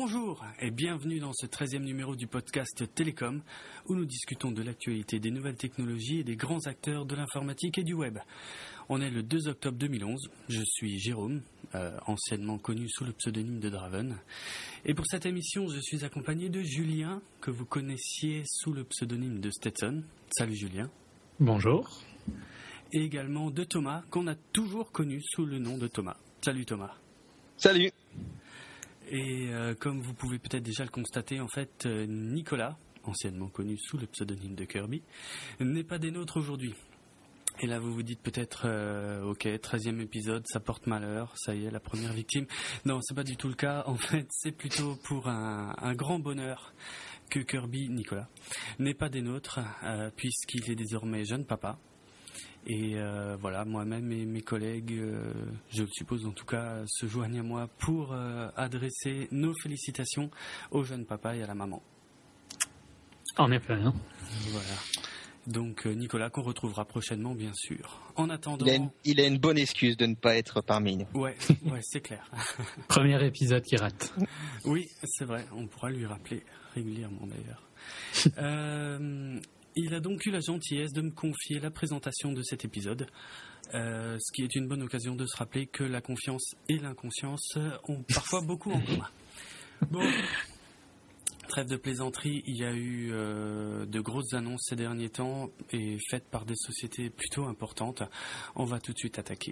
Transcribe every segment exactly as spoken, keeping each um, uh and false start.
Bonjour et bienvenue dans ce treizième numéro du podcast Télécom où nous discutons de l'actualité des nouvelles technologies et des grands acteurs de l'informatique et du web. On est le deux octobre deux mille onze, je suis Jérôme, euh, anciennement connu sous le pseudonyme de Draven. Et pour cette émission, je suis accompagné de Julien, que vous connaissiez sous le pseudonyme de Stetson. Salut Julien. Bonjour. Et également de Thomas, qu'on a toujours connu sous le nom de Thomas. Salut Thomas. Salut. Et euh, comme vous pouvez peut-être déjà le constater, en fait, euh, Nicolas, anciennement connu sous le pseudonyme de Kirby, n'est pas des nôtres aujourd'hui. Et là, vous vous dites peut-être, euh, ok, treizième épisode, ça porte malheur, ça y est, la première victime. Non, c'est pas du tout le cas. En fait, c'est plutôt pour un, un grand bonheur que Kirby, Nicolas, n'est pas des nôtres, euh, puisqu'il est désormais jeune papa. Et euh, voilà, moi-même et mes collègues, euh, je le suppose en tout cas, se joignent à moi pour euh, adresser nos félicitations au jeune papa et à la maman. En effet, hein. Voilà. Donc euh, Nicolas, qu'on retrouvera prochainement, bien sûr. En attendant... Il a, une, il a une bonne excuse de ne pas être parmi nous. Ouais, ouais, c'est clair. Premier épisode qui rate. Oui, c'est vrai, on pourra lui rappeler régulièrement d'ailleurs. euh... Il a donc eu la gentillesse de me confier la présentation de cet épisode, euh, ce qui est une bonne occasion de se rappeler que la confiance et l'inconscience ont parfois beaucoup en commun. Bon, trêve de plaisanterie, il y a eu euh, de grosses annonces ces derniers temps et faites par des sociétés plutôt importantes. On va tout de suite attaquer.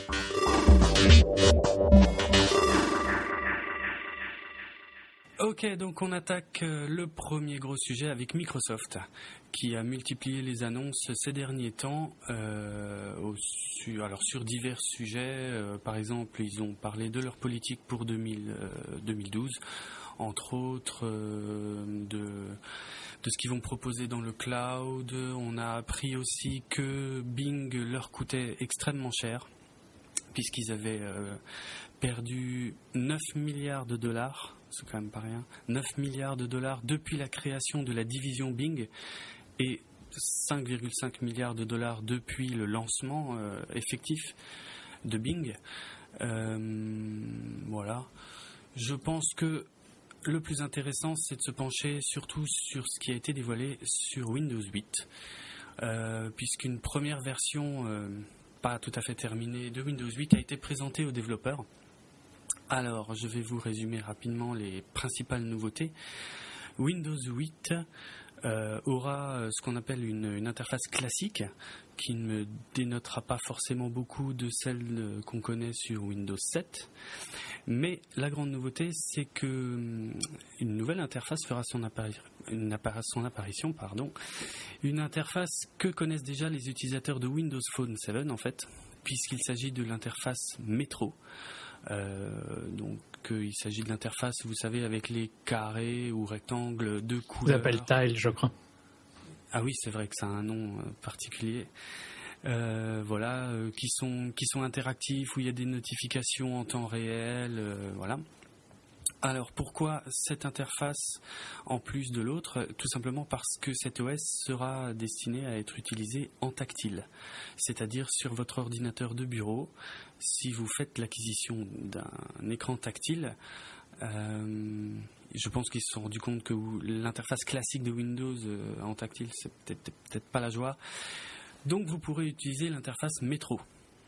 Ok, donc on attaque le premier gros sujet avec Microsoft, qui a multiplié les annonces ces derniers temps euh, au, sur, alors sur divers sujets. Euh, par exemple, ils ont parlé de leur politique pour deux mille, euh, deux mille douze, entre autres euh, de, de ce qu'ils vont proposer dans le cloud. On a appris aussi que Bing leur coûtait extrêmement cher, puisqu'ils avaient euh, perdu neuf milliards de dollars. C'est quand même pas rien. neuf milliards de dollars depuis la création de la division Bing et cinq virgule cinq milliards de dollars depuis le lancement euh, effectif de Bing. Euh, voilà. Je pense que le plus intéressant, c'est de se pencher surtout sur ce qui a été dévoilé sur Windows huit, euh, puisqu'une première version, euh, pas tout à fait terminée, de Windows huit a été présentée aux développeurs. Alors, je vais vous résumer rapidement les principales nouveautés. Windows huit euh, aura ce qu'on appelle une, une interface classique qui ne dénotera pas forcément beaucoup de celle qu'on connaît sur Windows sept. Mais la grande nouveauté, c'est qu'une nouvelle interface fera son, appari- une appari- son apparition. Pardon. Une interface que connaissent déjà les utilisateurs de Windows Phone sept, en fait, puisqu'il s'agit de l'interface Metro. Euh, donc euh, il s'agit de l'interface, vous savez, avec les carrés ou rectangles de couleurs. Ça s'appelle Tile, je crois. Ah oui, c'est vrai que ça a un nom euh, particulier. Euh, voilà, euh, qui sont qui sont interactifs, où il y a des notifications en temps réel, euh, voilà. Alors pourquoi cette interface en plus de l'autre? Tout simplement parce que cet O S sera destiné à être utilisé en tactile, c'est-à-dire sur votre ordinateur de bureau. Si vous faites l'acquisition d'un écran tactile, euh, je pense qu'ils se sont rendus compte que l'interface classique de Windows euh, en tactile, c'est peut-être, peut-être pas la joie. Donc vous pourrez utiliser l'interface Metro.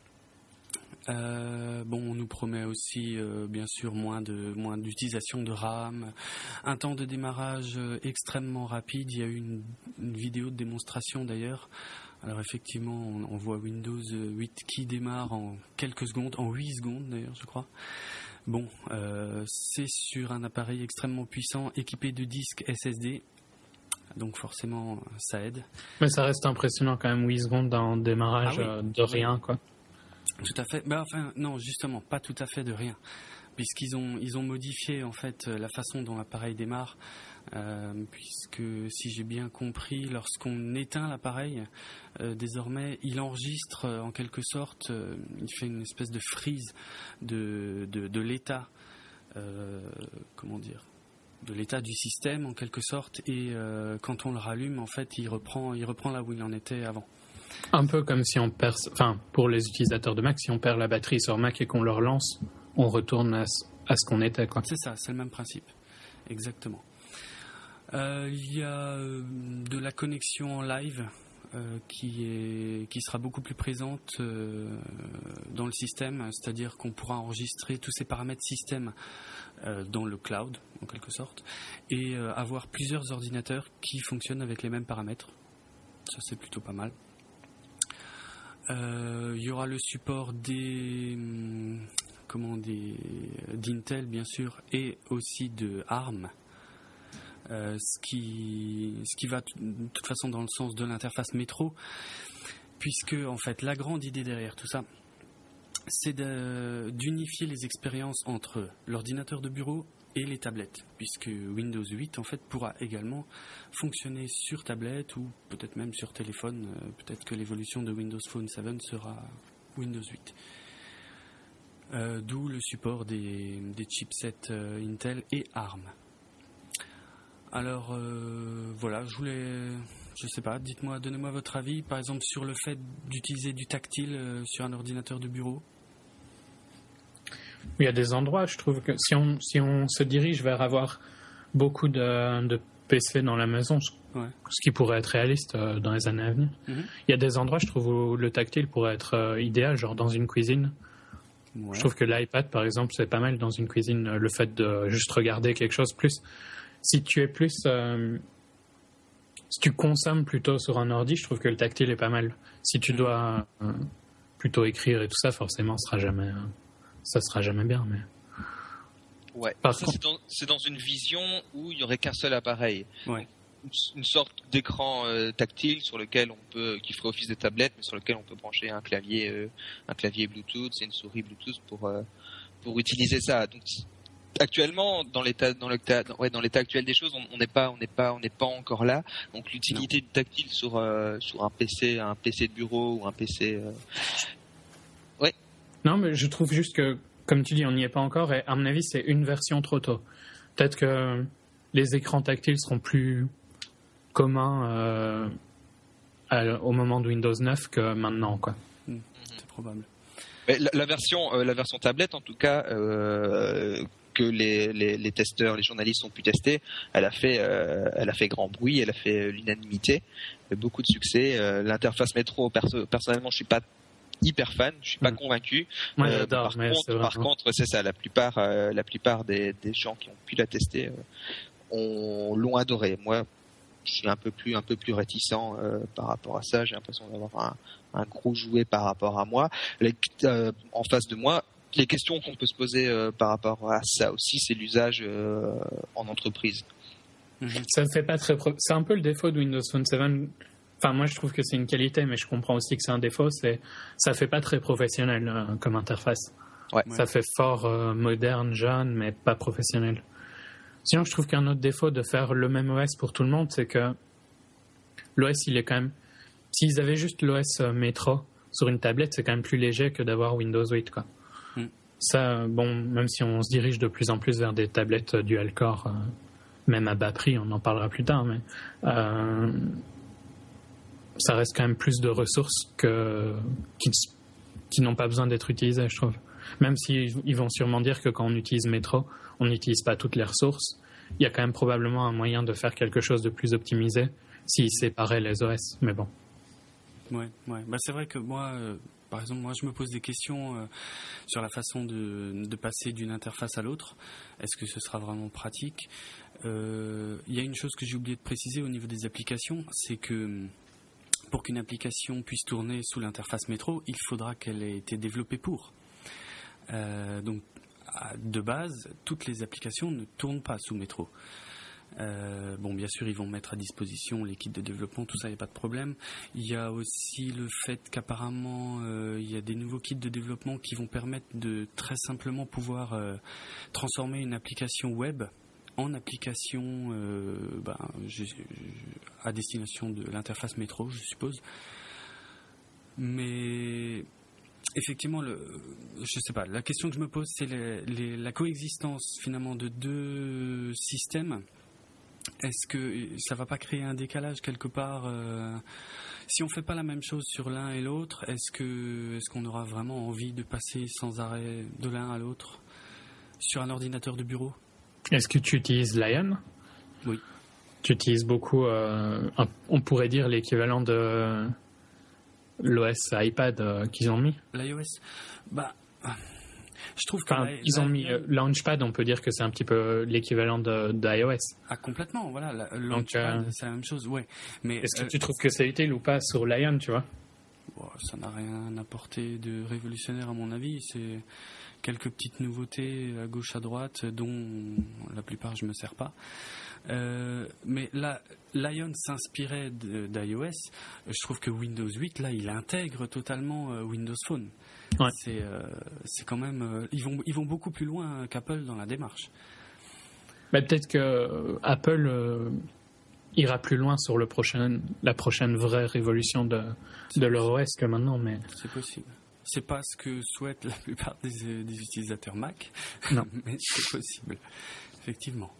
Euh, bon, on nous promet aussi, euh, bien sûr, moins de moins d'utilisation de RAM, un temps de démarrage euh, extrêmement rapide. Il y a eu une, une vidéo de démonstration d'ailleurs. Alors effectivement, on, on voit Windows huit qui démarre en quelques secondes, en huit secondes d'ailleurs, je crois. Bon, euh, c'est sur un appareil extrêmement puissant équipé de disques S S D. Donc forcément, ça aide. Mais ça reste impressionnant quand même, huit secondes en démarrage ah oui. euh, de rien, quoi. Tout à fait. Ben, enfin, non, justement, pas tout à fait de rien, puisqu'ils ont ils ont modifié en fait la façon dont l'appareil démarre, euh, puisque si j'ai bien compris, lorsqu'on éteint l'appareil, euh, désormais, il enregistre euh, en quelque sorte, euh, il fait une espèce de freeze de de, de l'état, euh, comment dire, de l'état du système en quelque sorte, et euh, quand on le rallume, en fait, il reprend il reprend là où il en était avant. Un peu comme si on perd, enfin, pour les utilisateurs de Mac, si on perd la batterie sur Mac et qu'on le relance, on retourne à, à ce qu'on était, quoi. C'est ça, c'est le même principe. exactement. Euh, il y a euh, de la connexion en live euh, qui, est, qui sera beaucoup plus présente euh, dans le système, c'est-à-dire qu'on pourra enregistrer tous ces paramètres système euh, dans le cloud, en quelque sorte, et euh, avoir plusieurs ordinateurs qui fonctionnent avec les mêmes paramètres. Ça, c'est plutôt pas mal. Euh, il y aura le support des... Comment, des, d'Intel, bien sûr, et aussi de ARM. Euh, ce, qui, ce qui va de toute façon dans le sens de l'interface métro, puisque en fait la grande idée derrière tout ça, c'est de, d'unifier les expériences entre l'ordinateur de bureau et les tablettes, puisque Windows huit en fait pourra également fonctionner sur tablette ou peut-être même sur téléphone. Euh, peut-être que l'évolution de Windows Phone sept sera Windows huit. Euh, d'où le support des, des chipsets euh, Intel et ARM. Alors euh, voilà, je voulais, je sais pas, dites-moi, donnez-moi votre avis, par exemple sur le fait d'utiliser du tactile euh, sur un ordinateur de bureau. Il y a des endroits, je trouve que si on, si on se dirige vers avoir beaucoup de, de P C dans la maison, ouais. ce qui pourrait être réaliste euh, dans les années à venir, mm-hmm. il y a des endroits, je trouve, où le tactile pourrait être euh, idéal, genre dans une cuisine. Ouais. Je trouve que l'iPad, par exemple, c'est pas mal dans une cuisine, le fait de juste regarder quelque chose plus. Si tu es plus, euh, si tu consommes plutôt sur un ordi, je trouve que le tactile est pas mal. Si tu dois euh, plutôt écrire et tout ça, forcément, ce sera jamais, euh, ça sera jamais bien. Mais ouais. Par ça, contre... c'est, dans, c'est dans une vision où il y aurait qu'un seul appareil. Ouais. Une, une sorte d'écran euh, tactile sur lequel on peut, qui ferait office de tablette, mais sur lequel on peut brancher un clavier, euh, un clavier Bluetooth, c'est une souris Bluetooth pour euh, pour utiliser ça. Donc actuellement, dans l'état, dans l'état, ouais, dans l'état actuel des choses, on n'est pas, on n'est pas, on n'est pas encore là. Donc l'utilité du tactile sur euh, sur un P C, un P C de bureau ou un P C, euh... ouais. Non, mais je trouve juste que, comme tu dis, on n'y est pas encore. Et à mon avis, c'est une version trop tôt. Peut-être que les écrans tactiles seront plus communs euh, à, au moment de Windows neuf que maintenant, quoi. Mmh, c'est probable. Mais la, la version, euh, la version tablette, en tout cas. Euh, que les, les, les testeurs, les journalistes ont pu tester, elle a fait, euh, elle a fait grand bruit, elle a fait l'unanimité, beaucoup de succès. Euh, l'interface métro, perso- personnellement, je suis pas hyper fan, je suis pas mmh. convaincu. Moi, euh, j'adore, par mais contre, c'est par contre, c'est ça, la plupart, euh, la plupart des, des gens qui ont pu la tester euh, ont, l'ont adoré. Moi, je suis un peu plus, un peu plus réticent euh, par rapport à ça. J'ai l'impression d'avoir un, un gros jouet par rapport à moi. Les, euh, en face de moi. Les questions qu'on peut se poser euh, par rapport à ça aussi, c'est l'usage euh, en entreprise. Ça ne fait pas très. Pro... C'est un peu le défaut de Windows Phone sept. Enfin, moi, je trouve que c'est une qualité, mais je comprends aussi que c'est un défaut. C'est ça fait pas très professionnel euh, comme interface. Ouais. Ça fait fort euh, moderne, jeune, mais pas professionnel. Sinon, je trouve qu'un autre défaut de faire le même O S pour tout le monde, c'est que l'O S, il est quand même. S'ils avaient juste l'O S euh, Metro sur une tablette, c'est quand même plus léger que d'avoir Windows huit, quoi. Ça, bon, même si on se dirige de plus en plus vers des tablettes dual-core, euh, même à bas prix, on en parlera plus tard, mais euh, ça reste quand même plus de ressources que, qui, qui n'ont pas besoin d'être utilisées, je trouve. Même s'ils ils vont sûrement dire que quand on utilise Metro, on n'utilise pas toutes les ressources, il y a quand même probablement un moyen de faire quelque chose de plus optimisé s'ils séparaient les O S, mais bon. Ouais, ouais. Bah, c'est vrai que moi... Euh... Par exemple, moi, je me pose des questions euh, sur la façon de, de passer d'une interface à l'autre. Est-ce que ce sera vraiment pratique ? euh, Il y a une chose que j'ai oublié de préciser au niveau des applications, c'est que pour qu'une application puisse tourner sous l'interface métro, il faudra qu'elle ait été développée pour. Euh, donc, de base, toutes les applications ne tournent pas sous métro. Euh, bon, bien sûr, ils vont mettre à disposition les kits de développement, tout ça, il n'y a pas de problème. Il y a aussi le fait qu'apparemment, euh, il y a des nouveaux kits de développement qui vont permettre de très simplement pouvoir euh, transformer une application web en application euh, ben, je, je, à destination de l'interface métro, je suppose. Mais effectivement, le, je sais pas, la question que je me pose, c'est les, les, la coexistence finalement de deux systèmes. Est-ce que ça va pas créer un décalage quelque part euh, si on fait pas la même chose sur l'un et l'autre, est-ce que est-ce qu'on aura vraiment envie de passer sans arrêt de l'un à l'autre sur un ordinateur de bureau ? Est-ce que tu utilises Lion ? Oui. Tu utilises beaucoup, euh, un, on pourrait dire l'équivalent de l'O S iPad euh, qu'ils ont mis. L'iOS, bah, je trouve que enfin, la, ils ont la, mis la, euh, Launchpad, on peut dire que c'est un petit peu l'équivalent de, de iOS. Ah, complètement, voilà. La, Donc, Launchpad, euh, c'est la même chose, ouais. Mais est-ce que euh, tu trouves que c'est utile ou pas sur Lion, tu vois ? Bon, ça n'a rien apporté de révolutionnaire à mon avis. C'est quelques petites nouveautés à gauche à droite, dont la plupart je me sers pas. Euh, mais là, Lion s'inspirait de, d'iOS. Je trouve que Windows huit, là, il intègre totalement euh, Windows Phone. Ouais. C'est, euh, c'est quand même, euh, ils vont, ils vont beaucoup plus loin qu'Apple dans la démarche. Bah, peut-être que euh, Apple euh, ira plus loin sur le prochain, la prochaine vraie révolution de, de leur O S que maintenant, mais c'est possible. C'est pas ce que souhaitent la plupart des, des utilisateurs Mac, non. mais c'est possible, effectivement.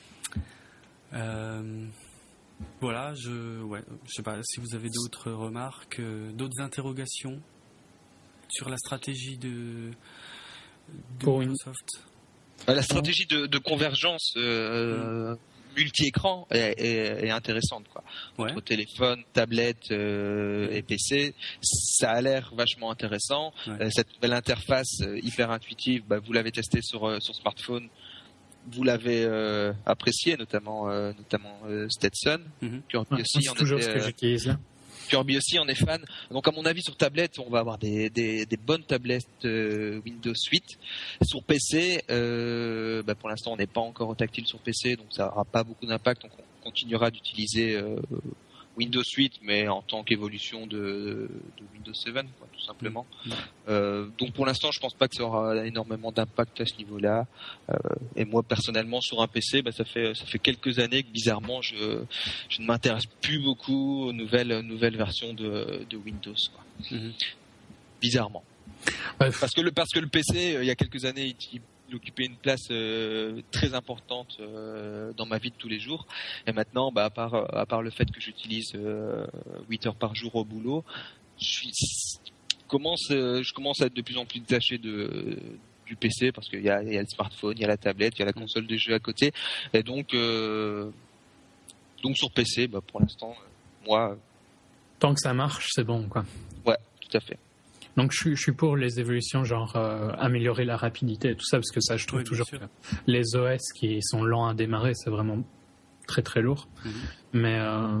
Euh, voilà, je, ouais, je sais pas si vous avez d'autres remarques, euh, d'autres interrogations sur la stratégie de, de Pour Microsoft. Une... La stratégie de, de convergence euh, mmh. multi-écran est, est, est intéressante, quoi. Ouais. Entre téléphone, tablette euh, et P C, ça a l'air vachement intéressant. Ouais. Euh, cette nouvelle interface euh, hyper intuitive, bah, vous l'avez testé sur euh, sur smartphone. Vous l'avez euh, apprécié, notamment euh, notamment euh, Stetson. Mm-hmm. Kirby ouais, aussi, c'est on toujours était, ce que j'utilise là. Kirby aussi, on est fan. Donc, à mon avis, sur tablette, on va avoir des des, des bonnes tablettes euh, Windows huit. Sur P C, euh, bah, pour l'instant, on n'est pas encore au tactile sur P C, donc ça n'aura pas beaucoup d'impact. Donc, on continuera d'utiliser euh, Windows huit, mais en tant qu'évolution de, de Windows sept, quoi, tout simplement. Mmh. Euh, donc pour l'instant, je pense pas que ça aura énormément d'impact à ce niveau-là. Euh, et moi, personnellement, sur un P C, bah, ça fait ça fait quelques années que bizarrement, je je ne m'intéresse plus beaucoup aux nouvelles nouvelles versions de, de Windows, quoi. Mmh. Bizarrement. Ouais. Parce que le parce que le P C, il y a quelques années, il, il il occupait une place euh, très importante euh, dans ma vie de tous les jours. Et maintenant, bah, à part à part le fait que j'utilise euh, huit heures par jour au boulot, je suis commence euh, je commence à être de plus en plus détaché de du P C parce qu'il y a, il y a le smartphone, il y a la tablette, il y a la console de jeu à côté. Et donc euh, donc sur P C, bah, pour l'instant, moi, tant que ça marche, c'est bon, quoi. Ouais, tout à fait. Donc je suis, je suis pour les évolutions, genre euh, améliorer la rapidité et tout ça, parce que ça, je trouve oui, toujours que les O S qui sont lents à démarrer, c'est vraiment très très lourd. Mm-hmm. Mais euh,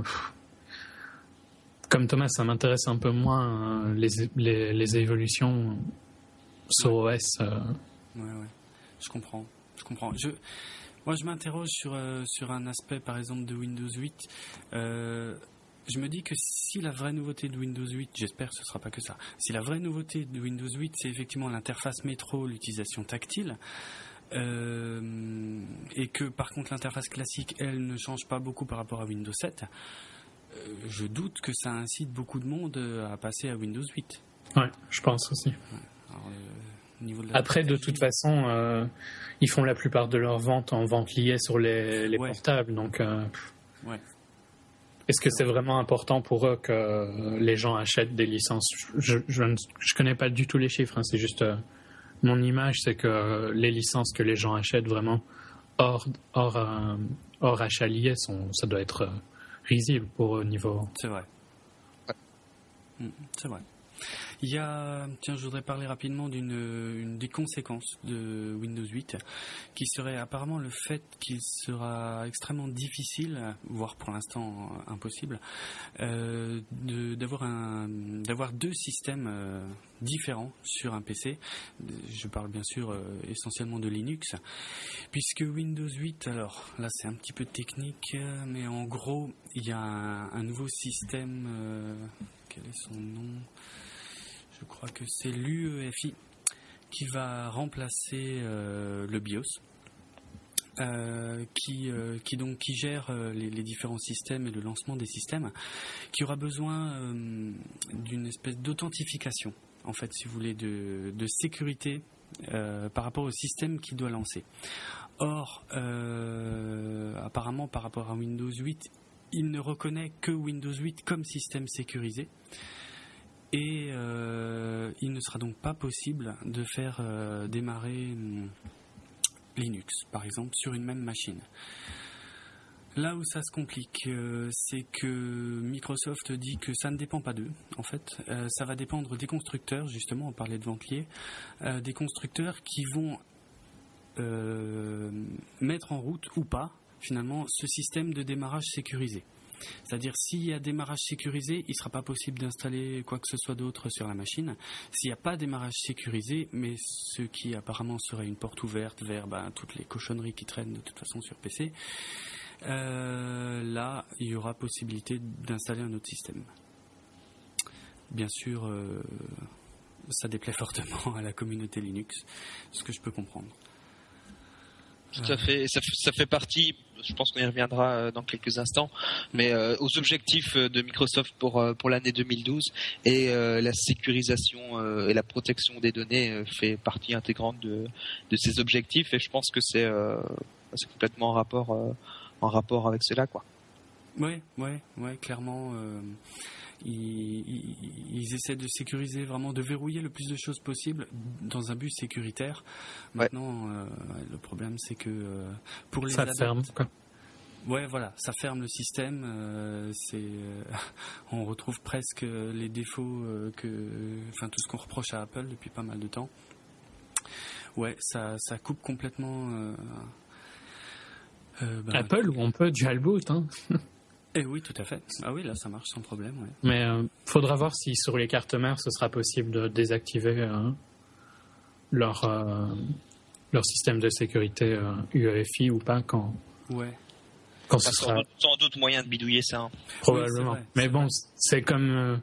comme Thomas, ça m'intéresse un peu moins euh, les, les, les évolutions sur ouais. O S. Euh... Ouais, ouais, je comprends. Je comprends. Je... Moi, je m'interroge sur, euh, sur un aspect, par exemple, de Windows huit. Euh... Je me dis que si la vraie nouveauté de Windows huit, j'espère que ce ne sera pas que ça, si la vraie nouveauté de Windows huit, c'est effectivement l'interface métro, l'utilisation tactile, euh, et que par contre l'interface classique, elle, ne change pas beaucoup par rapport à Windows sept, euh, je doute que ça incite beaucoup de monde à passer à Windows huit. Ouais, je pense aussi. Ouais. Alors, euh, niveau de la Après, de toute façon, euh, ils font la plupart de leurs ventes en vente liée sur les, les ouais. portables, donc... Euh, ouais. Est-ce que c'est vraiment important pour eux que les gens achètent des licences ? Je je, je connais pas du tout les chiffres, hein, c'est juste euh, mon image, c'est que les licences que les gens achètent vraiment hors hors euh, hors achat lié, sont, ça doit être euh, risible pour eux niveau. C'est vrai. Mmh, c'est vrai. Il y a, tiens, je voudrais parler rapidement d'une une des conséquences de Windows huit, qui serait apparemment le fait qu'il sera extrêmement difficile, voire pour l'instant impossible, euh, de, d'avoir un, d'avoir deux systèmes euh, différents sur un P C. Je parle bien sûr euh, essentiellement de Linux, puisque Windows huit, alors là c'est un petit peu technique, mais en gros il y a un, un nouveau système. Euh, quel est son nom ? Je crois que c'est l'U E F I qui va remplacer euh, le BIOS, euh, qui, euh, qui donc qui gère euh, les, les différents systèmes et le lancement des systèmes, qui aura besoin euh, d'une espèce d'authentification, en fait, si vous voulez, de, de sécurité euh, par rapport au système qu'il doit lancer. Or, euh, apparemment, par rapport à Windows huit, il ne reconnaît que Windows huit comme système sécurisé. Et euh, il ne sera donc pas possible de faire euh, démarrer Linux, par exemple, sur une même machine. Là où ça se complique, euh, c'est que Microsoft dit que ça ne dépend pas d'eux, en fait. Euh, ça va dépendre des constructeurs, justement, on parlait de Ventlier, euh, des constructeurs qui vont euh, mettre en route ou pas, finalement, ce système de démarrage sécurisé. C'est-à-dire, s'il y a démarrage sécurisé, il ne sera pas possible d'installer quoi que ce soit d'autre sur la machine. S'il n'y a pas démarrage sécurisé, mais ce qui apparemment serait une porte ouverte vers ben, toutes les cochonneries qui traînent de toute façon sur P C, Euh, là, il y aura possibilité d'installer un autre système. Bien sûr, euh, ça déplaît fortement à la communauté Linux, ce que je peux comprendre. Tout à fait. Et ça, ça fait partie, je pense qu'on y reviendra dans quelques instants, mais euh, aux objectifs de Microsoft pour pour l'année deux mille douze, et euh, la sécurisation euh, et la protection des données euh, fait partie intégrante de de ces objectifs, et je pense que c'est euh, c'est complètement en rapport euh, en rapport avec cela, quoi. Ouais, ouais, ouais, clairement. Euh, ils, ils, ils essaient de sécuriser, vraiment de verrouiller le plus de choses possible dans un but sécuritaire. Maintenant, ouais. euh, le problème, c'est que euh, pour les ça adeptes, ferme, quoi. Ouais, voilà, ça ferme le système. Euh, c'est, euh, on retrouve presque les défauts euh, que, enfin, tout ce qu'on reproche à Apple depuis pas mal de temps. Ouais, ça, ça coupe complètement. Euh, Euh, ben, Apple, où on peut dual boot, hein. Eh oui, tout à fait. Ah oui, là, ça marche sans problème. Ouais. Mais euh, faudra voir si sur les cartes mères, ce sera possible de désactiver euh, leur euh, leur système de sécurité euh, U E F I ou pas quand. Ouais. Quand ce Sans sera doute, sans doute moyen de bidouiller ça. Hein. Probablement. Oui, c'est vrai, Mais c'est bon, vrai. c'est comme euh,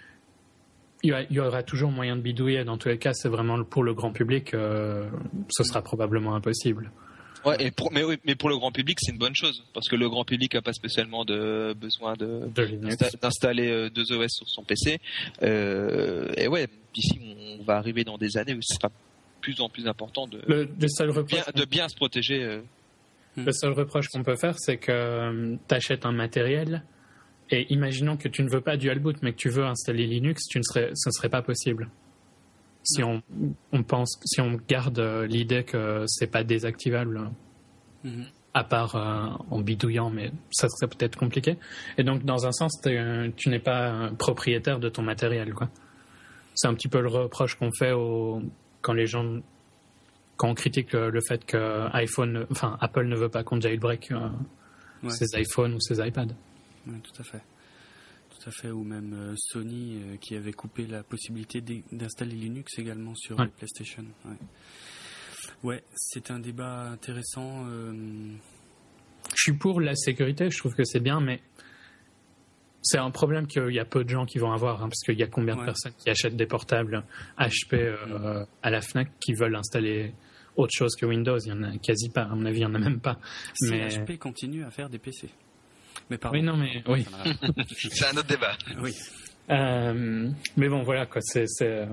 il y, a, il y aura toujours moyen de bidouiller. Dans tous les cas, c'est vraiment pour le grand public, euh, ce sera probablement impossible. Ouais, et pour, mais, oui, mais pour le grand public, c'est une bonne chose, parce que le grand public n'a pas spécialement de besoin de, De Linux. d'installer deux O S sur son P C. Euh, et ouais, ici, on va arriver dans des années où ce sera de plus en plus important de, Le, le seul reproche, bien, de bien se protéger. Euh. le seul reproche qu'on peut faire, c'est que euh, tu achètes un matériel et imaginons que tu ne veux pas dual boot, mais que tu veux installer Linux, tu ne serais, ce ne serait pas possible. Si on, on pense, si on garde euh, l'idée que c'est pas désactivable, Mm-hmm. à part euh, en bidouillant, mais ça serait peut-être compliqué. Et donc, dans un sens, t'es, tu n'es pas propriétaire de ton matériel, quoi. C'est un petit peu le reproche qu'on fait au, quand les gens, quand on critique le, le fait que iPhone, enfin Apple ne veut pas qu'on jailbreak euh, Ouais. ses iPhones ou ses iPads. Ouais, tout à fait. Tout à fait. Ou même euh, Sony euh, qui avait coupé la possibilité d'installer Linux également sur ouais. les PlayStation. Ouais. Ouais, c'est un débat intéressant. Euh... Je suis pour la sécurité, je trouve que c'est bien, mais c'est un problème qu'il y a peu de gens qui vont avoir, hein, parce qu'il y a combien ouais. de personnes qui achètent des portables H P euh, à la Fnac qui veulent installer autre chose que Windows. Il y en a quasi pas, à mon avis, il y en a même pas. Si mais H P continue à faire des P C. Mais pardon. Oui, non, mais oui. C'est un autre débat. Oui. Euh, mais bon, voilà quoi. C'est, c'est...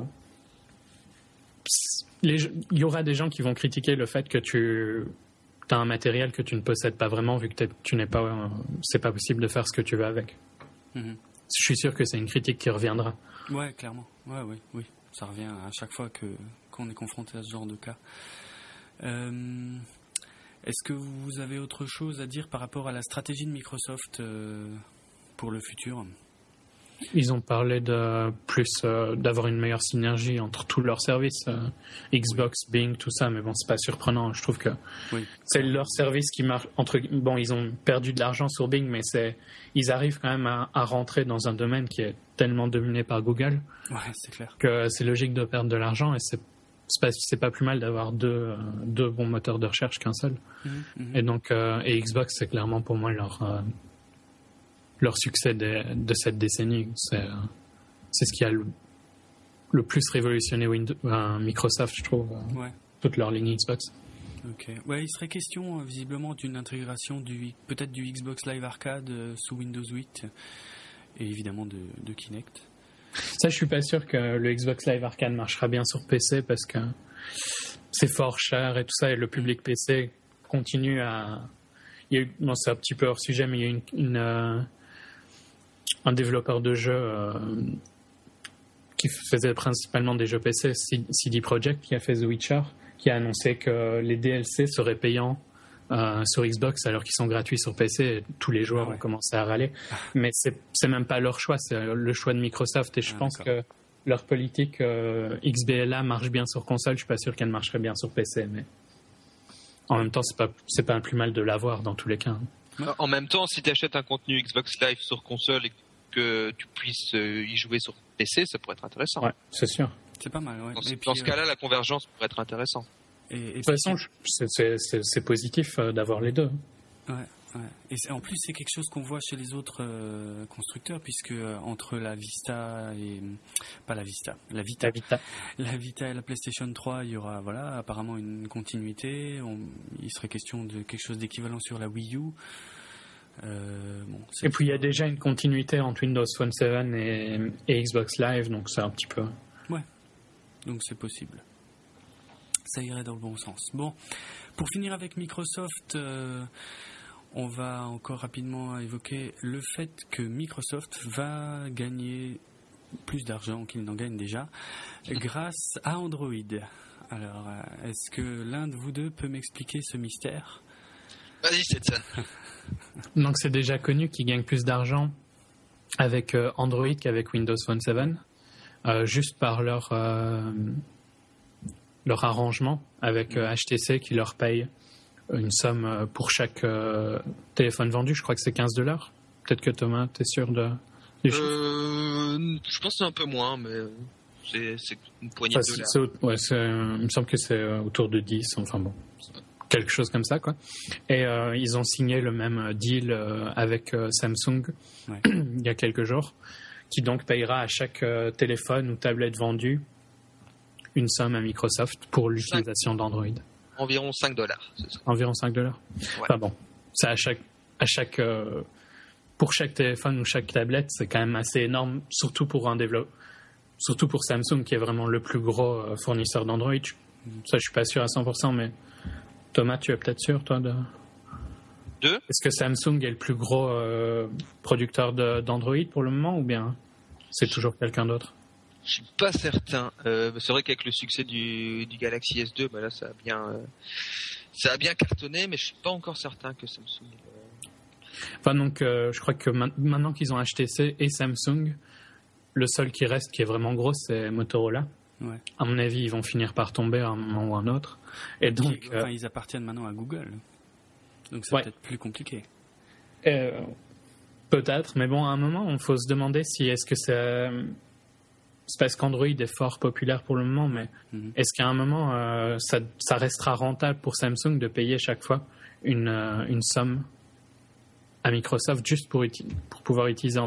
Les... il y aura des gens qui vont critiquer le fait que tu as un matériel que tu ne possèdes pas vraiment, vu que tu n'es pas, euh, c'est pas possible de faire ce que tu veux avec. Mm-hmm. Je suis sûr que c'est une critique qui reviendra. Ouais, clairement. Ouais, oui, oui. Ça revient à chaque fois que qu'on est confronté à ce genre de cas. Euh, est-ce que vous avez autre chose à dire par rapport à la stratégie de Microsoft euh, pour le futur ? Ils ont parlé de plus euh, d'avoir une meilleure synergie entre tous leurs services, euh, Xbox, oui. Bing, tout ça, mais bon, c'est pas surprenant. Je trouve que oui. c'est leur service qui marche. Entre bon, ils ont perdu de l'argent sur Bing, mais c'est ils arrivent quand même à, à rentrer dans un domaine qui est tellement dominé par Google. Ouais, c'est clair. Que c'est logique de perdre de l'argent et c'est c'est pas, c'est pas plus mal d'avoir deux euh, deux bons moteurs de recherche qu'un seul. Mm-hmm. Et donc euh, et Xbox, c'est clairement pour moi leur euh, leur succès de, de cette décennie. C'est, c'est ce qui a le, le plus révolutionné Windows, euh, Microsoft, je trouve, euh, ouais. toute leur ligne Xbox. Ok. Ouais, il serait question, euh, visiblement, d'une intégration du, peut-être du Xbox Live Arcade euh, sous Windows huit et évidemment de, de Kinect. Ça, je suis pas sûr que le Xbox Live Arcade marchera bien sur P C parce que c'est fort cher et tout ça, et le public P C continue à... Il y a eu, bon, c'est un petit peu hors sujet, mais il y a une... une euh, un développeur de jeux euh, qui faisait principalement des jeux P C, C D Projekt, qui a fait The Witcher, qui a annoncé que les D L C seraient payants euh, sur Xbox alors qu'ils sont gratuits sur P C. Et tous les joueurs ah ouais. ont commencé à râler. Mais c'est, c'est même pas leur choix, c'est le choix de Microsoft. Et je ah, pense d'accord. que leur politique euh, X B L A marche bien sur console. Je suis pas sûr qu'elle marcherait bien sur P C. Mais en même temps, c'est pas, c'est pas un plus mal de l'avoir dans tous les cas. En même temps, si tu achètes un contenu Xbox Live sur console et que tu puisses y jouer sur P C, ça pourrait être intéressant. Ouais, c'est sûr. C'est pas mal, ouais. Dans, et dans puis, ce cas-là, euh... la convergence pourrait être intéressante. Et, et de toute façon, c'est, c'est, c'est, c'est positif d'avoir les deux. Ouais, ouais. Et en plus, c'est quelque chose qu'on voit chez les autres euh, constructeurs, puisque euh, entre la Vista et... Pas la Vista, la Vita. La Vita. La Vita et la PlayStation trois, il y aura voilà, apparemment une continuité. On, il serait question de quelque chose d'équivalent sur la Wii U. Euh, bon, et puis il y a déjà une continuité entre Windows Phone sept et, et Xbox Live, donc c'est un petit peu... Ouais, donc c'est possible. Ça irait dans le bon sens. Bon, pour finir avec Microsoft, euh, on va encore rapidement évoquer le fait que Microsoft va gagner plus d'argent qu'il n'en gagne déjà grâce à Android. Alors, est-ce que l'un de vous deux peut m'expliquer ce mystère ? Vas-y, c'est ça. Donc c'est déjà connu qu'ils gagnent plus d'argent avec euh, Android qu'avec Windows Phone sept, euh, juste par leur, euh, leur arrangement avec euh, H T C qui leur paye une somme pour chaque euh, téléphone vendu. Je crois que c'est quinze dollars. Peut-être que Thomas, t'es sûr de... Euh, je pense que c'est un peu moins, mais c'est, c'est une poignée enfin, de dollars. C'est, c'est, ouais, c'est, il me semble que c'est autour de dix, enfin bon... quelque chose comme ça, quoi. Et euh, ils ont signé le même deal euh, avec euh, Samsung ouais. il y a quelques jours, qui donc payera à chaque euh, téléphone ou tablette vendue une somme à Microsoft pour l'utilisation d'Android. Environ cinq dollars. C'est ça. Environ cinq dollars. Ouais. Enfin bon, ça à chaque, à chaque, euh, pour chaque téléphone ou chaque tablette, c'est quand même assez énorme, surtout pour un développeur, surtout pour Samsung qui est vraiment le plus gros euh, fournisseur d'Android. Ça, je suis pas sûr à cent pour cent, mais Thomas, tu es peut-être sûr, toi, de... De Est-ce que Samsung est le plus gros euh, producteur de, d'Android pour le moment, ou bien c'est toujours quelqu'un d'autre ? Je suis pas certain. Euh, c'est vrai qu'avec le succès du, du Galaxy S deux, bah là, ça a bien, euh, ça a bien cartonné, mais je suis pas encore certain que Samsung. Euh... Enfin, donc, euh, je crois que ma- maintenant qu'ils ont H T C et Samsung, le seul qui reste, qui est vraiment gros, c'est Motorola. Ouais. À mon avis, ils vont finir par tomber à un moment ou à un autre. Et donc, Qui, enfin, euh, ils appartiennent maintenant à Google. Donc c'est ouais. peut-être plus compliqué. Euh, peut-être, mais bon, à un moment, il faut se demander si est-ce que c'est... C'est parce qu'Android est fort populaire pour le moment, mais mm-hmm. est-ce qu'à un moment, euh, ça, ça restera rentable pour Samsung de payer chaque fois une, euh, une somme à Microsoft juste pour, uti- pour pouvoir utiliser Android ?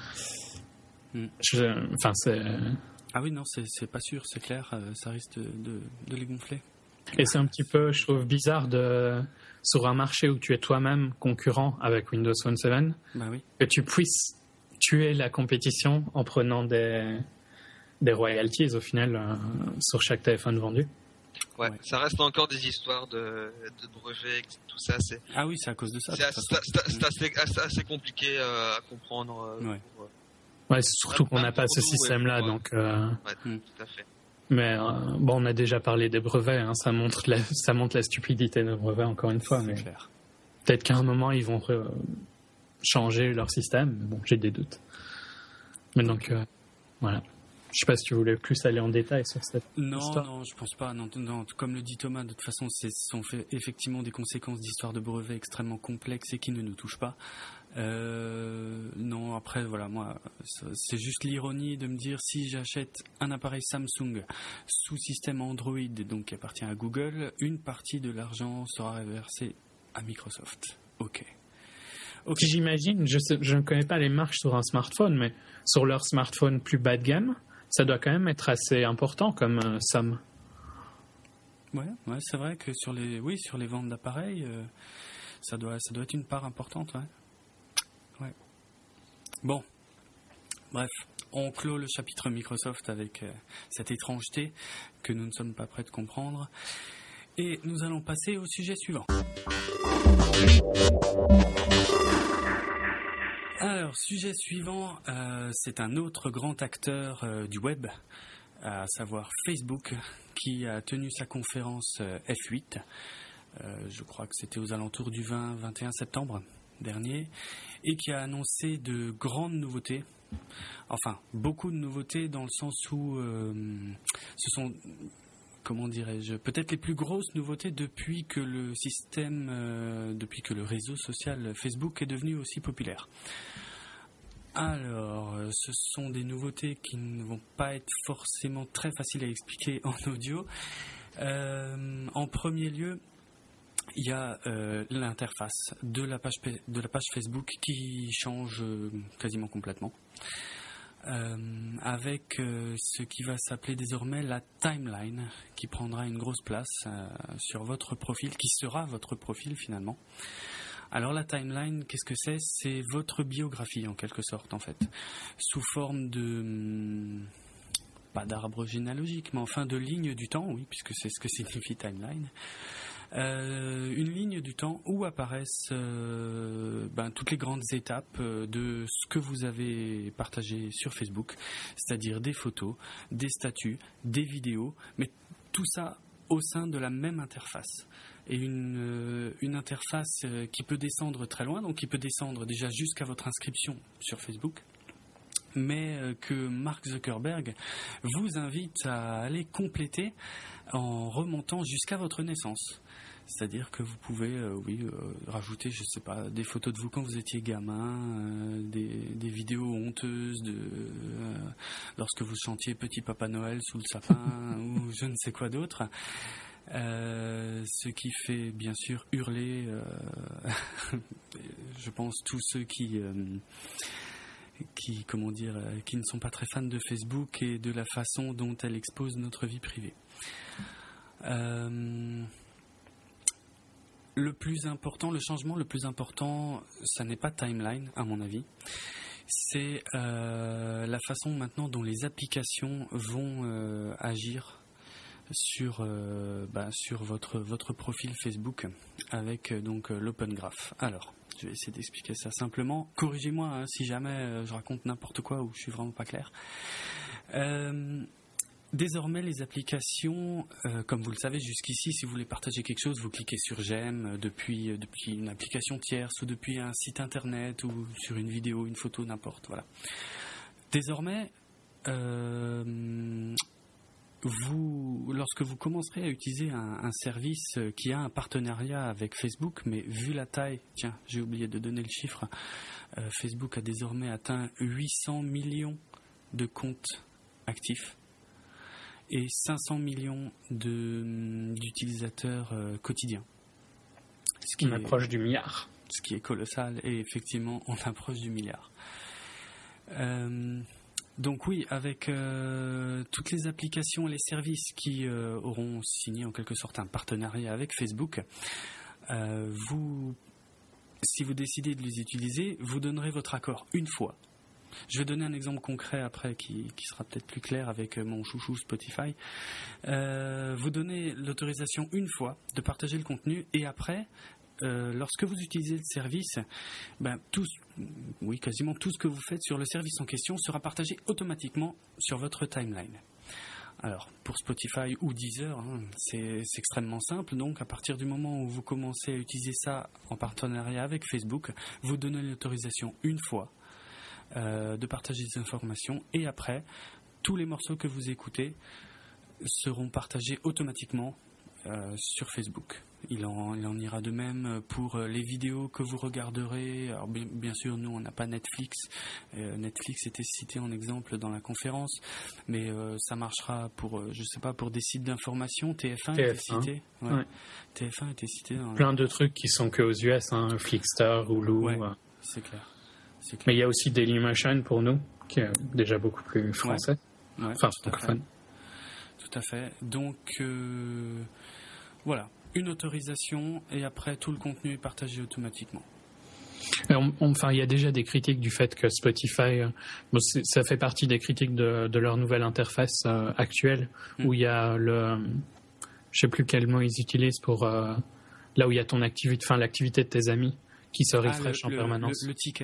mm. Je, enfin, c'est... Ah oui, non, c'est, c'est pas sûr, c'est clair, euh, ça risque de, de, de les gonfler. Et c'est un petit peu, je trouve, bizarre de, sur un marché où tu es toi-même concurrent avec Windows Phone sept, bah oui. que tu puisses tuer la compétition en prenant des, des royalties, au final, euh, sur chaque téléphone vendu. Ouais, ouais, ça reste encore des histoires de, de brevets, tout ça. C'est... Ah oui, c'est à cause de ça. C'est, assez, c'est, c'est assez, assez, assez compliqué euh, à comprendre. Euh, ouais. Pour, Ouais, c'est surtout qu'on n'a pas ce système-là, ouais, donc. Euh... Ouais, tout à fait. Mais euh, bon, on a déjà parlé des brevets, hein, ça montre la, ça montre la stupidité des brevets encore une fois. C'est mais clair. Peut-être qu'à un moment ils vont re- changer leur système. Mais bon, j'ai des doutes. Mais donc euh, voilà. Je sais pas si tu voulais plus aller en détail sur cette non, histoire. Non, non, je pense pas. Non, non, comme le dit Thomas, de toute façon, ce sont fait effectivement des conséquences d'histoires de brevets extrêmement complexes et qui ne nous touchent pas. Euh, non, après, voilà, moi, c'est juste l'ironie de me dire si j'achète un appareil Samsung sous système Android, donc qui appartient à Google, une partie de l'argent sera reversée à Microsoft. Ok. Okay. J'imagine, je, sais, je ne connais pas les marques sur un smartphone, mais sur leur smartphone plus bas de gamme, ça doit quand même être assez important comme euh, somme. Ouais, ouais, c'est vrai que sur les, oui, sur les ventes d'appareils, euh, ça doit, ça doit être une part importante, ouais. Ouais. Bon, bref, on clôt le chapitre Microsoft avec euh, cette étrangeté que nous ne sommes pas prêts de comprendre. Et nous allons passer au sujet suivant. Alors, sujet suivant, euh, c'est un autre grand acteur euh, du web, à savoir Facebook, qui a tenu sa conférence F huit. Euh, je crois que c'était aux alentours du vingt vingt et un septembre dernier, et qui a annoncé de grandes nouveautés. Enfin, beaucoup de nouveautés dans le sens où euh, ce sont, comment dirais-je, peut-être les plus grosses nouveautés depuis que le système, euh, depuis que le réseau social Facebook est devenu aussi populaire. Alors, ce sont des nouveautés qui ne vont pas être forcément très faciles à expliquer en audio. Euh, en premier lieu, il y a euh, l'interface de la page de la page Facebook qui change euh, quasiment complètement, euh, avec euh, ce qui va s'appeler désormais la timeline, qui prendra une grosse place euh, sur votre profil, qui sera votre profil finalement. Alors la timeline, qu'est-ce que c'est ? C'est votre biographie en quelque sorte en fait, sous forme de, pas d'arbre généalogique, mais enfin de ligne du temps, oui, puisque c'est ce que signifie timeline. Euh, une ligne du temps où apparaissent euh, ben, toutes les grandes étapes de ce que vous avez partagé sur Facebook, c'est-à-dire des photos, des statuts, des vidéos, mais tout ça au sein de la même interface. Et une, euh, une interface euh, qui peut descendre très loin, donc qui peut descendre déjà jusqu'à votre inscription sur Facebook, mais euh, que Mark Zuckerberg vous invite à aller compléter en remontant jusqu'à votre naissance. C'est-à-dire que vous pouvez, euh, oui, euh, rajouter, je sais pas, des photos de vous quand vous étiez gamin, euh, des, des vidéos honteuses de euh, lorsque vous chantiez Petit Papa Noël sous le sapin ou je ne sais quoi d'autre. Euh, ce qui fait bien sûr hurler, euh, je pense, tous ceux qui, euh, qui, comment dire, euh, qui ne sont pas très fans de Facebook et de la façon dont elle expose notre vie privée. Euh, le plus important, le changement le plus important, ça n'est pas timeline à mon avis. C'est euh, la façon maintenant dont les applications vont euh, agir sur euh, bah, sur votre votre profil Facebook avec euh, donc euh, l'Open Graph. Alors, je vais essayer d'expliquer ça simplement. Corrigez-moi hein, si jamais euh, je raconte n'importe quoi ou je suis vraiment pas clair. Euh, désormais, les applications, euh, comme vous le savez jusqu'ici, si vous voulez partager quelque chose, vous cliquez sur j'aime euh, depuis euh, depuis une application tierce ou depuis un site internet ou sur une vidéo, une photo, n'importe. Voilà. Désormais, euh, Vous, lorsque vous commencerez à utiliser un, un service qui a un partenariat avec Facebook, mais vu la taille, tiens, j'ai oublié de donner le chiffre, euh, Facebook a désormais atteint huit cents millions de comptes actifs et cinq cents millions de, d'utilisateurs euh, quotidiens. Ce qui on est, approche du milliard. Ce qui est colossal, et effectivement, on approche du milliard. Euh, Donc oui, avec euh, toutes les applications et les services qui euh, auront signé en quelque sorte un partenariat avec Facebook, euh, vous, si vous décidez de les utiliser, vous donnerez votre accord une fois. Je vais donner un exemple concret après qui, qui sera peut-être plus clair avec mon chouchou Spotify. Euh, vous donnez l'autorisation une fois de partager le contenu et après, Euh, lorsque vous utilisez le service, ben, tout, oui, quasiment tout ce que vous faites sur le service en question sera partagé automatiquement sur votre timeline. Alors, pour Spotify ou Deezer, hein, c'est, c'est extrêmement simple. Donc, à partir du moment où vous commencez à utiliser ça en partenariat avec Facebook, vous donnez l'autorisation une fois euh, de partager des informations et après, tous les morceaux que vous écoutez seront partagés automatiquement Euh, sur Facebook. Il en, il en ira de même pour les vidéos que vous regarderez. Alors bien, bien sûr, nous on n'a pas Netflix. Euh, Netflix était cité en exemple dans la conférence, mais euh, ça marchera pour, euh, je sais pas, pour des sites d'information. T F un, T F un. Était cité. Ouais. Ouais. T F un était cité. Dans Plein de trucs qui sont que aux U S, hein, Flickster, Hulu. Ouais, ouais. C'est clair. C'est clair. Mais il y a aussi Dailymotion pour nous, qui est déjà beaucoup plus français. Ouais. Ouais, enfin, francophone. Tout à fait. Donc, euh, voilà, une autorisation et après tout le contenu est partagé automatiquement. On, on, enfin, il y a déjà des critiques du fait que Spotify, bon, ça fait partie des critiques de, de leur nouvelle interface euh, actuelle, mmh. où il y a le, je sais plus quel mot ils utilisent pour euh, là où il y a ton activité, enfin l'activité de tes amis qui se refresh ah, le, en le, permanence. Le, le ticker.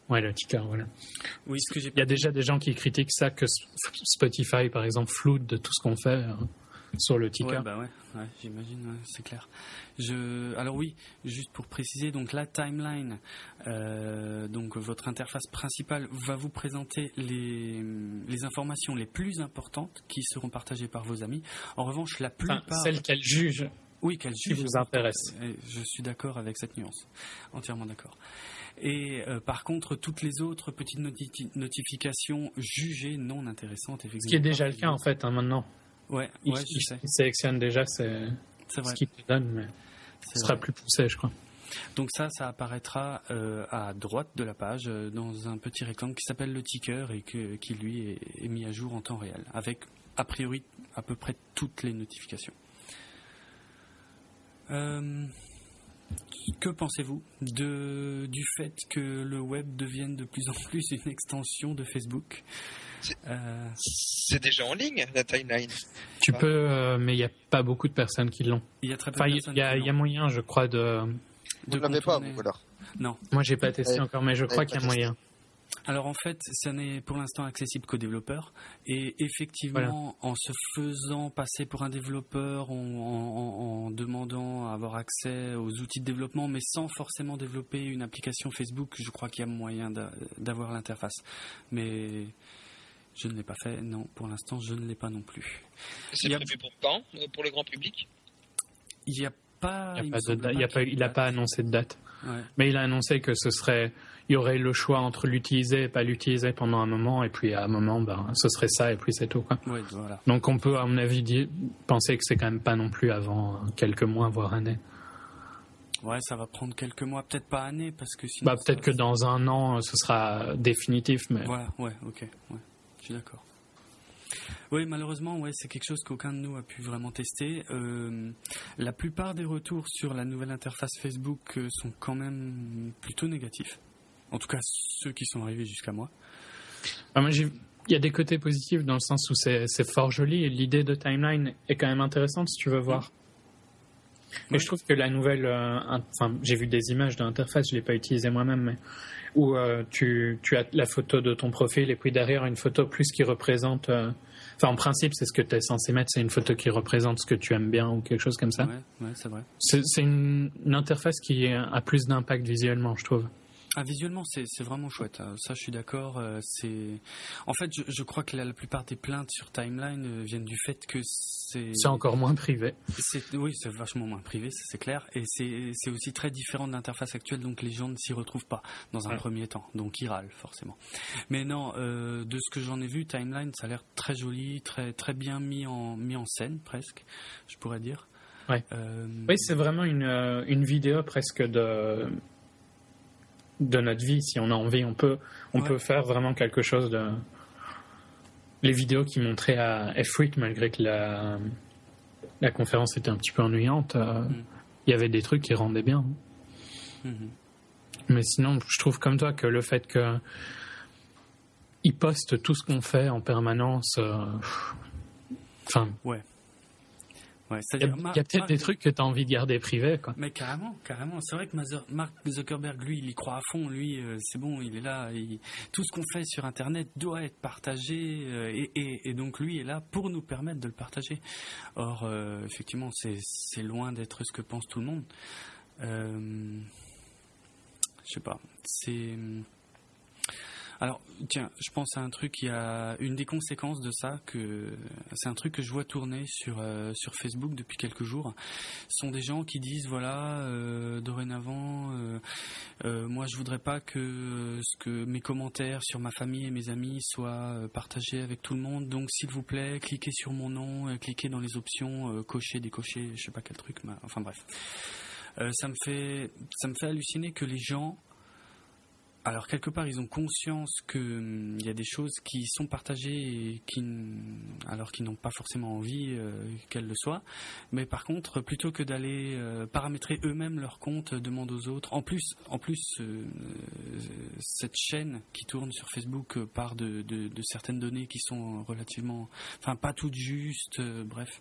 Ouais, le ticker, voilà. Oui, ce que j'ai Il y a déjà des gens qui critiquent ça, que Spotify, par exemple, floute de tout ce qu'on fait euh, sur le ticker. Ouais, bah ouais, ouais j'imagine, ouais, c'est clair. Je, alors oui, juste pour préciser, donc la timeline, euh, donc votre interface principale va vous présenter les, les informations les plus importantes qui seront partagées par vos amis. En revanche, la plupart... Enfin, celles qu'elle juge. Oui, qu'elle juge. Qui vous intéresse. Je suis d'accord avec cette nuance, entièrement d'accord. Et euh, par contre, toutes les autres petites noti- notifications jugées non intéressantes, effectivement. Ce qui est déjà le cas en fait, hein, maintenant. Ouais, il, ouais, il, je sais. il sélectionne déjà c'est, c'est vrai. ce qu'il te donne, mais ce sera vrai. Plus poussé, je crois. Donc ça, ça apparaîtra euh, à droite de la page euh, dans un petit rectangle qui s'appelle le ticker et que, qui lui est, est mis à jour en temps réel, avec a priori à peu près toutes les notifications. Euh, que pensez-vous de, du fait que le web devienne de plus en plus une extension de Facebook ? C'est, euh... c'est déjà en ligne, la timeline. Tu ah. peux, euh, mais il n'y a pas beaucoup de personnes qui l'ont. Il y a très peu enfin, de personnes Il y, a, y a moyen, je crois, de... Vous ne l'avez pas, vous, alors ? Non. Moi, j'ai pas testé ouais. encore, mais je crois ouais, qu'il y a moyen. Alors en fait, ça n'est pour l'instant accessible qu'aux développeurs. Et effectivement, voilà. en se faisant passer pour un développeur, en, en, en demandant à avoir accès aux outils de développement, mais sans forcément développer une application Facebook, je crois qu'il y a moyen d'avoir l'interface. Mais je ne l'ai pas fait, non, pour l'instant, je ne l'ai pas non plus. C'est prévu a... pour quand, pour le grand public ? Il n'y a pas... Il n'a pas, pas, pas, il pas annoncé de date. Ouais. Mais il a annoncé que ce serait... Il y aurait le choix entre l'utiliser et pas l'utiliser pendant un moment, et puis à un moment, ben, ce serait ça, et puis c'est tout, quoi. Ouais, voilà. Donc on peut, à mon avis, dire, penser que c'est quand même pas non plus avant quelques mois, voire années. Ouais, ça va prendre quelques mois, peut-être pas années, parce que sinon... Bah, peut-être que dans un an, ce sera définitif, mais... Voilà, ouais, ok, ouais, je suis d'accord. Oui, malheureusement, ouais, c'est quelque chose qu'aucun de nous a pu vraiment tester. Euh, la plupart des retours sur la nouvelle interface Facebook euh, sont quand même plutôt négatifs. En tout cas, ceux qui sont arrivés jusqu'à moi. Ah, moi, j'ai... Il y a des côtés positifs dans le sens où c'est, c'est fort joli et l'idée de timeline est quand même intéressante si tu veux voir. Et ouais. Je trouve que la nouvelle... Euh, enfin, j'ai vu des images de l'interface, je ne l'ai pas utilisée moi-même, mais où euh, tu, tu as la photo de ton profil et puis derrière une photo plus qui représente... Euh, enfin, en principe, c'est ce que tu es censé mettre, c'est une photo qui représente ce que tu aimes bien ou quelque chose comme ça. Ouais, ouais, c'est vrai. C'est, c'est une, une interface qui a plus d'impact visuellement, je trouve. Ah, visuellement, c'est, c'est vraiment chouette. Ça, je suis d'accord. C'est... En fait, je, je crois que la, la plupart des plaintes sur Timeline viennent du fait que c'est... C'est encore moins privé. C'est... Oui, c'est vachement moins privé, ça, c'est clair. Et c'est, c'est aussi très différent de l'interface actuelle, donc les gens ne s'y retrouvent pas dans un ouais. premier temps. Donc ils râlent, forcément. Mais non, euh, de ce que j'en ai vu, Timeline, ça a l'air très joli, très, très bien mis en, mis en scène, presque, je pourrais dire. Ouais. Euh... Oui, c'est vraiment une, une vidéo presque de... de notre vie, si on a envie, on peut, on ouais. peut faire vraiment quelque chose de... Les vidéos qui montraient à F huit, malgré que la, la conférence était un petit peu ennuyante, euh, mm. il y avait des trucs qui rendaient bien. Mm-hmm. Mais sinon, je trouve comme toi que le fait que ils postent tout ce qu'on fait en permanence, enfin... Euh, ouais. Ouais, il y a, Mark, y a peut-être Mark, des trucs que tu as envie de garder privés, quoi. Mais carrément, carrément. C'est vrai que Mark Zuckerberg, lui, il y croit à fond. Lui, euh, c'est bon, il est là. Il... Tout ce qu'on fait sur Internet doit être partagé. Euh, et, et, et donc, lui est là pour nous permettre de le partager. Or, euh, effectivement, c'est, c'est loin d'être ce que pense tout le monde. Euh, je sais pas. C'est... Alors, tiens, je pense à un truc, il y a une des conséquences de ça, que c'est un truc que je vois tourner sur, euh, sur Facebook depuis quelques jours. Ce sont des gens qui disent, voilà, euh, dorénavant, euh, euh, moi je voudrais pas que, ce que mes commentaires sur ma famille et mes amis soient partagés avec tout le monde, donc s'il vous plaît, cliquez sur mon nom, euh, cliquez dans les options, euh, cocher, décocher, je sais pas quel truc, mais, enfin bref. Euh, ça me fait, ça me fait halluciner que les gens... Alors, quelque part, ils ont conscience qu'il hum, y a des choses qui sont partagées et qui, alors qu'ils n'ont pas forcément envie euh, qu'elles le soient. Mais par contre, plutôt que d'aller euh, paramétrer eux-mêmes leur compte, demandent aux autres. En plus, en plus euh, cette chaîne qui tourne sur Facebook euh, part de, de, de certaines données qui sont relativement... Enfin, pas toutes justes, euh, bref.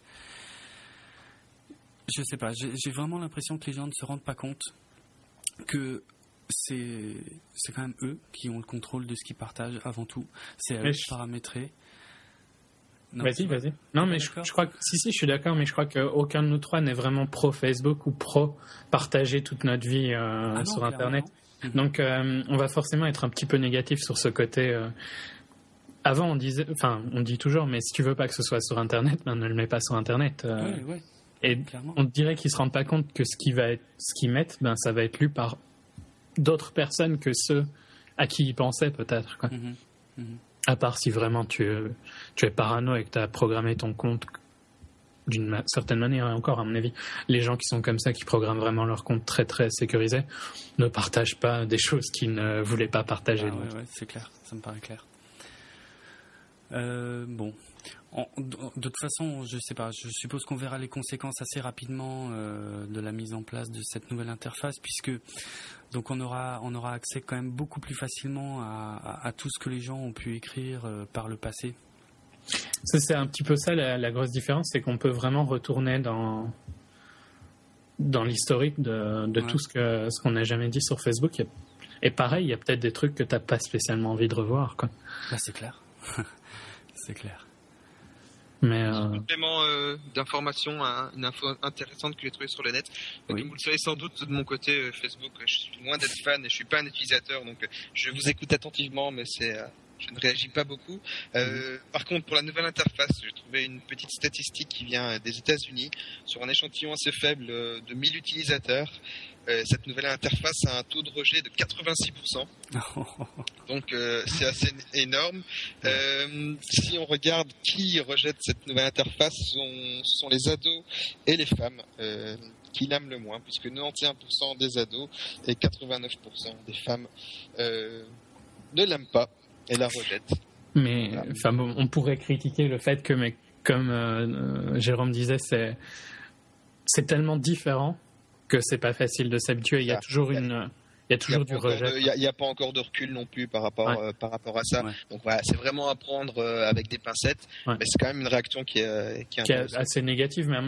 Je sais pas, j'ai, j'ai vraiment l'impression que les gens ne se rendent pas compte que... c'est, c'est quand même eux qui ont le contrôle de ce qu'ils partagent avant tout. C'est à eux de je... paramétrer. Non, vas-y, vas-y. Non, mais je, je crois que si, si, je suis d'accord, mais je crois qu'aucun de nous trois n'est vraiment pro Facebook ou pro partager toute notre vie euh, ah non, sur Internet. Non. Donc, euh, on va forcément être un petit peu négatif sur ce côté. Euh... Avant, on disait, enfin, on dit toujours, mais si tu veux pas que ce soit sur Internet, ben ne le mets pas sur Internet. Euh... Oui, oui. Et clairement. On dirait qu'ils se rendent pas compte que ce qui va être, ce qu'ils mettent, ben ça va être lu par d'autres personnes que ceux à qui ils pensaient peut-être. Quoi. Mm-hmm. Mm-hmm. À part si vraiment tu, tu es parano et que tu as programmé ton compte d'une ma- certaine manière, et encore à mon avis, les gens qui sont comme ça, qui programment vraiment leur compte très très sécurisé, ne partagent pas des choses qu'ils ne voulaient pas partager. Ah, ouais, ouais, c'est clair, ça me paraît clair. Euh, bon, en, de, de toute façon, je sais pas, je suppose qu'on verra les conséquences assez rapidement euh, de la mise en place de cette nouvelle interface, puisque donc on aura on aura accès quand même beaucoup plus facilement à, à, à tout ce que les gens ont pu écrire euh, par le passé. Ça, c'est un petit peu ça la, la grosse différence, c'est qu'on peut vraiment retourner dans dans l'historique de, de ouais. tout ce que ce qu'on n'a jamais dit sur Facebook. Et pareil, il y a peut-être des trucs que t'as pas spécialement envie de revoir, quoi. Là, c'est clair. C'est clair. Mais euh... un complément euh, d'information, hein, une info intéressante que j'ai trouvée sur le net. Oui. Comme vous le savez sans doute de mon côté, euh, Facebook, je suis loin d'être fan et je suis pas un utilisateur, donc euh, je vous écoute attentivement, mais c'est, euh, je ne réagis pas beaucoup. Euh, mmh. Par contre, pour la nouvelle interface, j'ai trouvé une petite statistique qui vient des États-Unis sur un échantillon assez faible euh, de mille utilisateurs. Euh, cette nouvelle interface a un taux de rejet de quatre-vingt-six pour cent. Donc euh, c'est assez énorme. Euh, si on regarde qui rejette cette nouvelle interface, ce sont, ce sont les ados et les femmes euh, qui l'aiment le moins, puisque quatre-vingt-onze pour cent des ados et quatre-vingt-neuf pour cent des femmes euh, ne l'aiment pas et la rejettent. Mais voilà. Enfin, on pourrait critiquer le fait que, mais, comme euh, Jérôme disait, c'est, c'est tellement différent que c'est pas facile de s'habituer. Il y a toujours une, il y a toujours du rejet. Il n'y a, a pas encore de recul non plus par rapport, ouais. euh, par rapport à ça. Ouais. Donc voilà, c'est vraiment à prendre euh, avec des pincettes. Ouais. Mais c'est quand même une réaction qui est, qui est, qui est assez négative. Mais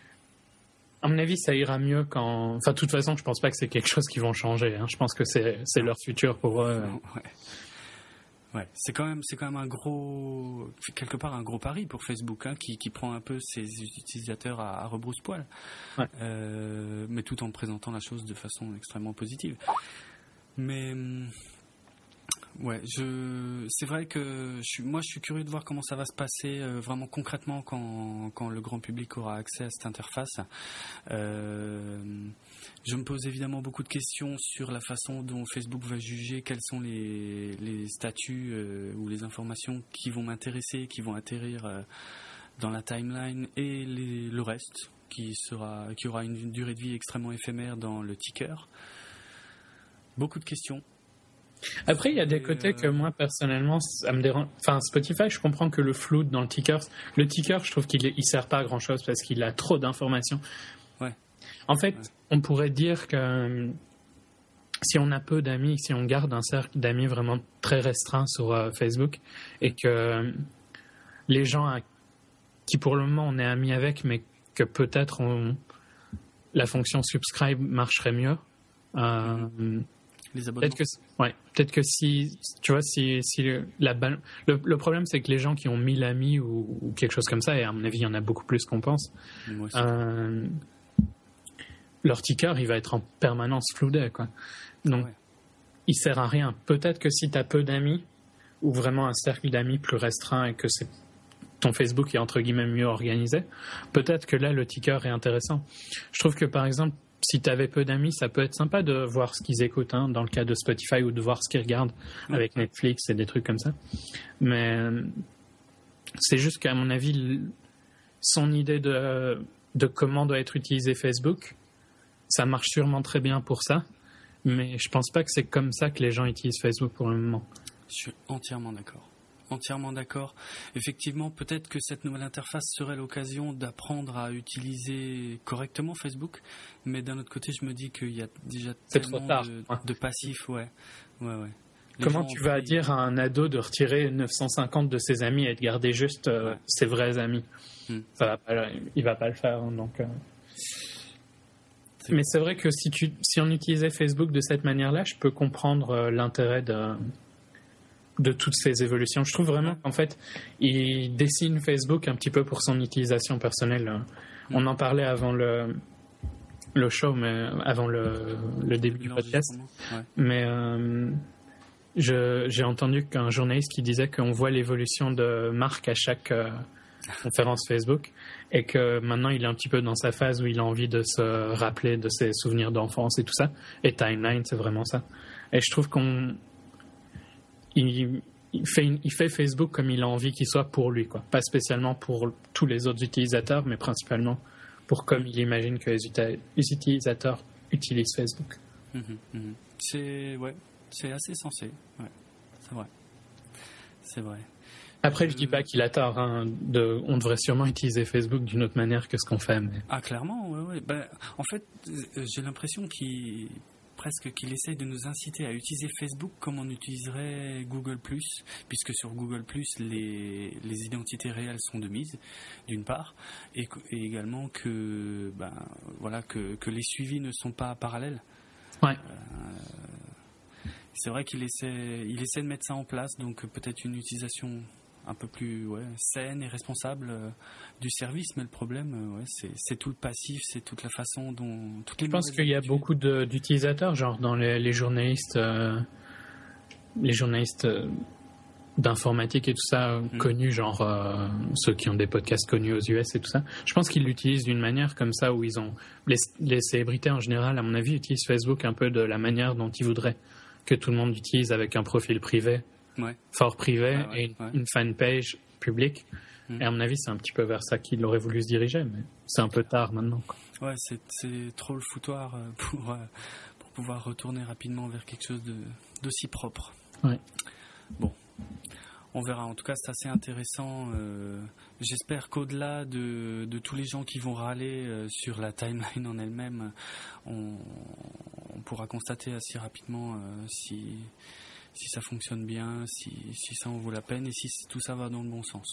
à mon avis, ça ira mieux quand. Enfin, de toute façon, je pense pas que c'est quelque chose qui vont changer. Hein. Je pense que c'est, c'est leur futur pour eux. Ouais. Ouais, c'est quand même, c'est quand même un gros, quelque part un gros pari pour Facebook, hein, qui, qui prend un peu ses utilisateurs à, à rebrousse-poil, ouais. euh, mais tout en présentant la chose de façon extrêmement positive. Mais ouais, je, c'est vrai que je suis, moi, je suis curieux de voir comment ça va se passer euh, vraiment concrètement quand, quand le grand public aura accès à cette interface. Euh, Je me pose évidemment beaucoup de questions sur la façon dont Facebook va juger quels sont les, les statuts euh, ou les informations qui vont m'intéresser, qui vont atterrir euh, dans la timeline, et les, le reste qui, sera, qui aura une durée de vie extrêmement éphémère dans le ticker. Beaucoup de questions. Après, il y a des et côtés euh... que moi, personnellement, ça me dérange. Enfin, Spotify, je comprends que le flou dans le ticker, le ticker, je trouve qu'il ne sert pas à grand-chose parce qu'il a trop d'informations. Ouais. En fait, ouais. on pourrait dire que si on a peu d'amis, si on garde un cercle d'amis vraiment très restreint sur euh, Facebook, et que les gens à qui pour le moment on est amis avec, mais que peut-être on, la fonction subscribe marcherait mieux. Euh, mm-hmm. Les abonnements. Peut-être que, ouais, peut-être que si, tu vois, si, si la balle, le, le problème c'est que les gens qui ont mille amis ou, ou quelque chose comme ça, et à mon avis il y en a beaucoup plus qu'on pense, Moi aussi. Euh, leur ticker il va être en permanence floudé, quoi. Donc ouais. il sert à rien. Peut-être que si tu as peu d'amis ou vraiment un cercle d'amis plus restreint et que c'est ton Facebook est entre guillemets mieux organisé, peut-être que là le ticker est intéressant. Je trouve que par exemple si tu avais peu d'amis, ça peut être sympa de voir ce qu'ils écoutent, hein, dans le cas de Spotify, ou de voir ce qu'ils regardent mmh. avec Netflix et des trucs comme ça. Mais c'est juste qu'à mon avis, son idée de, de comment doit être utilisé Facebook, ça marche sûrement très bien pour ça, mais je pense pas que c'est comme ça que les gens utilisent Facebook pour le moment. Je suis entièrement d'accord. Entièrement d'accord. Effectivement, peut-être que cette nouvelle interface serait l'occasion d'apprendre à utiliser correctement Facebook, mais d'un autre côté, je me dis qu'il y a déjà c'est tellement tard, de, ouais. de passifs, ouais, ouais, ouais. Les Comment tu vas pris... dire à un ado de retirer neuf cent cinquante de ses amis et de garder juste euh, ouais. ses vrais amis? hmm. Ça va pas, il va pas le faire, donc. Euh... C'est Mais c'est vrai que si, tu, si on utilisait Facebook de cette manière-là, je peux comprendre euh, l'intérêt de, de toutes ces évolutions. Je trouve vraiment qu'en fait, il dessine Facebook un petit peu pour son utilisation personnelle. On en parlait avant le, le show, mais avant le, le début du podcast. Ouais. Mais euh, je, j'ai entendu qu'un journaliste qui disait qu'on voit l'évolution de Mark à chaque euh, conférence Facebook et que maintenant il est un petit peu dans sa phase où il a envie de se rappeler de ses souvenirs d'enfance et tout ça. Et Timeline, c'est vraiment ça. Et je trouve qu'on il, il, fait, il fait Facebook comme il a envie qu'il soit pour lui, quoi. Pas spécialement pour tous les autres utilisateurs, mais principalement pour comme il imagine que les, uta- les utilisateurs utilisent Facebook. Mmh, mmh. C'est, ouais, c'est assez sensé. Ouais, c'est vrai. C'est vrai. Après, je dis pas qu'il a tort. Hein, de, on devrait sûrement utiliser Facebook d'une autre manière que ce qu'on fait. Mais... Ah, clairement, ouais, ouais. Ben, en fait, j'ai l'impression qu'il presque qu'il essaye de nous inciter à utiliser Facebook comme on utiliserait Google plus, puisque sur Google plus, les, les identités réelles sont de mise, d'une part, et, et également que, ben, voilà, que, que les suivis ne sont pas parallèles. Ouais. Euh, c'est vrai qu'il essaie, il essaie de mettre ça en place, donc peut-être une utilisation un peu plus ouais, saine et responsable euh, du service, mais le problème, euh, ouais, c'est, c'est tout le passif, c'est toute la façon dont... Toutes les Je pense qu'il y a beaucoup de, d'utilisateurs, genre dans les, les journalistes, euh, les journalistes euh, d'informatique et tout ça, mmh. connus, genre euh, ceux qui ont des podcasts connus aux U S et tout ça. Je pense qu'ils l'utilisent d'une manière comme ça, où ils ont... Les, les célébrités en général, à mon avis, utilisent Facebook un peu de la manière dont ils voudraient que tout le monde utilise, avec un profil privé. Ouais. Fort privé ah ouais, et une, ouais. une fanpage publique. Mmh. Et à mon avis, c'est un petit peu vers ça qu'il aurait voulu se diriger, mais c'est un peu tard maintenant, quoi. Ouais, c'est, c'est trop le foutoir pour, pour pouvoir retourner rapidement vers quelque chose de, d'aussi propre. Ouais. Bon, on verra. En tout cas, c'est assez intéressant. Euh, j'espère qu'au-delà de, de tous les gens qui vont râler euh, sur la timeline en elle-même, on, on pourra constater assez rapidement euh, si... si ça fonctionne bien, si, si ça en vaut la peine et si tout ça va dans le bon sens.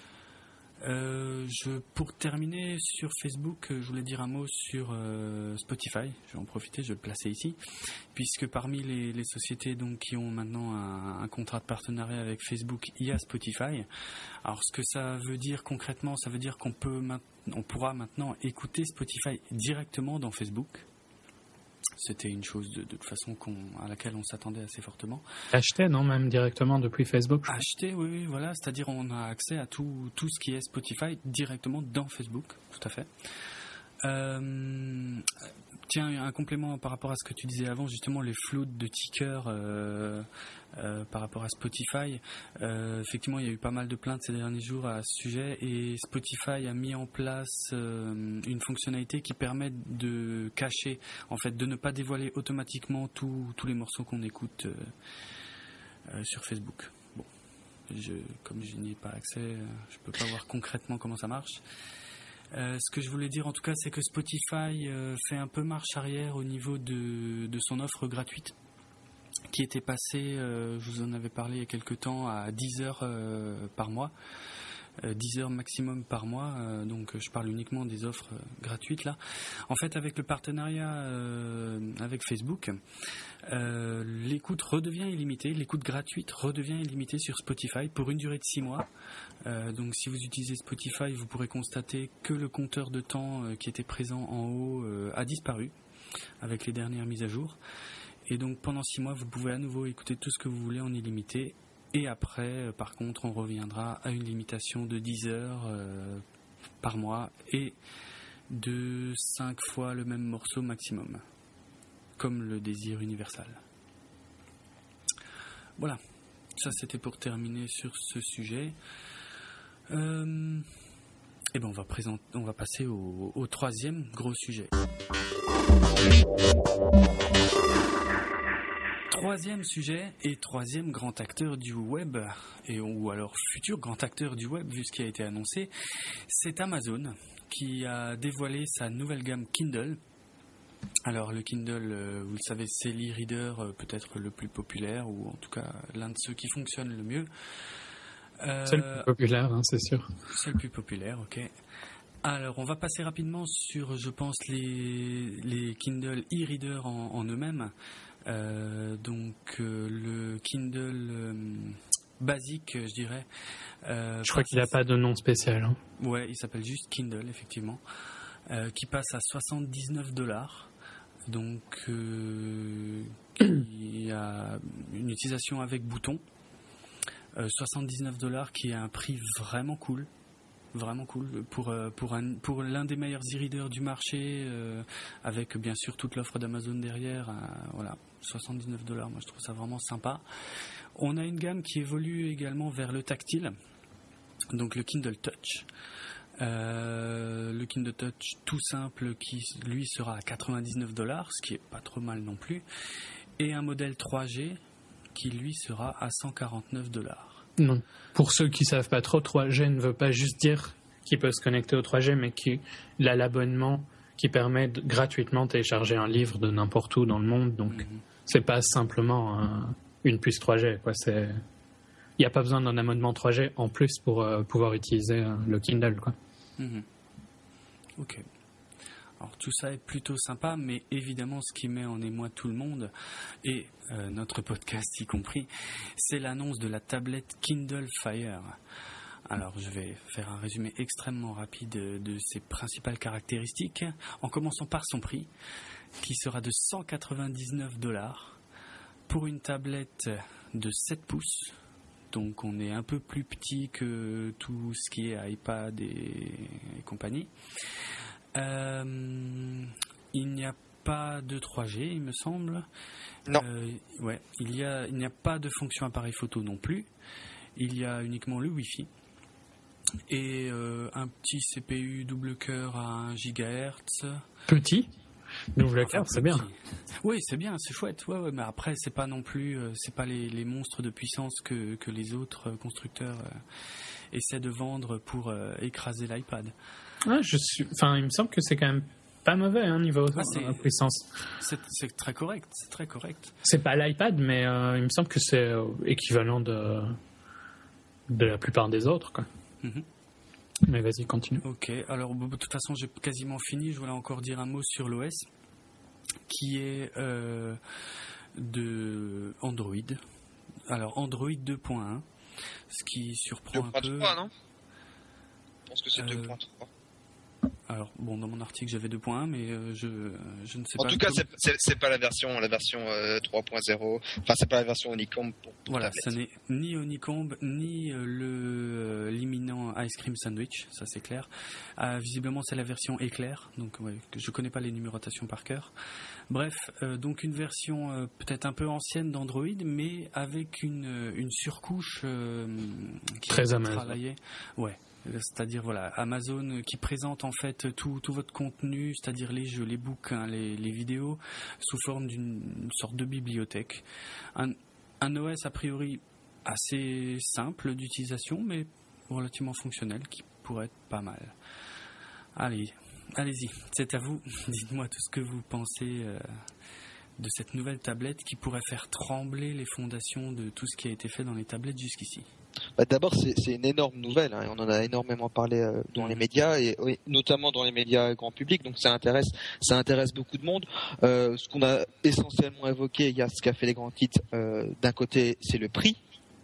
Euh, je, pour terminer sur Facebook, je voulais dire un mot sur euh, Spotify. Je vais en profiter, je vais le placer ici, puisque parmi les, les sociétés donc, qui ont maintenant un, un contrat de partenariat avec Facebook, il y a Spotify. Alors ce que ça veut dire concrètement, ça veut dire qu'on peut, on pourra maintenant écouter Spotify directement dans Facebook. C'était une chose de, de toute façon qu'on, à laquelle on s'attendait assez fortement. Acheter, non, même directement depuis Facebook. Acheter, oui, oui, voilà. C'est-à-dire on a accès à tout, tout ce qui est Spotify directement dans Facebook, tout à fait. Euh, tiens, un complément par rapport à ce que tu disais avant, justement les floats de tickers euh, euh, par rapport à Spotify. Euh, effectivement, il y a eu pas mal de plaintes ces derniers jours à ce sujet et Spotify a mis en place euh, une fonctionnalité qui permet de cacher, en fait, de ne pas dévoiler automatiquement tous tous les morceaux qu'on écoute euh, euh, sur Facebook. Bon, je, comme je n'y ai pas accès, je peux pas voir concrètement comment ça marche. Euh, ce que je voulais dire en tout cas, c'est que Spotify euh, fait un peu marche arrière au niveau de, de son offre gratuite qui était passée, euh, je vous en avais parlé il y a quelques temps, à dix heures euh, par mois, euh, dix heures maximum par mois, euh, donc je parle uniquement des offres euh, gratuites là. En fait, avec le partenariat euh, avec Facebook, euh, l'écoute redevient illimitée, l'écoute gratuite redevient illimitée sur Spotify pour une durée de six mois. Euh, donc si vous utilisez Spotify, vous pourrez constater que le compteur de temps euh, qui était présent en haut euh, a disparu avec les dernières mises à jour. Et donc pendant six mois, vous pouvez à nouveau écouter tout ce que vous voulez en illimité. Et après, euh, par contre, on reviendra à une limitation de dix heures euh, par mois et de cinq fois le même morceau maximum, comme le désir universal. Voilà, ça c'était pour terminer sur ce sujet. Euh, et ben on va présenter, on va passer au, au troisième gros sujet. Troisième sujet et troisième grand acteur du web, et, ou alors futur grand acteur du web vu ce qui a été annoncé, c'est Amazon qui a dévoilé sa nouvelle gamme Kindle. Alors le Kindle, euh, vous le savez, c'est l'e-reader euh, peut-être le plus populaire, ou en tout cas l'un de ceux qui fonctionne le mieux. Euh, c'est le plus populaire, hein, c'est sûr. C'est le plus populaire, ok. Alors, on va passer rapidement sur, je pense, les, les Kindle e-reader en, en eux-mêmes. Euh, donc, euh, le Kindle euh, basique, je dirais. Euh, je crois qu'il n'a pas de nom spécial. Hein. Ouais, il s'appelle juste Kindle, effectivement. Euh, qui passe à soixante-dix-neuf dollars. Donc, euh, il y a une utilisation avec bouton. Euh, soixante-dix-neuf dollars qui est un prix vraiment cool. Vraiment cool pour, pour, un, pour l'un des meilleurs e-readers du marché, euh, avec bien sûr toute l'offre d'Amazon derrière. Euh, voilà, soixante-dix-neuf dollars, moi je trouve ça vraiment sympa. On a une gamme qui évolue également vers le tactile, donc le Kindle Touch. Euh, le Kindle Touch tout simple qui lui sera à quatre-vingt-dix-neuf dollars, ce qui est pas trop mal non plus. Et un modèle trois G qui lui sera à cent quarante-neuf dollars. Non. Pour ceux qui ne savent pas trop, trois G ne veut pas juste dire qu'il peut se connecter au trois G, mais qu'il a l'abonnement qui permet de gratuitement télécharger un livre de n'importe où dans le monde. Donc, mm-hmm. c'est pas simplement un, une puce trois G. Quoi. C'est... Il n'y a pas besoin d'un abonnement trois G en plus pour euh, pouvoir utiliser euh, le Kindle. Quoi. Mm-hmm. Ok. Alors tout ça est plutôt sympa, mais évidemment ce qui met en émoi tout le monde, et euh, notre podcast y compris, c'est l'annonce de la tablette Kindle Fire. Alors je vais faire un résumé extrêmement rapide de, de ses principales caractéristiques, en commençant par son prix, qui sera de cent quatre-vingt-dix-neuf dollars pour une tablette de sept pouces. Donc on est un peu plus petit que tout ce qui est iPad et, et compagnie. Euh, il n'y a pas de trois G, il me semble. Non. Euh, ouais, il y a, il n'y a pas de fonction appareil photo non plus. Il y a uniquement le Wi-Fi et euh, un petit C P U double cœur à un gigahertz. Petit. Double enfin, cœur, c'est bien. Oui, c'est bien, c'est chouette. Ouais, ouais, mais après, c'est pas non plus, euh, c'est pas les, les monstres de puissance que que les autres constructeurs euh, essaient de vendre pour euh, écraser l'iPad. Ah, je suis... enfin, il me semble que c'est quand même pas mauvais hein, niveau ah, euh, puissance. C'est, c'est très correct, c'est très correct. C'est pas l'iPad, mais euh, il me semble que c'est euh, équivalent de de la plupart des autres, quoi. Mm-hmm. Mais vas-y, continue. Ok, alors de toute façon, j'ai quasiment fini. Je voulais encore dire un mot sur l'O S, qui est euh, de Android. Alors Android deux point un, ce qui surprend un peu. deux point trois, non ? Je pense que c'est euh... deux point trois. Alors, bon, dans mon article, j'avais deux point un, mais euh, je, je ne sais en pas. En tout cas, c'est, c'est, c'est pas la version, la version euh, trois point zéro. Enfin, c'est pas la version Honeycomb pour, pour voilà, tablette. Ça n'est ni Honeycomb, ni euh, le, euh, l'imminent Ice Cream Sandwich, ça c'est clair. Euh, visiblement, c'est la version éclair, donc ouais, je connais pas les numérotations par cœur. Bref, euh, donc une version euh, peut-être un peu ancienne d'Android, mais avec une, une surcouche euh, qui très est Amazon. Travaillée. Ouais. C'est-à-dire voilà, Amazon qui présente en fait tout, tout votre contenu, c'est-à-dire les jeux, les bouquins, les, les vidéos, sous forme d'une sorte de bibliothèque. Un, un O S a priori assez simple d'utilisation, mais relativement fonctionnel, qui pourrait être pas mal. Allez, allez-y, c'est à vous. Dites-moi tout ce que vous pensez euh, de cette nouvelle tablette qui pourrait faire trembler les fondations de tout ce qui a été fait dans les tablettes jusqu'ici. Bah d'abord, c'est, c'est une énorme nouvelle. Hein. On en a énormément parlé euh, dans les médias et oui, notamment dans les médias grand public. Donc ça intéresse, ça intéresse beaucoup de monde. Euh, ce qu'on a essentiellement évoqué, il y a ce qu'a fait les grands titres. Euh, d'un côté, c'est le prix.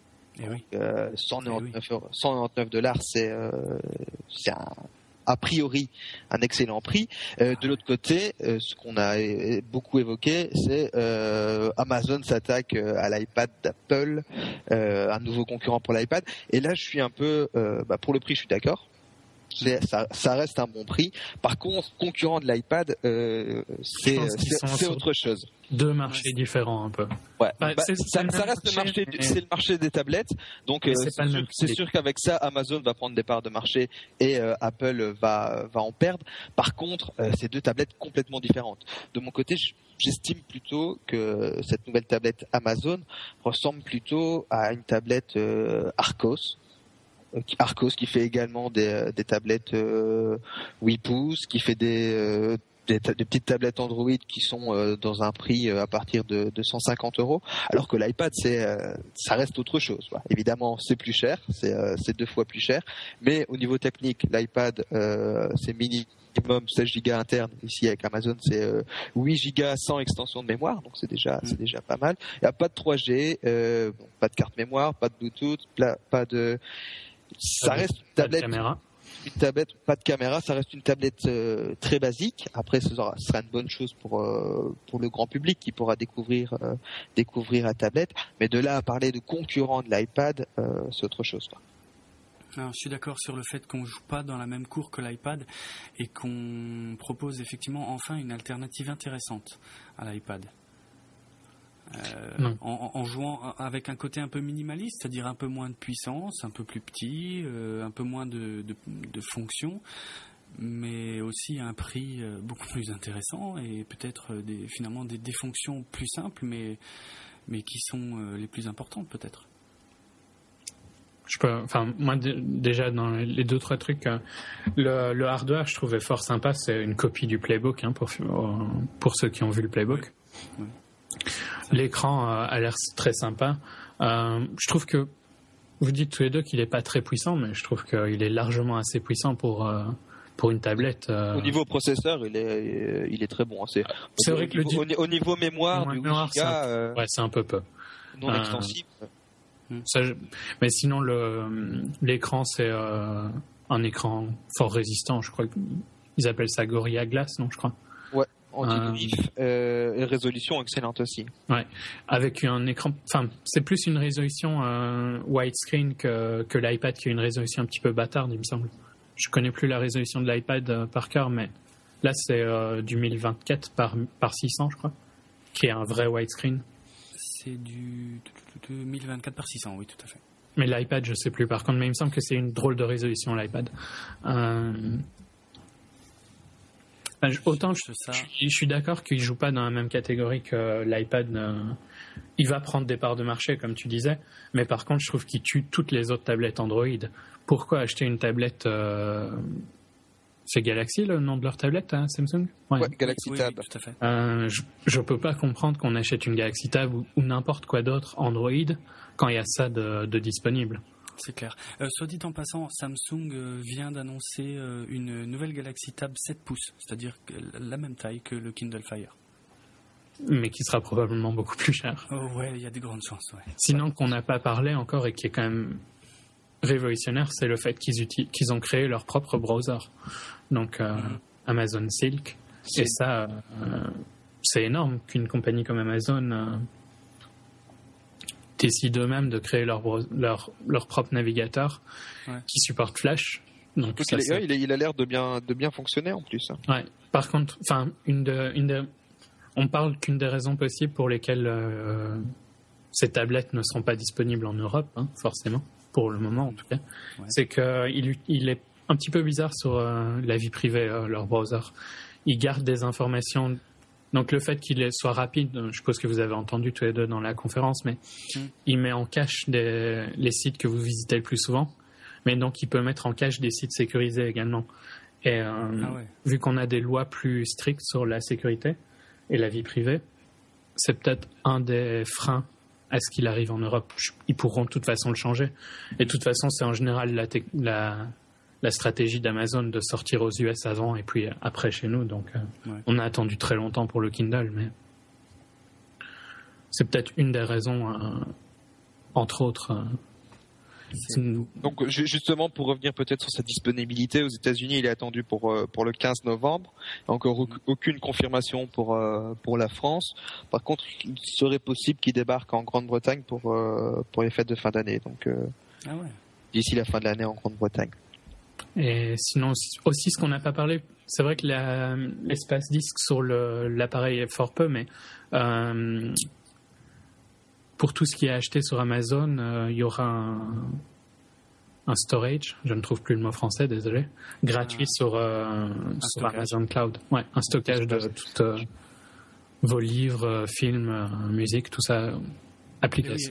Et oui. Euh, cent quatre-vingt-neuf dollars, c'est, euh, c'est un, a priori un excellent prix. Euh, de l'autre côté, euh, ce qu'on a beaucoup évoqué, c'est euh, Amazon s'attaque à l'iPad d'Apple, euh, un nouveau concurrent pour l'iPad. Et là, je suis un peu, euh, bah, pour le prix, je suis d'accord. C'est, ça, ça reste un bon prix. Par contre, concurrent de l'iPad, euh, c'est, c'est, c'est autre chose. Deux marchés différents un peu. Ouais. Bah, bah, c'est, ça, c'est ça reste le marché, mais... c'est le marché des tablettes. Donc euh, c'est, c'est, sûr, c'est sûr qu'avec ça, Amazon va prendre des parts de marché et euh, Apple va va en perdre. Par contre, euh, c'est deux tablettes complètement différentes. De mon côté, j'estime plutôt que cette nouvelle tablette Amazon ressemble plutôt à une tablette euh, Arcos. Arcos qui fait également des, des tablettes euh, huit pouces, qui fait des euh, des, des petites tablettes Android qui sont euh, dans un prix euh, à partir de, de cent cinquante euros, alors que l'iPad, c'est, euh, ça reste autre chose. Quoi. Évidemment, c'est plus cher, c'est, euh, c'est deux fois plus cher, mais au niveau technique, l'iPad, euh, c'est minimum seize gigas interne. Ici, avec Amazon, c'est euh, huit gigas sans extension de mémoire, donc c'est déjà, mmh. c'est déjà pas mal. Il n'y a pas de trois G, euh, bon, pas de carte mémoire, pas de Bluetooth, pas de... Ça reste une tablette... caméra. Une tablette, pas de caméra, ça reste une tablette euh, très basique. Après, ce sera, ce sera une bonne chose pour euh, pour le grand public qui pourra découvrir euh, découvrir la tablette. Mais de là à parler de concurrent de l'iPad, euh, c'est autre chose, quoi. Alors, je suis d'accord sur le fait qu'on joue pas dans la même cour que l'iPad et qu'on propose effectivement enfin une alternative intéressante à l'iPad. Euh, en, en jouant avec un côté un peu minimaliste, c'est-à-dire un peu moins de puissance, un peu plus petit, euh, un peu moins de, de, de fonctions, mais aussi un prix beaucoup plus intéressant et peut-être des, finalement des, des fonctions plus simples, mais, mais qui sont les plus importantes peut-être. Je peux, enfin, moi, d- déjà, dans les deux, trois trucs, euh, le, le hardware, je trouvais fort sympa. C'est une copie du Playbook, hein, pour, pour ceux qui ont vu le Playbook. Oui. Oui. L'écran euh, a l'air très sympa. Euh, je trouve que, vous dites tous les deux qu'il n'est pas très puissant, mais je trouve qu'il est largement assez puissant pour, euh, pour une tablette. Euh... Au niveau processeur, il est, il est très bon. C'est, c'est au, vrai au que niveau, le au, au niveau mémoire, ouais, du mémoire huit gigas, c'est, un... euh... ouais, c'est un peu peu. Non euh... extensible. Ça, je... Mais sinon, le, l'écran, c'est euh, un écran fort résistant. Je crois qu'ils appellent ça Gorilla Glass, non, je crois. Ouais, anti-griffe. Euh... Euh, et résolution excellente aussi. Ouais, avec un écran... Enfin, c'est plus une résolution euh, widescreen que, que l'iPad, qui a une résolution un petit peu bâtarde, il me semble. Je connais plus la résolution de l'iPad euh, par cœur, mais là, c'est euh, du mille vingt-quatre par, par six cents, je crois, qui est un vrai widescreen. C'est du mille vingt-quatre par six cents, oui, tout à fait. Mais l'iPad, je sais plus par contre, mais il me semble que c'est une drôle de résolution, l'iPad. Euh... Enfin, autant je, ça... je, je suis d'accord qu'il joue pas dans la même catégorie que l'iPad. Euh... Il va prendre des parts de marché, comme tu disais, mais par contre, je trouve qu'il tue toutes les autres tablettes Android. Pourquoi acheter une tablette euh... C'est Galaxy le nom de leur tablette, hein, Samsung ? Ouais, ouais Galaxy oui, Tab. Oui, tout à fait. Euh, je ne peux pas comprendre qu'on achète une Galaxy Tab ou, ou n'importe quoi d'autre Android quand il y a ça de, de disponible. C'est clair. Euh, soit dit en passant, Samsung euh, vient d'annoncer euh, une nouvelle Galaxy Tab sept pouces, c'est-à-dire la même taille que le Kindle Fire. Mais qui sera probablement beaucoup plus cher. Oh ouais, il y a des grandes chances. Ouais. Sinon, ouais. qu'on n'a pas parlé encore et qui est quand même révolutionnaire, c'est le fait qu'ils, uti- qu'ils ont créé leur propre browser. Donc euh, mm-hmm. Amazon Silk. C'est... Et ça, euh, c'est énorme qu'une compagnie comme Amazon euh, décide eux-mêmes de créer leur, leur, leur propre navigateur ouais. qui supporte Flash. Donc, ça, il, est, il, est, il a l'air de bien, de bien fonctionner en plus. Ouais. Par contre, une de, une de, on parle qu'une des raisons possibles pour lesquelles euh, ces tablettes ne seront pas disponibles en Europe, hein, forcément, pour le moment en tout cas, ouais. c'est qu'il il est un petit peu bizarre sur euh, la vie privée, euh, leur browser. Ils gardent des informations. Donc le fait qu'il soit rapide, je suppose que vous avez entendu tous les deux dans la conférence, mais mm. il met en cache des, les sites que vous visitez le plus souvent, mais donc il peut mettre en cache des sites sécurisés également. Et euh, ah ouais. vu qu'on a des lois plus strictes sur la sécurité et la vie privée, c'est peut-être un des freins à ce qu'il arrive en Europe. Ils pourront de toute façon le changer. Et de toute façon, c'est en général la, te- la, la stratégie d'Amazon de sortir aux U S avant et puis après chez nous. Donc, euh, ouais. on a attendu très longtemps pour le Kindle, mais c'est peut-être une des raisons, euh, entre autres. Euh, Donc justement, pour revenir peut-être sur sa disponibilité, aux États-Unis, il est attendu pour pour le quinze novembre. Encore aucune confirmation pour pour la France. Par contre, il serait possible qu'il débarque en Grande-Bretagne pour pour les fêtes de fin d'année. Donc ah ouais. d'ici la fin de l'année en Grande-Bretagne. Et sinon aussi, ce qu'on n'a pas parlé, c'est vrai que la, l'espace disque sur le, l'appareil est fort peu, mais euh, pour tout ce qui est acheté sur Amazon, euh, il y aura un, un storage, je ne trouve plus le mot français, désolé, gratuit ah. sur, euh, sur Amazon Cloud. Ouais, un stockage de toutes euh, vos livres, films, musique, tout ça, applications. Oui,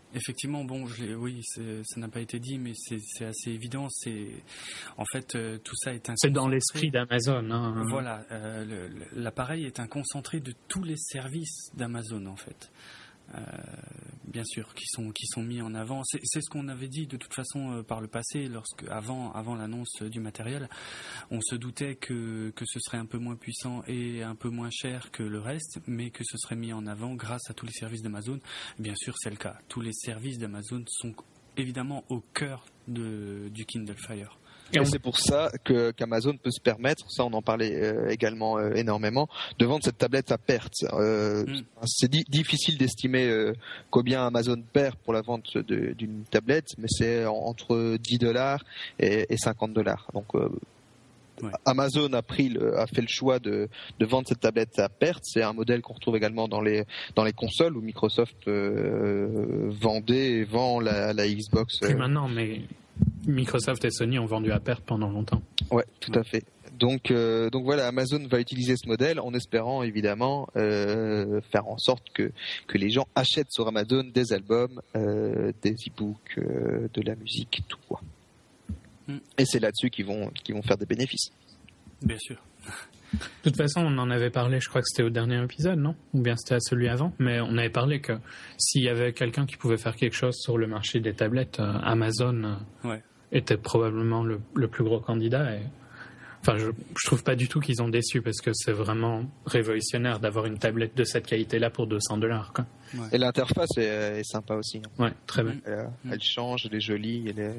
Effectivement, bon, je oui, c'est, ça n'a pas été dit, mais c'est, c'est assez évident. C'est, en fait, euh, tout ça est un. C'est dans l'esprit d'Amazon. Hein. Voilà, euh, le, l'appareil est un concentré de tous les services d'Amazon, en fait. Euh, bien sûr, qui sont qui sont mis en avant. C'est, c'est ce qu'on avait dit de toute façon euh, par le passé, lorsque avant avant l'annonce du matériel, on se doutait que que ce serait un peu moins puissant et un peu moins cher que le reste, mais que ce serait mis en avant grâce à tous les services d'Amazon. Bien sûr, c'est le cas. Tous les services d'Amazon sont évidemment au cœur de du Kindle Fire. Et c'est pour ça que qu'Amazon peut se permettre, ça on en parlait euh, également euh, énormément, de vendre cette tablette à perte. Euh, mm. C'est di- difficile d'estimer euh, combien Amazon perd pour la vente de, d'une tablette, mais c'est en, entre dix dollars et, et cinquante dollars. Donc euh, ouais. Amazon a pris le, a fait le choix de, de vendre cette tablette à perte. C'est un modèle qu'on retrouve également dans les dans les consoles où Microsoft euh, vendait et vend la, la Xbox. Plus euh, maintenant, mais Microsoft et Sony ont vendu à perte pendant longtemps. Ouais, tout à fait. Donc, euh, donc voilà, Amazon va utiliser ce modèle en espérant évidemment euh, faire en sorte que que les gens achètent sur Amazon des albums, euh, des e-books, euh, de la musique, tout quoi. Mm. Et c'est là-dessus qu'ils vont qu'ils vont faire des bénéfices. Bien sûr. De toute façon, on en avait parlé, je crois que c'était au dernier épisode, non ? Ou bien c'était à celui avant. Mais on avait parlé que s'il y avait quelqu'un qui pouvait faire quelque chose sur le marché des tablettes, euh, Amazon euh, ouais. était probablement le, le plus gros candidat. Et... Enfin, je, je trouve pas du tout qu'ils ont déçu parce que c'est vraiment révolutionnaire d'avoir une tablette de cette qualité-là pour deux cents dollars. Quoi. Ouais. Et l'interface est, est sympa aussi. Hein. Ouais, très bien. Elle, mmh. elle change, elle est jolie, elle est...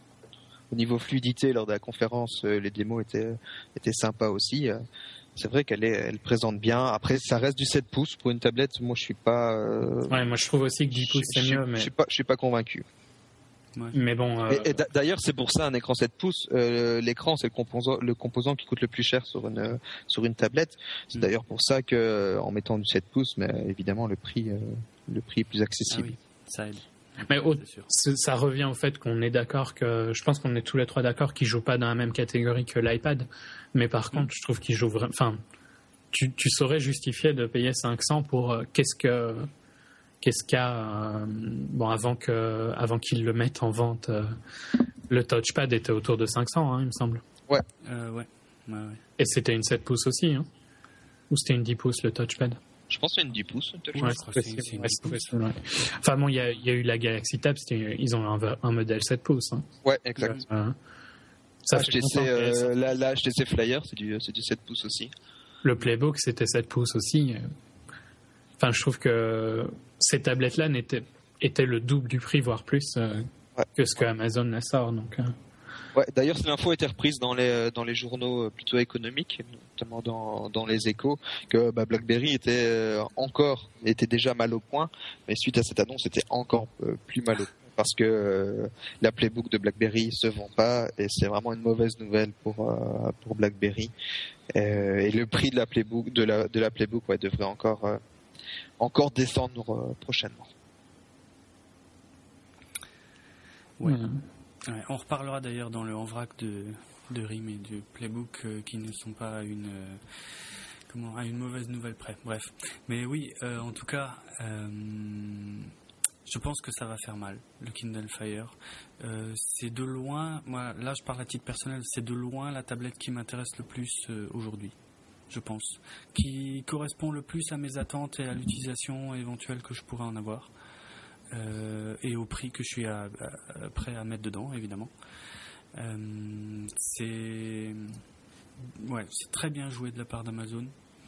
Au niveau fluidité, lors de la conférence, les démos étaient, étaient sympas aussi. C'est vrai qu'elle est, elle présente bien. Après, ça reste du sept pouces pour une tablette. Moi, je suis pas. Euh... Ouais, moi, je trouve aussi que dix pouces c'est mieux, mais je suis pas, je suis pas convaincu. Ouais. Mais bon. Euh... Et, et d'ailleurs, c'est pour ça un écran sept pouces. Euh, l'écran, c'est le composant, le composant qui coûte le plus cher sur une, sur une tablette. C'est mmh. d'ailleurs pour ça que, en mettant du sept pouces, mais évidemment, le prix, euh, le prix est plus accessible. Ah oui, ça aide. Mais au, ça revient au fait qu'on est d'accord que je pense qu'on est tous les trois d'accord qu'ils jouent pas dans la même catégorie que l'iPad. Mais par contre, je trouve qu'ils jouent vraiment. Enfin, tu, tu saurais justifier de payer cinq cents pour euh, qu'est-ce que qu'est-ce qu'a euh, bon avant que avant qu'ils le mettent en vente. Euh, le touchpad était autour de cinq cents, hein, il me semble. Ouais. Euh, ouais. ouais, ouais. Et c'était une sept pouces aussi, hein. Ou c'était une dix pouces le touchpad? Je pense que c'est une dix pouces. Ouais, c'est c'est, c'est une dix pouces. Ouais. Enfin bon, il y a, y a eu la Galaxy Tab, ils ont un, un modèle sept pouces. Hein. Ouais, exact. Euh, ça ah, H T C, euh, là, là, H T C Flyer, c'est du, c'est du sept pouces aussi. Le Playbook, c'était sept pouces aussi. Enfin, je trouve que ces tablettes-là n'étaient, étaient le double du prix, voire plus, euh, ouais. que ce que Amazon la sort. Donc, euh... Ouais, d'ailleurs, cette info a été reprise dans les dans les journaux plutôt économiques, notamment dans dans les Échos, que bah, BlackBerry était euh, encore était déjà mal au point, mais suite à cette annonce, c'était encore euh, plus mal au point parce que euh, la Playbook de BlackBerry se vend pas et c'est vraiment une mauvaise nouvelle pour euh, pour BlackBerry. Euh, et le prix de la Playbook de la de la Playbook ouais, devrait encore euh, encore descendre euh, prochainement. Ouais. Mmh. Ouais, on reparlera d'ailleurs dans le en vrac de, de R I M et du Playbook euh, qui ne sont pas à une, euh, comment, à une mauvaise nouvelle près. Bref. Mais oui, euh, en tout cas, euh, je pense que ça va faire mal, le Kindle Fire. Euh, c'est de loin, moi, là je parle à titre personnel, c'est de loin la tablette qui m'intéresse le plus euh, aujourd'hui, je pense. Qui correspond le plus à mes attentes et à l'utilisation éventuelle que je pourrais en avoir. Euh, et au prix que je suis à, à, prêt à mettre dedans, évidemment. Euh, c'est, ouais, c'est très bien joué de la part d'Amazon.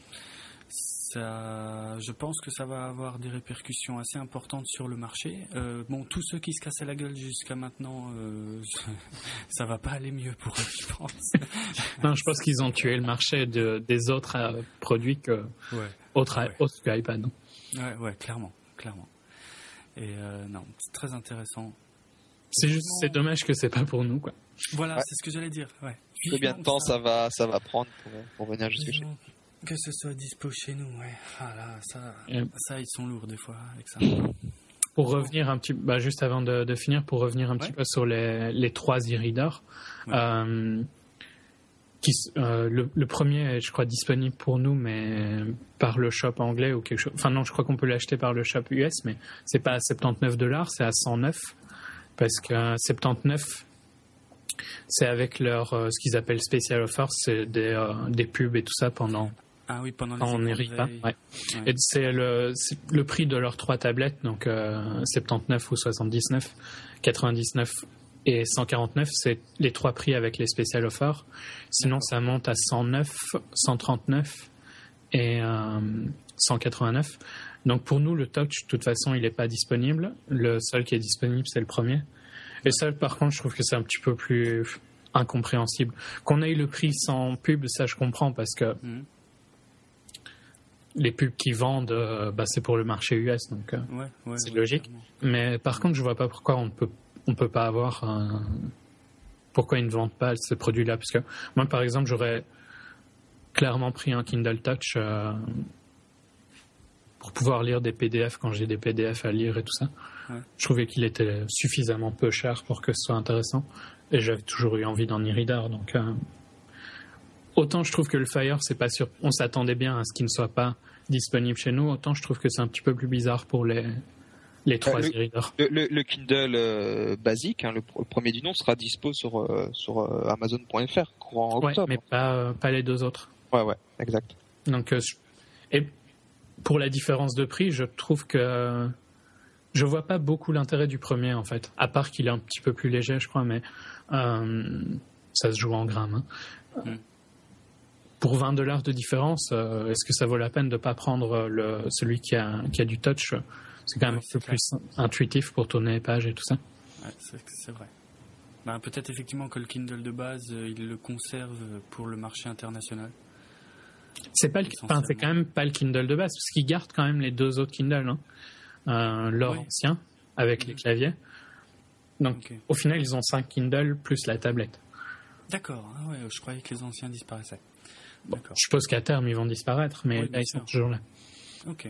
Ça, je pense que ça va avoir des répercussions assez importantes sur le marché. Euh, bon, tous ceux qui se cassaient la gueule jusqu'à maintenant, euh, ça va pas aller mieux pour eux, je pense. Non, je pense qu'ils ont tué le marché de, des autres euh, produits que ouais. autres, ouais. autres que iPad. Ouais, ouais, clairement, clairement. Et euh, non, c'est très intéressant. C'est juste, c'est dommage que c'est pas pour nous, quoi. Voilà, ouais. c'est ce que j'allais dire. Ouais. Combien de temps ça, ça va, ça va prendre pour, pour venir jusque chez nous? Que ce soit dispo chez nous, ouais. Ah là, ça, yeah. ça, ils sont lourds des fois avec ça. Pour revenir un petit, bah juste avant de, de finir, pour revenir un ouais. petit peu sur les, les trois e-readers. Ouais. Euh, qui, euh, le, le premier est, je crois, disponible pour nous, mais par le shop anglais ou quelque chose. Enfin non, je crois qu'on peut l'acheter par le shop U S, mais c'est pas à soixante-dix-neuf dollars, c'est à cent neuf, parce que euh, soixante-dix-neuf, c'est avec leur euh, ce qu'ils appellent special offers, c'est des, euh, des pubs et tout ça pendant. Ah oui, pendant les quand on n'hérite pas. Ouais. Ouais. Et c'est le, c'est le prix de leurs trois tablettes, donc euh, soixante-dix-neuf ou soixante-dix-neuf, quatre-vingt-dix-neuf et cent quarante-neuf, c'est les trois prix avec les special offers. Sinon, D'accord. ça monte à cent neuf, cent trente-neuf et euh, cent quatre-vingt-neuf. Donc pour nous, le Touch, de toute façon, il n'est pas disponible. Le seul qui est disponible, c'est le premier. Et ça, par contre, je trouve que c'est un petit peu plus incompréhensible. Qu'on ait le prix sans pub, ça je comprends, parce que mmh. les pubs qui vendent, euh, bah, c'est pour le marché U S, donc euh, ouais, ouais, c'est ouais, logique. Clairement. Mais par contre, je vois pas pourquoi on ne peut, on peut pas avoir un... pourquoi ils ne vendent pas ce produit-là. Parce que moi, par exemple, j'aurais clairement pris un Kindle Touch euh, pour pouvoir lire des P D F quand j'ai des P D F à lire et tout ça. Ouais. Je trouvais qu'il était suffisamment peu cher pour que ce soit intéressant. Et j'avais toujours eu envie d'un e-reader, donc... Euh, autant je trouve que le Fire, c'est pas sûr. On s'attendait bien à ce qu'il ne soit pas disponible chez nous. Autant je trouve que c'est un petit peu plus bizarre pour les les trois euh, e-readers. Le, le, le Kindle euh, basique, hein, le, le premier du nom, sera dispo sur euh, sur euh, Amazon point F R courant ouais, octobre. mais pas euh, pas les deux autres. Ouais, ouais, exact. Donc euh, et pour la différence de prix, je trouve que je vois pas beaucoup l'intérêt du premier en fait. À part qu'il est un petit peu plus léger, je crois, mais euh, ça se joue en grammes. Hein. Mm. Pour vingt dollars de différence, euh, est-ce que ça vaut la peine de ne pas prendre le, celui qui a, qui a du touch? C'est quand même ouais, un peu clair. Plus intuitif pour tourner les pages et tout ça. Ouais, c'est, c'est vrai. Ben, peut-être effectivement que le Kindle de base, il le conserve pour le marché international. C'est, pas le, enfin, c'est quand même pas le Kindle de base, parce qu'il garde quand même les deux autres Kindle. Hein. Euh, leur oui. ancien, avec mmh. les claviers. Donc okay. Au final, ils ont cinq Kindle plus la tablette. D'accord, ah ouais, je croyais que les anciens disparaissaient. Bon, je suppose qu'à terme ils vont disparaître, mais oui, là ils sont toujours là. Ok,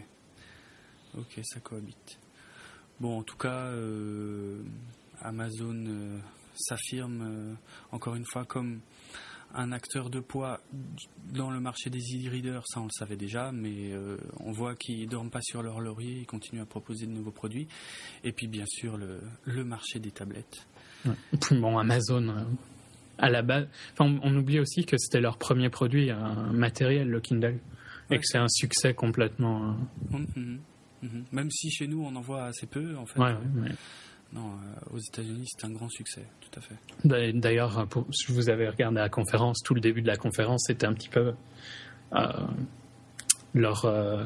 ok, ça cohabite. Bon, en tout cas, euh, Amazon euh, s'affirme euh, encore une fois comme un acteur de poids dans le marché des e-readers. Ça, on le savait déjà, mais euh, on voit qu'ils ne dorment pas sur leur laurier, ils continuent à proposer de nouveaux produits. Et puis, bien sûr, le, le marché des tablettes. Ouais. Et puis, bon, Amazon. Euh... À la base, enfin, on, on oublie aussi que c'était leur premier produit un matériel, le Kindle, ouais. et que c'est un succès complètement. Euh... Mmh, mmh. Même si chez nous on en voit assez peu, en fait. Ouais, ouais, ouais. Non, euh, aux États-Unis c'est un grand succès, tout à fait. D'ailleurs, pour, si vous avez regardé la conférence, tout le début de la conférence, c'était un petit peu euh, leur. Euh,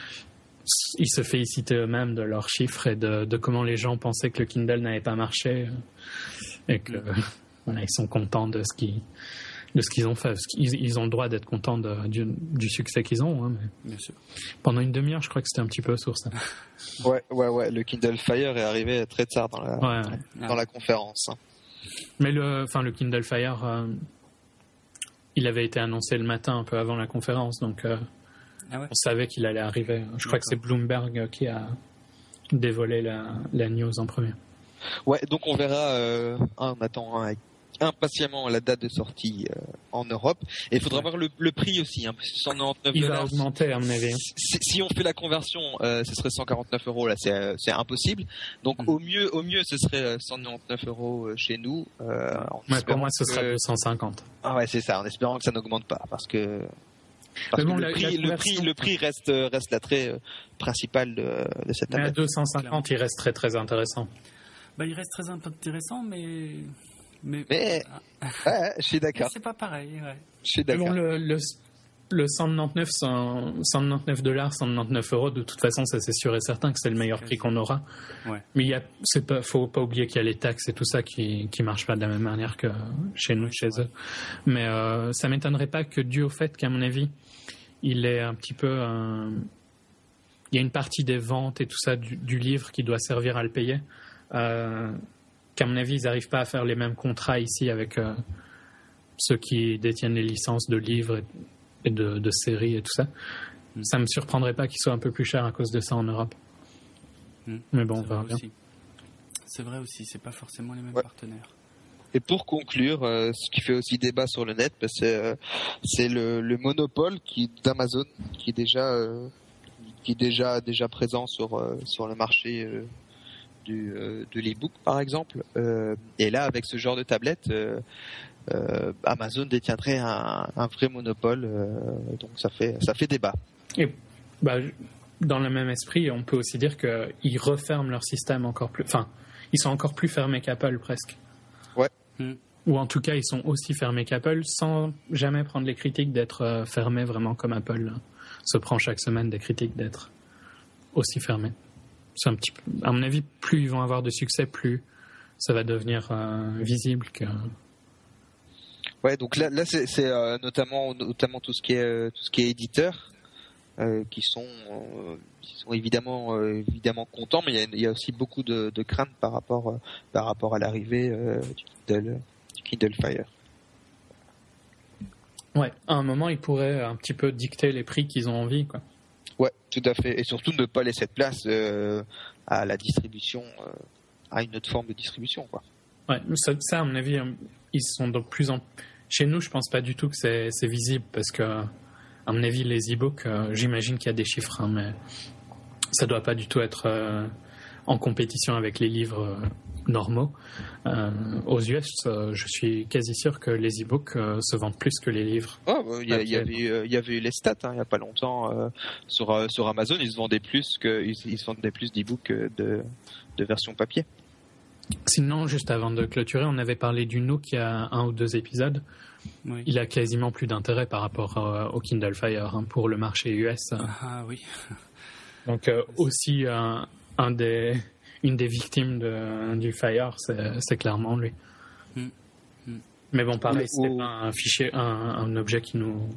ils se félicitaient eux-mêmes de leurs chiffres et de, de comment les gens pensaient que le Kindle n'avait pas marché et que. Mmh. Voilà, ils sont contents de ce qu'ils, de ce qu'ils ont fait. Parce qu'ils, ils ont le droit d'être contents de, du, du succès qu'ils ont. Hein, mais bien sûr. Pendant une demi-heure, je crois que c'était un petit peu source. Ça. ouais, ouais, ouais. Le Kindle Fire est arrivé très tard dans la, ouais, ouais. Dans ah. la conférence. Mais le, enfin, le Kindle Fire, euh, il avait été annoncé le matin, un peu avant la conférence. Donc, euh, ah ouais. on savait qu'il allait arriver. Je D'accord. crois que c'est Bloomberg qui a dévoilé la, la news en premier. Ouais, donc on verra. Euh, on attend hein, impatiemment la date de sortie euh, en Europe. Et il faudra voir le, le prix aussi. Hein, cent quatre-vingt-neuf il va augmenter à mon avis. Si, si on fait la conversion, euh, ce serait cent quarante-neuf euros. Là, c'est, c'est impossible. Donc mmh. au mieux, au mieux, ce serait cent quatre-vingt-neuf euros chez nous. Euh, ouais, pour moi, ce que... sera deux cent cinquante. Ah ouais, c'est ça. En espérant que ça n'augmente pas, parce que. Parce bon, que le, la, prix, la conversion... le prix, le prix reste reste l'attrait euh, principal de, de cette tablette. Mais à deux cent cinquante, il reste très très intéressant. Bah, il reste très intéressant, mais. Mais, mais... ouais, je suis d'accord. Mais c'est pas pareil, ouais. Je suis d'accord. Bon, le, le, le cent quatre-vingt-neuf, cent quatre-vingt-neuf dollars, cent quatre-vingt-neuf euros, de toute façon, ça c'est sûr et certain que c'est le meilleur prix qu'on aura. Ouais. Mais il y a, c'est pas, faut pas oublier qu'il y a les taxes et tout ça qui, qui marchent pas de la même manière que chez nous, chez eux. Mais euh, ça m'étonnerait pas que, dû au fait qu'à mon avis, il est un petit peu. Euh, il y a une partie des ventes et tout ça du, du livre qui doit servir à le payer. Euh, qu'à mon avis ils n'arrivent pas à faire les mêmes contrats ici avec euh, ceux qui détiennent les licences de livres et de, de séries et tout ça. Mm. Ça me surprendrait pas qu'ils soient un peu plus chers à cause de ça en Europe. Mm. Mais bon, on verra bien. C'est vrai aussi, c'est pas forcément les mêmes ouais. partenaires. Et pour conclure, euh, ce qui fait aussi débat sur le net, bah, c'est, euh, c'est le, le monopole qui, d'Amazon qui est déjà, euh, qui est déjà, déjà présent sur, euh, sur le marché euh, du, euh, de l'e-book par exemple. Euh, et là, avec ce genre de tablette, euh, euh, Amazon détiendrait un, un vrai monopole. Euh, donc ça fait, ça fait débat. Et bah, dans le même esprit, on peut aussi dire qu'ils referment leur système encore plus. Enfin, ils sont encore plus fermés qu'Apple presque. Ouais. Mm. Ou en tout cas, ils sont aussi fermés qu'Apple sans jamais prendre les critiques d'être fermés vraiment comme Apple se prend chaque semaine des critiques d'être aussi fermés. C'est un petit peu, à mon avis, plus ils vont avoir de succès, plus ça va devenir euh, visible que. Ouais, donc là, là c'est, c'est euh, notamment, notamment tout ce qui est, euh, tout ce qui est éditeur, euh, qui sont, euh, qui sont évidemment, euh, évidemment contents, mais il y a, il y a aussi beaucoup de, de craintes par rapport, euh, par rapport à l'arrivée euh, du Kindle, du Kindle Fire. Ouais, à un moment, ils pourraient un petit peu dicter les prix qu'ils ont envie, quoi. Ouais, tout à fait, et surtout ne pas laisser de place euh, à la distribution, euh, à une autre forme de distribution, quoi. Ouais, ça, ça à mon avis, ils sont de plus en. Chez nous, je pense pas du tout que c'est, c'est visible parce que, à mon avis, les e-books, euh, j'imagine qu'il y a des chiffres, hein, mais ça doit pas du tout être euh, en compétition avec les livres euh, normaux. Euh, aux U S, euh, je suis quasi sûr que les e-books euh, se vendent plus que les livres. Oh, bah, il y, a, il y avait, euh, il y avait eu les stats, hein, il y a pas longtemps euh, sur euh, sur Amazon, ils se vendaient plus que ils, ils se vendaient plus d'e-books que de de version papier. Sinon, juste avant de clôturer, on avait parlé du Nook il y a un ou deux épisodes. Oui. Il a quasiment plus d'intérêt par rapport euh, au Kindle Fire hein, pour le marché U S. Ah oui. Donc euh, aussi euh, un des, une des victimes de, du Fire, c'est, c'est clairement lui. Mm. Mm. Mais bon, pareil, c'était oh. pas un fichier, un, un objet qui nous,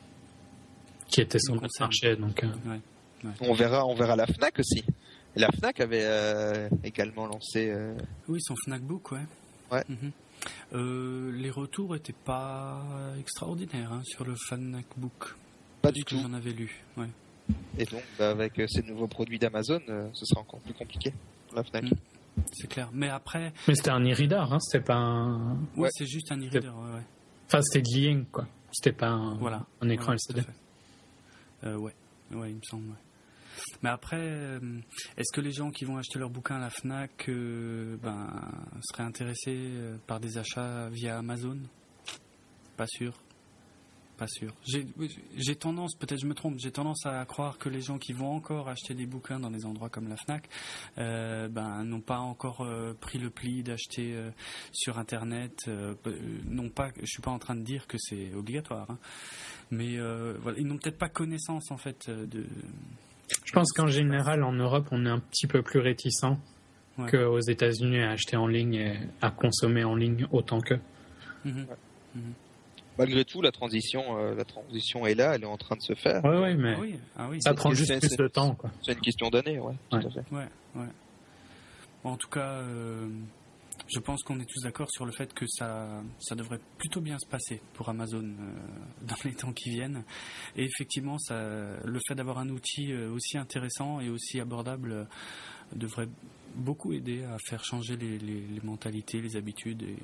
qui était sur notre marché. Donc euh... ouais. Ouais. On verra, on verra la Fnac aussi. La Fnac avait euh, également lancé. Euh... Oui, son Fnac Book, ouais. Ouais. Mm-hmm. Euh, les retours étaient pas extraordinaires hein, sur le Fnac Book. Pas du tout. J'en avais lu, ouais. Et donc, bah, avec euh, ces nouveaux produits d'Amazon, euh, ce sera encore plus compliqué pour la Fnac. Mm. C'est clair. Mais après. Mais c'était un e-reader, hein. C'était pas un. Ouais, ouais. C'est juste un e-reader, ouais, ouais. Enfin, c'était de l'e-ink, quoi. C'était pas un, voilà. un écran voilà, L C D. Euh, ouais, ouais, il me semble. Ouais. Mais après, euh, est-ce que les gens qui vont acheter leur bouquin à la Fnac euh, ben, seraient intéressés euh, par des achats via Amazon ? Pas sûr. Pas sûr. J'ai, j'ai tendance, peut-être je me trompe, j'ai tendance à croire que les gens qui vont encore acheter des bouquins dans des endroits comme la Fnac euh, ben, n'ont pas encore euh, pris le pli d'acheter euh, sur Internet. Euh, non pas, je ne suis pas en train de dire que c'est obligatoire, hein, mais euh, voilà, ils n'ont peut-être pas connaissance en fait de... Je pense qu'en général, en Europe, on est un petit peu plus réticent ouais. qu'aux États-Unis à acheter en ligne et à consommer en ligne autant qu'eux. Mmh. Ouais. Mmh. Malgré tout, la transition, euh, la transition est là, elle est en train de se faire. Oui, oui, mais ah oui. Ah oui. ça prend juste c'est, plus c'est, de temps. Quoi. C'est une question d'années, ouais. ouais. Tout à fait. Ouais, ouais. Bon, en tout cas, euh, je pense qu'on est tous d'accord sur le fait que ça, ça devrait plutôt bien se passer pour Amazon euh, dans les temps qui viennent. Et effectivement, ça, le fait d'avoir un outil aussi intéressant et aussi abordable euh, devrait beaucoup aider à faire changer les, les, les mentalités, les habitudes. Et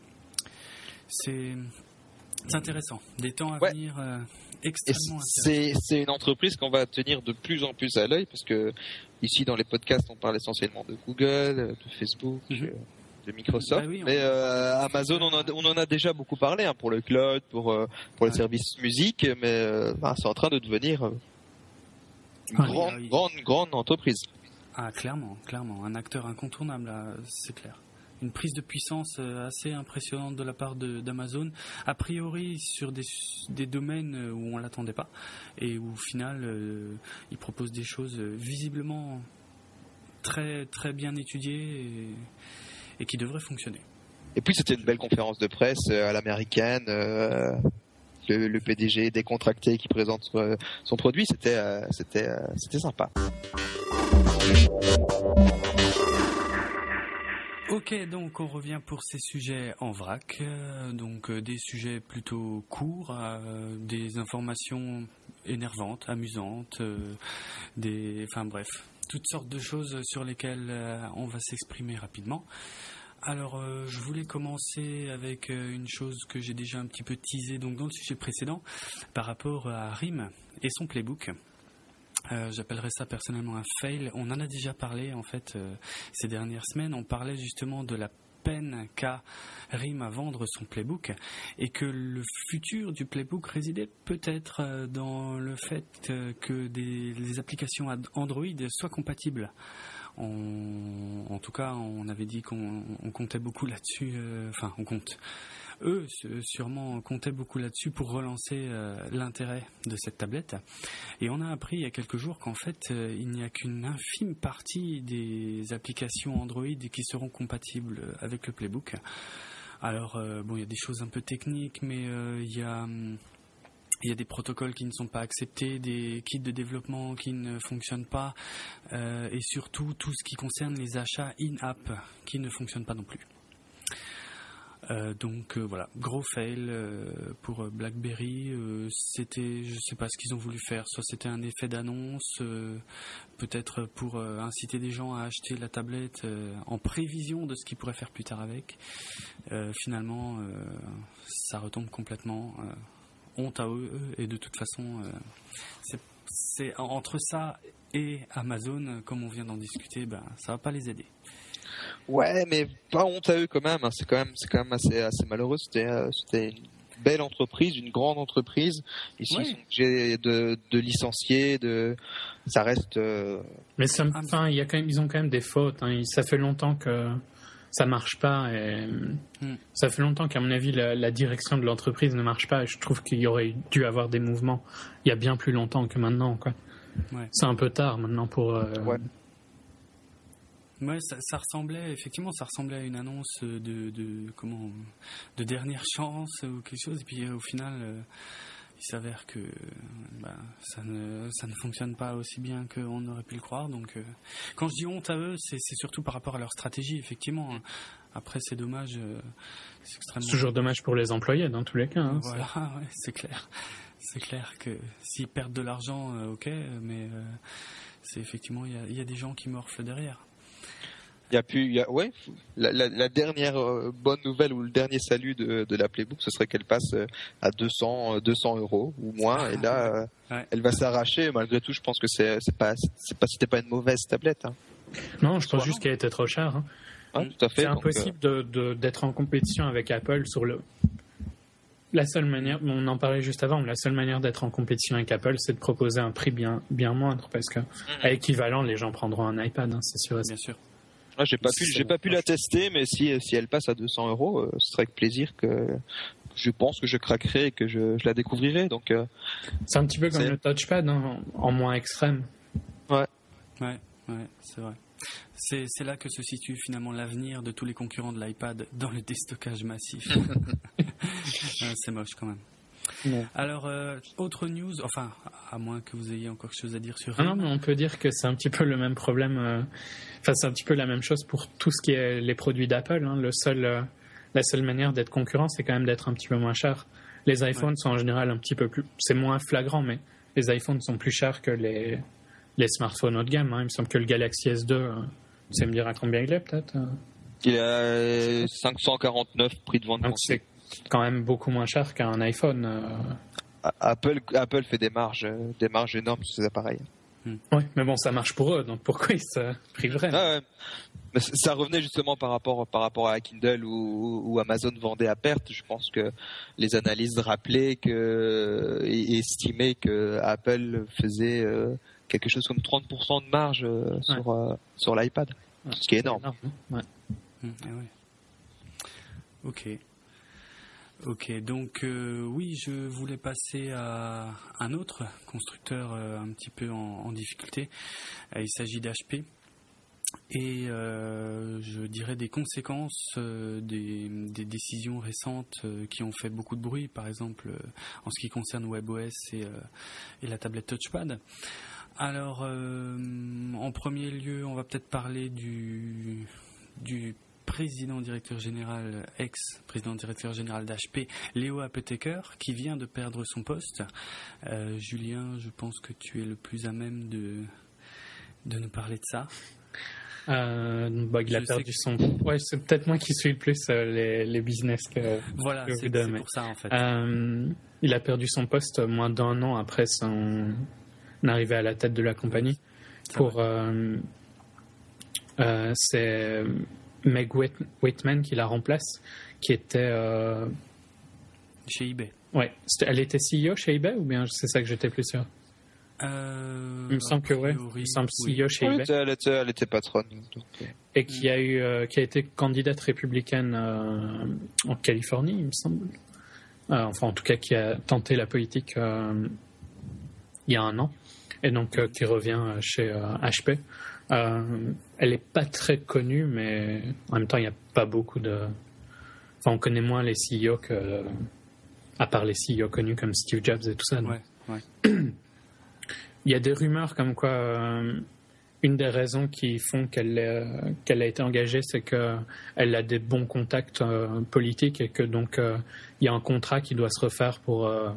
c'est, c'est intéressant. Des temps à ouais. venir euh, extrêmement c'est, c'est une entreprise qu'on va tenir de plus en plus à l'œil parce que ici, dans les podcasts, on parle essentiellement de Google, de Facebook... Mm-hmm. de Microsoft, bah oui, mais euh, Amazon, on, a, on en a déjà beaucoup parlé hein, pour le cloud, pour euh, pour les ouais. services musique, mais euh, bah, c'est en train de devenir euh, une ah, grande, oui. grande, grande entreprise. Ah, clairement, clairement, un acteur incontournable, là, c'est clair. Une prise de puissance assez impressionnante de la part de, d'Amazon, a priori sur des, des domaines où on l'attendait pas, et où au final, euh, ils proposent des choses visiblement très très bien étudiées. Et, et qui devrait fonctionner. Et puis c'était une belle conférence de presse à l'américaine, euh, le, le P D G décontracté qui présente son, son produit, c'était, euh, c'était, euh, c'était sympa. Ok, donc on revient pour ces sujets en vrac, euh, donc euh, des sujets plutôt courts, euh, des informations énervantes, amusantes, euh, des, enfin bref, toutes sortes de choses sur lesquelles euh, on va s'exprimer rapidement. Alors, euh, je voulais commencer avec euh, une chose que j'ai déjà un petit peu teasée donc dans le sujet précédent, par rapport à Rim et son playbook. Euh, j'appellerais ça personnellement un fail. On en a déjà parlé en fait euh, ces dernières semaines. On parlait justement de la peine qu'a Rim à vendre son playbook et que le futur du playbook résidait peut-être euh, dans le fait euh, que des, les applications Android soient compatibles. On, en tout cas, on avait dit qu'on on comptait beaucoup là-dessus. Euh, enfin, on compte. Eux, sûrement, comptaient beaucoup là-dessus pour relancer euh, l'intérêt de cette tablette. Et on a appris il y a quelques jours qu'en fait, euh, il n'y a qu'une infime partie des applications Android qui seront compatibles avec le Playbook. Alors, euh, bon, il y a des choses un peu techniques, mais euh, il y a... Hum, Il y a des protocoles qui ne sont pas acceptés, des kits de développement qui ne fonctionnent pas, euh, et surtout tout ce qui concerne les achats in-app qui ne fonctionnent pas non plus. Euh, donc euh, voilà, gros fail euh, pour BlackBerry. Euh, c'était, je sais pas ce qu'ils ont voulu faire. Soit c'était un effet d'annonce, euh, peut-être pour euh, inciter des gens à acheter la tablette euh, en prévision de ce qu'ils pourraient faire plus tard avec. Euh, finalement, euh, ça retombe complètement. Euh, honte à eux, et de toute façon euh, c'est, c'est entre ça et Amazon, comme on vient d'en discuter, ben, ça va pas les aider. Ouais, mais pas honte à eux quand même, hein. c'est quand même c'est quand même assez assez malheureux. C'était euh, c'était une belle entreprise, une grande entreprise. Ici ouais. Ils sont obligés de de licencier, de ça reste euh... mais ça, enfin il y a quand même ils ont quand même des fautes, hein. Ça fait longtemps que ça marche pas et mm. ça fait longtemps qu'à mon avis la, la direction de l'entreprise ne marche pas et je trouve qu'il y aurait dû avoir des mouvements il y a bien plus longtemps que maintenant quoi. Ouais. C'est un peu tard maintenant pour euh... ouais. Ouais, ça, ça ressemblait effectivement, ça ressemblait à une annonce de, de comment, de dernière chance ou quelque chose. Et puis au final, euh, il s'avère que bah, ça ne ça ne fonctionne pas aussi bien qu'on aurait pu le croire. Donc, euh, quand je dis honte à eux, c'est, c'est surtout par rapport à leur stratégie, effectivement. Après, c'est dommage. Euh, c'est extrêmement. C'est toujours dommage pour les employés dans tous les cas. Hein, voilà, c'est... Ouais, c'est clair. C'est clair que s'ils perdent de l'argent, euh, ok, mais euh, c'est effectivement il y a, y a des gens qui morflent derrière. Il y a plus, il y a, ouais, la, la, la dernière euh, bonne nouvelle ou le dernier salut de, de la Playbook, ce serait qu'elle passe euh, à deux cents euros ou moins, et là, euh, ouais. Elle va s'arracher. Malgré tout, je pense que c'est, c'est pas, c'est pas, c'était pas une mauvaise tablette. Hein. Non, je pense juste qu'elle était trop chère. Hein. Ouais, tout à fait. C'est impossible donc, euh... de, de, d'être en compétition avec Apple sur le. La seule manière, on en parlait juste avant, la seule manière d'être en compétition avec Apple, c'est de proposer un prix bien, bien moindre, parce que mm-hmm. à équivalent, les gens prendront un iPad, hein, c'est sûr. Bien sûr. Ah, j'ai pas pu, j'ai pas pu la tester, mais si si elle passe à deux cents euros, euh, ce serait avec plaisir que je pense que je craquerai et que je, je la découvrirai. Donc euh, c'est un petit peu comme c'est... le touchpad, hein, en moins extrême. Ouais. Ouais, ouais, c'est vrai. C'est c'est là que se situe finalement l'avenir de tous les concurrents de l'iPad dans le déstockage massif. Ouais, c'est moche quand même. Ouais. Alors, euh, autre news, enfin, à moins que vous ayez encore quelque chose à dire sur... Ah non, mais on peut dire que c'est un petit peu le même problème, euh, enfin c'est un petit peu la même chose pour tout ce qui est les produits d'Apple. Hein. Le seul, euh, la seule manière d'être concurrent, c'est quand même d'être un petit peu moins cher. Les iPhones ouais. sont en général un petit peu plus... C'est moins flagrant, mais les iPhones sont plus chers que les, les smartphones haut de gamme. Hein. Il me semble que le Galaxy S deux, euh, vous savez me dire à combien il est peut-être euh... Il est à cinq cent quarante-neuf prix de vente. Donc c'est quand même beaucoup moins cher qu'un iPhone. Euh... Apple, Apple fait des marges, des marges énormes sur ces appareils. Hmm. Oui, mais bon, ça marche pour eux, donc pourquoi ils se priveraient? Ah ouais. Mais ça revenait justement par rapport, par rapport à Kindle où, où Amazon vendait à perte. Je pense que les analyses rappelaient que, et estimaient que Apple faisait euh, quelque chose comme trente pour cent de marge euh, ouais. sur, euh, sur l'iPad, ouais, ce qui est énorme. énorme hein. Ouais. Mmh, ah ouais. Ok. Ok, donc euh, oui, je voulais passer à un autre constructeur euh, un petit peu en, en difficulté. Euh, il s'agit d'H P. Et euh, je dirais des conséquences euh, des, des décisions récentes euh, qui ont fait beaucoup de bruit, par exemple euh, en ce qui concerne WebOS et, euh, et la tablette Touchpad. Alors, euh, en premier lieu, on va peut-être parler du, du président directeur général, ex-président directeur général d'H P, Leo Apotheker, qui vient de perdre son poste. Euh, Julien, je pense que tu es le plus à même de, de nous parler de ça. Euh, bah, il a Je perdu sais son. Ouais, c'est peut-être moi qui suis le plus euh, les, les business que. Voilà, que c'est, vous deux, c'est mais, pour ça en fait. Euh, il a perdu son poste moins d'un an après son arrivée à la tête de la compagnie. Ça Pour euh, euh, c'est Meg Whit- Whitman qui la remplace, qui était. Euh... Chez eBay. Ouais, c'était- elle était C E O chez eBay ou bien c'est ça que j'étais plus sûr. Euh, Il me semble que ouais, il me semble C E O chez Elle eBay. était, elle était, elle était patronne. Donc, euh, Et qui a eu, euh, qui a été candidate républicaine euh, en Californie, il me semble. Euh, enfin, en tout cas, qui a tenté la politique euh, il y a un an, et donc euh, qui revient chez euh, H P. Euh, elle n'est pas très connue, mais en même temps, il n'y a pas beaucoup de. Enfin, on connaît moins les C E O que, à part les C E O connus comme Steve Jobs et tout ça. donc. Ouais, ouais. Il y a des rumeurs comme quoi. Euh, Une des raisons qui font qu'elle, euh, qu'elle a été engagée, c'est qu'elle a des bons contacts euh, politiques et que donc euh, il y a un contrat qui doit se refaire pour euh,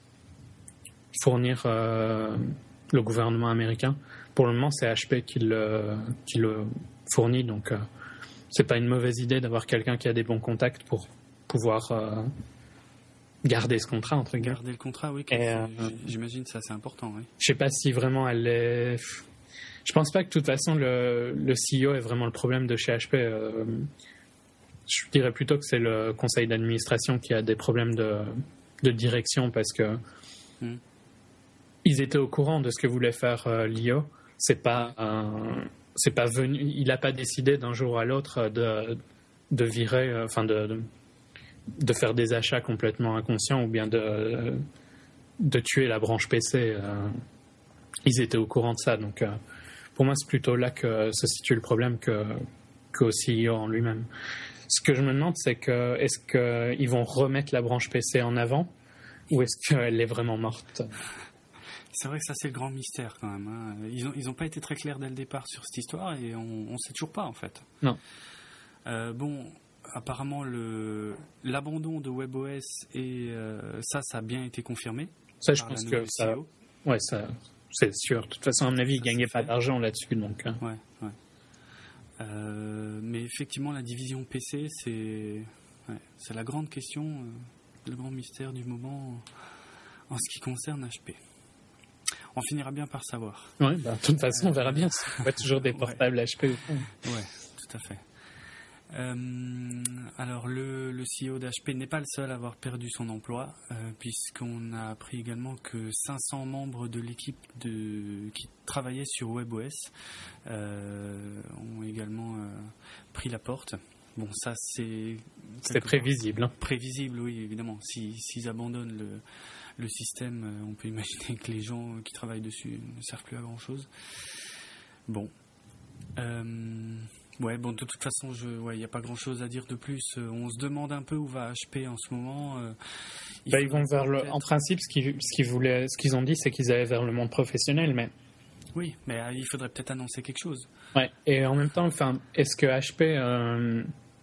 fournir euh, le gouvernement américain. Pour le moment, c'est H P qui le, qui le fournit, donc euh, c'est pas une mauvaise idée d'avoir quelqu'un qui a des bons contacts pour pouvoir euh, garder ce contrat entre guillemets. Garder le contrat, oui. Et, c'est- euh, J'imagine ça, c'est important, oui. Je sais pas si vraiment elle est. Je pense pas que de toute façon le, le C E O est vraiment le problème de chez H P. Euh, je dirais plutôt que c'est le conseil d'administration qui a des problèmes de, de direction parce que Mm. ils étaient au courant de ce que voulait faire euh, l'I O. C'est pas un- c'est pas venu. Il a pas décidé d'un jour à l'autre de de virer, euh, enfin de, de de faire des achats complètement inconscients ou bien de de tuer la branche P C. Euh, ils étaient au courant de ça, donc. Euh, Pour moi, c'est plutôt là que se situe le problème que, qu'au C E O en lui-même. Ce que je me demande, c'est que est-ce qu'ils vont remettre la branche P C en avant ou est-ce qu'elle est vraiment morte? C'est vrai que ça, c'est le grand mystère quand même. Hein. Ils n'ont ils ont pas été très clairs dès le départ sur cette histoire et on ne sait toujours pas en fait. Non. Euh, bon, apparemment, le, l'abandon de WebOS, et euh, ça, ça a bien été confirmé. Ça, je par la pense que nouvelle ça, C E O. ouais, ça, c'est sûr. De toute façon, à mon avis, ils Ça, gagnaient c'est pas fait. d'argent là-dessus, donc. hein. Ouais, ouais. Euh, mais effectivement, la division P C, c'est, ouais, c'est la grande question, euh, le grand mystère du moment en ce qui concerne H P. On finira bien par savoir. Ouais, bah, de toute façon, on verra bien. On voit toujours des portables H P. Ouais, tout à fait. Euh, alors, le, le C E O d'H P n'est pas le seul à avoir perdu son emploi, euh, puisqu'on a appris également que cinq cents membres de l'équipe de, qui travaillait sur WebOS euh, ont également euh, pris la porte. Bon, ça, c'est... C'était prévisible. Hein. Prévisible, oui, évidemment. Si, s'ils abandonnent le, le système, euh, on peut imaginer que les gens qui travaillent dessus ne servent plus à grand-chose. Bon. Euh... Ouais, bon, de toute façon, je, ouais, il n'y a pas grand-chose à dire de plus. Euh, on se demande un peu où va H P en ce moment. Euh, il Bah, ils vont vers le. peut-être- En principe, ce qu'ils, ce qu'ils voulaient, ce qu'ils ont dit, c'est qu'ils allaient vers le monde professionnel, mais. Oui, mais euh, il faudrait peut-être annoncer quelque chose. Ouais. Et en même temps, enfin, est-ce que H P, euh,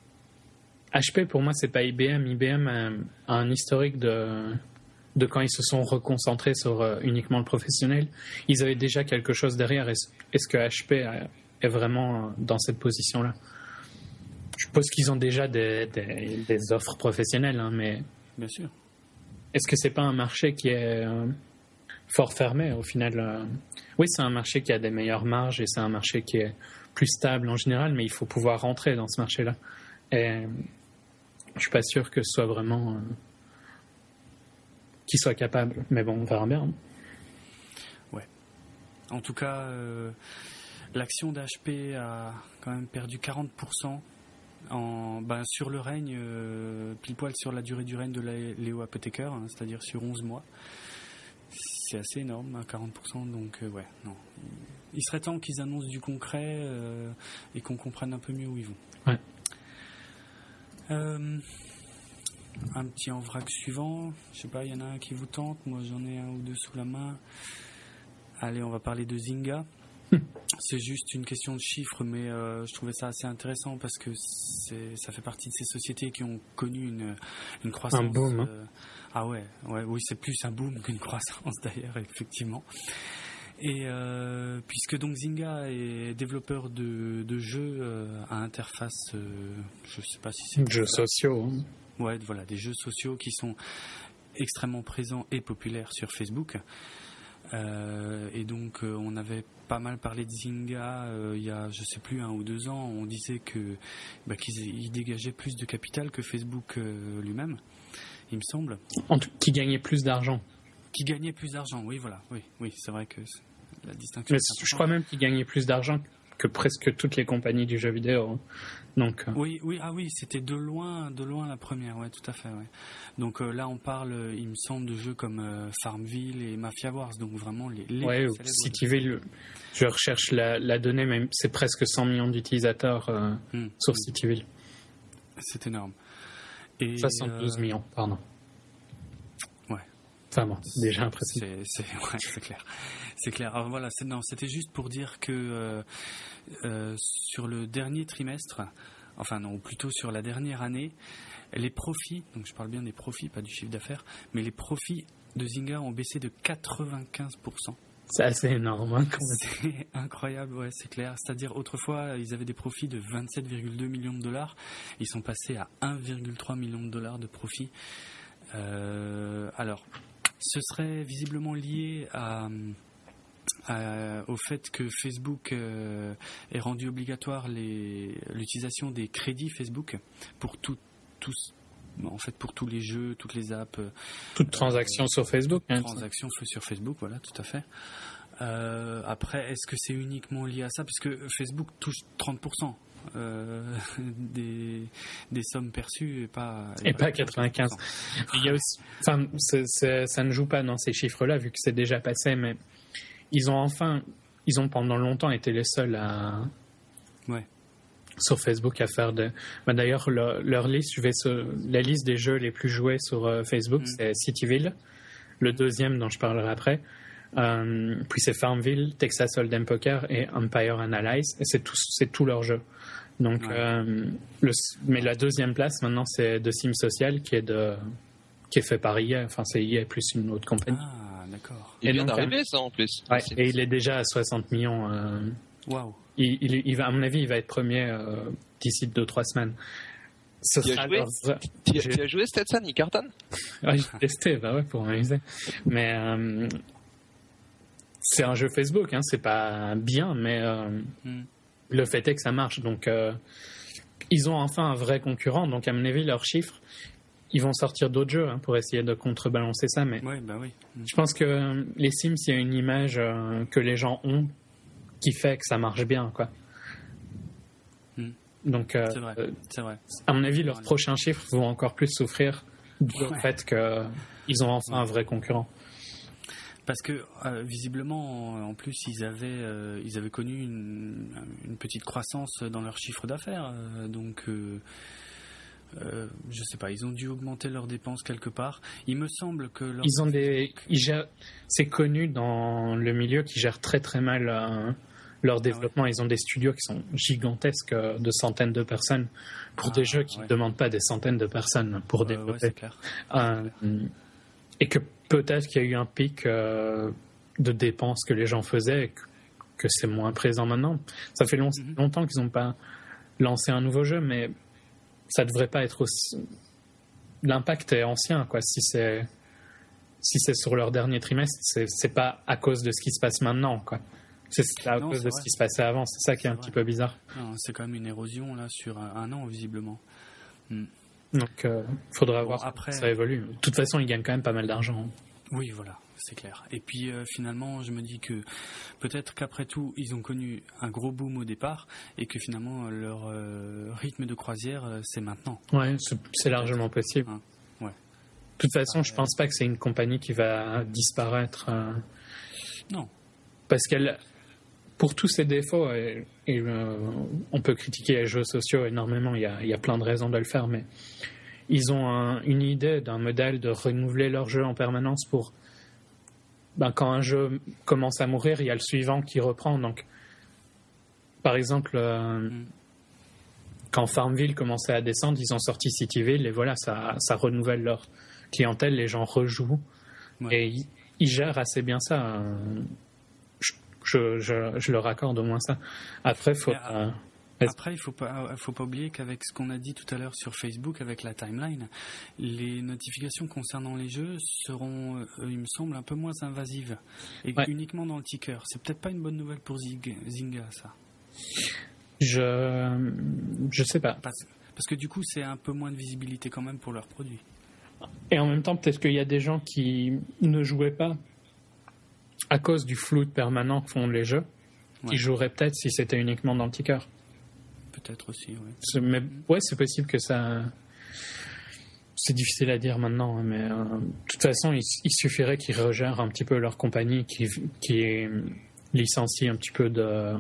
H P pour moi, c'est pas I B M. I B M a, a un historique de de quand ils se sont reconcentrés sur euh, uniquement le professionnel. Ils avaient déjà quelque chose derrière. Est-ce, est-ce que H P a, est vraiment dans cette position-là? Je suppose qu'ils ont déjà des, des, des offres professionnelles, hein, mais Bien sûr. est-ce que c'est pas un marché qui est euh, fort fermé au final? euh... Oui, c'est un marché qui a des meilleures marges et c'est un marché qui est plus stable en général, mais il faut pouvoir rentrer dans ce marché-là. Et je suis pas sûr que ce soit vraiment euh, qu'il soit capable, mais bon, on verra bien. Hein. En tout cas, euh, l'action d'H P a quand même perdu quarante pour cent en, ben, sur le règne, euh, pile poil sur la durée du règne de la, Léo Apotheker, hein, c'est-à-dire sur onze mois. C'est assez énorme, hein, quarante pour cent, donc euh, ouais, non. Il serait temps qu'ils annoncent du concret euh, et qu'on comprenne un peu mieux où ils vont. Ouais. Euh, un petit en vrac suivant, je sais pas, il y en a un qui vous tente, moi j'en ai un ou deux sous la main. Allez, on va parler de Zynga. C'est juste une question de chiffres, mais euh, je trouvais ça assez intéressant parce que c'est, ça fait partie de ces sociétés qui ont connu une, une croissance. Un boom. Hein. Euh, ah ouais, ouais, oui, c'est plus un boom qu'une croissance d'ailleurs, effectivement. Et euh, puisque donc Zynga est développeur de, de jeux euh, à interface, euh, je sais pas si c'est... Jeux sociaux. Hein. Ouais, voilà, des jeux sociaux qui sont extrêmement présents et populaires sur Facebook. Euh, et donc euh, on avait pas mal parlé de Zynga euh, il y a je sais plus un ou deux ans. On disait que bah, qu'ils ils dégageaient plus de capital que Facebook euh, lui-même, il me semble. En tout, qui gagnait plus d'argent. Qui gagnait plus d'argent, oui voilà, oui, oui c'est vrai que c'est la distinction. Mais je crois même qu'il gagnait plus d'argent que presque toutes les compagnies du jeu vidéo. Donc, euh... oui, oui, ah oui, c'était de loin, de loin la première, ouais, tout à fait, ouais. Donc euh, là, on parle, il me semble, de jeux comme euh, Farmville et Mafia Wars, donc vraiment les. les ouais, Cityville. Je recherche la, la donnée, mais c'est presque cent millions d'utilisateurs euh, mmh, sur mmh. Cityville. C'est énorme. Et soixante-douze euh... millions, pardon. Ouais. Enfin bon, c'est déjà impressionnant. C'est, c'est, ouais, c'est clair. C'est clair. Alors voilà, c'est, non, c'était juste pour dire que euh, euh, sur le dernier trimestre, enfin non, ou plutôt sur la dernière année, les profits, donc je parle bien des profits, pas du chiffre d'affaires, mais les profits de Zynga ont baissé de quatre-vingt-quinze pour cent. C'est assez énorme, hein, quand même. C'est incroyable, ouais, c'est clair. C'est-à-dire, autrefois, ils avaient des profits de vingt-sept virgule deux millions de dollars. Ils sont passés à un virgule trois million de dollars de profits. Euh, alors, ce serait visiblement lié à... Euh, au fait que Facebook euh, ait rendu obligatoire les, l'utilisation des crédits Facebook pour tout, tous, en fait pour tous les jeux, toutes les apps. Toute euh, transaction sur Facebook. Toute hein, transaction sur Facebook, voilà, tout à fait. Euh, après, est-ce que c'est uniquement lié à ça, puisque Facebook touche trente pour cent euh, des, des sommes perçues et pas et, et pas, pas quatre-vingt-quinze. Il y a aussi, enfin, c'est, c'est, ça ne joue pas dans ces chiffres-là vu que c'est déjà passé, mais ils ont enfin, ils ont pendant longtemps été les seuls à, ouais. sur Facebook à faire de. Bah d'ailleurs, leur, leur liste, je vais sur la liste des jeux les plus joués sur euh, Facebook, mm. c'est Cityville, le deuxième dont je parlerai après. Euh, puis c'est Farmville, Texas Hold'em Poker et Empire and Allies, et c'est tout, c'est tout leur jeu. Donc, ouais. euh, le, mais la deuxième place maintenant, c'est The Sims Social qui est de, qui est fait par I A. Enfin, c'est I A plus une autre compagnie. Ah. D'accord. Il et vient donc, d'arriver, ça, en plus. Ouais, et il est déjà à soixante millions. Waouh. Wow. Il, il, il va, à mon avis, il va être premier euh, d'ici deux trois semaines. Ce tu, as joué, leur... tu, as, tu as joué Stetson, il cartonne? Ouais, j'ai testé, bah ouais, pour m'amuser. Mais euh, c'est un jeu Facebook, hein, c'est pas bien, mais euh, mm. le fait est que ça marche. Donc, euh, ils ont enfin un vrai concurrent. Donc, à mon avis, leurs chiffres. Ils vont sortir d'autres jeux hein, pour essayer de contrebalancer ça, mais ouais, bah oui. Je pense que euh, les Sims, il y a une image euh, que les gens ont qui fait que ça marche bien, quoi. Mm. Donc, euh, c'est vrai. C'est vrai. À mon avis, leurs ouais. prochains chiffres vont encore plus souffrir du ouais. fait qu'ils ont enfin ouais. un vrai concurrent. Parce que euh, visiblement, en plus, ils avaient, euh, ils avaient connu une, une petite croissance dans leur chiffre d'affaires, euh, donc. Euh, Euh, je sais pas, ils ont dû augmenter leurs dépenses quelque part. Il me semble que leur... ils ont des, ils gèrent, c'est connu dans le milieu qu'ils gèrent très très mal euh, leur développement. Ah ouais. Ils ont des studios qui sont gigantesques euh, de centaines de personnes pour ah, des jeux qui ouais. ne demandent pas des centaines de personnes pour euh, développer. Ouais, c'est clair. Euh, c'est clair. Et que peut-être qu'il y a eu un pic euh, de dépenses que les gens faisaient et que, que c'est moins présent maintenant. Ça fait long, mm-hmm. longtemps qu'ils n'ont pas lancé un nouveau jeu, mais ça devrait pas être aussi. L'impact est ancien, quoi. Si c'est si c'est sur leur dernier trimestre, c'est c'est pas à cause de ce qui se passe maintenant, quoi. C'est à non, cause c'est de vrai. Ce qui se passait avant. C'est ça qui est c'est un vrai. Petit peu bizarre. Non, c'est quand même une érosion là sur un, un an visiblement. Hmm. Donc, euh, faudra bon, voir après, ça évolue. De toute façon, ils gagnent quand même pas mal d'argent. Oui, voilà, c'est clair. Et puis euh, finalement, je me dis que peut-être qu'après tout, ils ont connu un gros boom au départ et que finalement, leur euh, rythme de croisière, euh, c'est maintenant. Ouais, c'est, c'est largement possible. Hein, ouais. De toute façon, ah, je pense pas que c'est une compagnie qui va disparaître. Euh, non. Parce qu'elle, pour tous ses défauts, et, et euh, on peut critiquer les jeux sociaux énormément, il y a, il y a plein de raisons de le faire, mais ils ont un, une idée d'un modèle de renouveler leur jeu en permanence pour... Ben, quand un jeu commence à mourir, il y a le suivant qui reprend. Donc, par exemple, euh, mm. quand Farmville commençait à descendre, ils ont sorti Cityville et voilà, ça, ça renouvelle leur clientèle, les gens rejouent. Ouais. Et ils, ils gèrent assez bien ça. Je je, je, je leur accorde au moins ça. Après, faut. Euh, Après, il faut pas, faut pas oublier qu'avec ce qu'on a dit tout à l'heure sur Facebook, avec la timeline, les notifications concernant les jeux seront, euh, il me semble, un peu moins invasives et ouais. uniquement dans le ticker. C'est peut-être pas une bonne nouvelle pour Zynga, ça. Je, je sais pas. Parce, parce que du coup, c'est un peu moins de visibilité quand même pour leurs produits. Et en même temps, peut-être qu'il y a des gens qui ne jouaient pas à cause du flou permanent que font les jeux, ouais. qui joueraient peut-être si c'était uniquement dans le ticker. Peut-être aussi, oui. Mais ouais, c'est possible que ça. C'est difficile à dire maintenant, hein, mais euh, de toute façon, il, il suffirait qu'ils regèrent un petit peu leur compagnie, qui qui licencie un petit peu de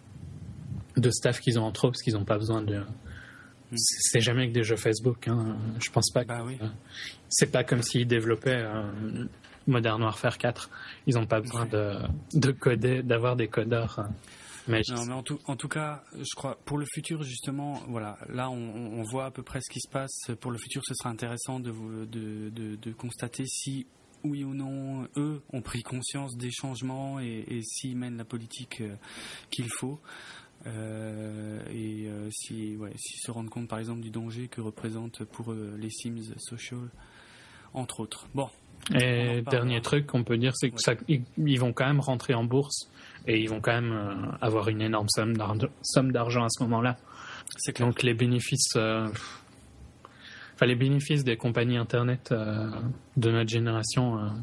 de staff qu'ils ont en trop, parce qu'ils n'ont pas besoin de. Mm. C'est jamais que des jeux Facebook. Hein. Je pense pas. Bah que, oui. euh, c'est pas comme s'ils développaient euh, Modern Warfare quatre. Ils n'ont pas besoin ouais. de de coder, d'avoir des codeurs. Euh, Mais non, mais en tout, en tout cas, je crois, pour le futur, justement, voilà, là, on, on voit à peu près ce qui se passe. Pour le futur, ce sera intéressant de, de, de, de constater si, oui ou non, eux ont pris conscience des changements et, et s'ils mènent la politique euh, qu'il faut. Euh, et euh, si, ouais, s'ils se rendent compte, par exemple, du danger que représentent pour eux les Sims Social, entre autres. Bon. Et dernier truc qu'on peut dire, c'est que ouais. ça, ils, ils vont quand même rentrer en bourse. Et ils vont quand même euh, avoir une énorme somme d'argent, somme d'argent à ce moment-là. C'est clair. Donc les bénéfices, euh, enfin les bénéfices des compagnies internet euh, de notre génération, euh,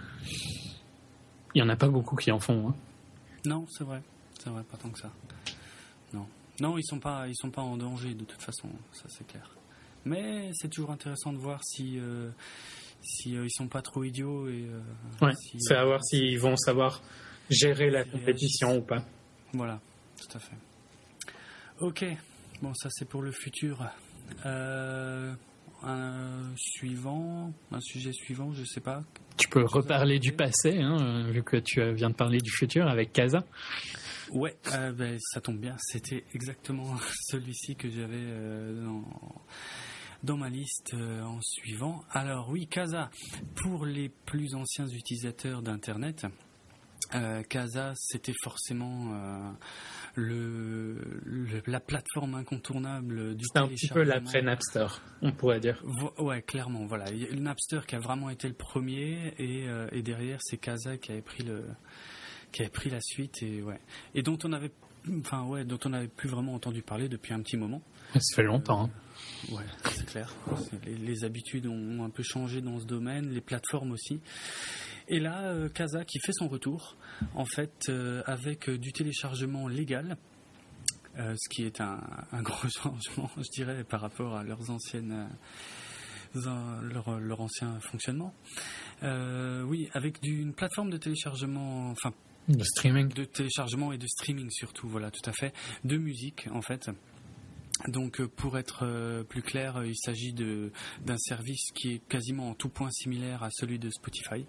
il y en a pas beaucoup qui en font. Hein. Non, c'est vrai, c'est vrai, pas tant que ça. Non, non, ils sont pas, ils sont pas en danger de toute façon, ça c'est clair. Mais c'est toujours intéressant de voir si, euh, si euh, ils sont pas trop idiots et. Euh, ouais, si, c'est euh, à voir s'ils vont savoir. Gérer la compétition ou pas. Voilà, tout à fait. Ok, bon, ça c'est pour le futur. Euh, un suivant, un sujet suivant, je sais pas. Tu peux reparler du passé, hein, vu que tu viens de parler du futur avec Casa. Ouais, euh, ben, ça tombe bien, c'était exactement celui-ci que j'avais euh, dans, dans ma liste euh, en suivant. Alors oui, Casa, pour les plus anciens utilisateurs d'Internet, Euh, Casa, c'était forcément euh, le, le, la plateforme incontournable du c'est un petit peu l'après Napster, on pourrait dire. Vo- ouais, clairement, voilà. Il y a le Napster qui a vraiment été le premier, et, euh, et derrière, c'est Casa qui avait pris le, qui avait pris la suite, et ouais, et dont on avait, enfin ouais, dont on n'avait plus vraiment entendu parler depuis un petit moment. Ça fait longtemps. Hein. Euh, ouais, c'est clair. Les, les habitudes ont un peu changé dans ce domaine, les plateformes aussi. Et là, euh, Casa qui fait son retour, en fait, euh, avec euh, du téléchargement légal, euh, ce qui est un, un gros changement, je dirais, par rapport à leurs anciennes, euh, leur, leur ancien fonctionnement. Euh, oui, avec du, une plateforme de téléchargement, enfin, de streaming, de téléchargement et de streaming surtout, voilà, tout à fait, de musique, en fait. Donc, pour être euh, plus clair, il s'agit de, d'un service qui est quasiment en tout point similaire à celui de Spotify.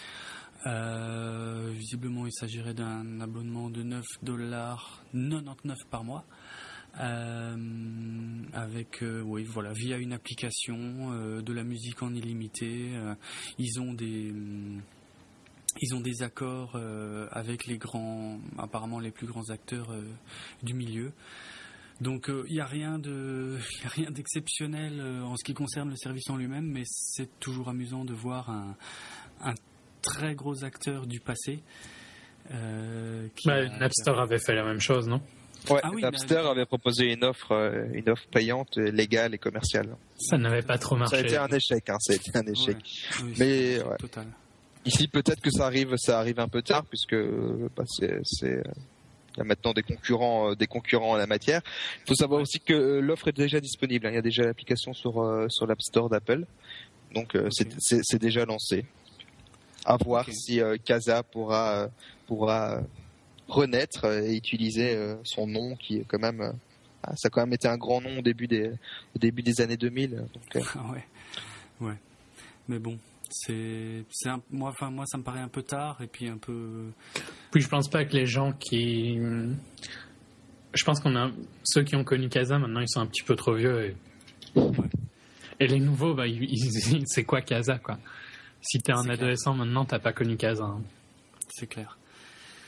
Euh, visiblement, il s'agirait d'un abonnement de neuf dollars quatre-vingt-dix-neuf par mois, euh, avec, euh, oui, voilà, via une application, euh, de la musique en illimité. Euh, ils ont des, ils ont des accords euh, avec les grands, apparemment les plus grands acteurs euh, du milieu. Donc il euh, n'y a rien de, y a rien d'exceptionnel euh, en ce qui concerne le service en lui-même, mais c'est toujours amusant de voir un, un très gros acteur du passé. Euh, qui bah, a, Napster qui a... avait fait la même chose, non? Ouais, ah oui, Napster mais... avait proposé une offre, euh, une offre payante, légale et commerciale. Ça n'avait pas trop marché. Ça a été un échec, hein, ça a été un échec. Ouais, oui, mais ouais. Total. Ici, peut-être que ça arrive, ça arrive un peu tard, puisque bah, c'est, c'est, il y a maintenant des concurrents, euh, des concurrents en la matière. Il faut savoir aussi que euh, l'offre est déjà disponible. Hein. Il y a déjà l'application sur euh, sur l'App Store d'Apple, donc euh, okay. c'est, c'est, c'est déjà lancé. À voir okay. si euh, Casa pourra euh, pourra euh, renaître et utiliser euh, son nom, qui est quand même, euh, ça a quand même été un grand nom au début des au début des années deux mille. Donc, euh... ouais, ouais. Mais bon. C'est, c'est un, moi, enfin moi, ça me paraît un peu tard et puis un peu. Puis je pense pas que les gens qui, je pense qu'on a ceux qui ont connu Casa maintenant ils sont un petit peu trop vieux et, ouais. et les nouveaux bah ils, ils, c'est quoi Casa quoi. Si t'es un c'est adolescent clair. Maintenant t'as pas connu Casa. Hein. C'est clair.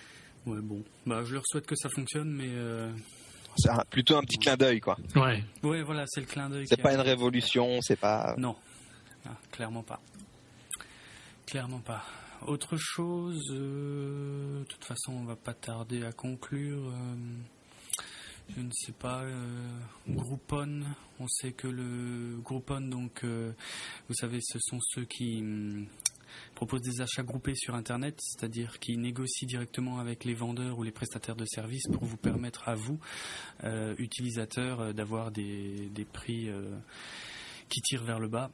Ouais, bon. Bah, je leur souhaite que ça fonctionne, mais... Euh... C'est un, plutôt un petit clin d'œil, quoi. Ouais. Ouais, voilà, c'est le clin d'œil. C'est pas a... une révolution, c'est pas... Non, ah, clairement pas. Clairement pas. Autre chose, euh... de toute façon, on va pas tarder à conclure. Euh... Je ne sais pas, euh, Groupon, on sait que le Groupon, donc, euh, vous savez, ce sont ceux qui hum, proposent des achats groupés sur Internet, c'est-à-dire qui négocient directement avec les vendeurs ou les prestataires de services pour vous permettre à vous, euh, utilisateurs, euh, d'avoir des, des prix euh, qui tirent vers le bas.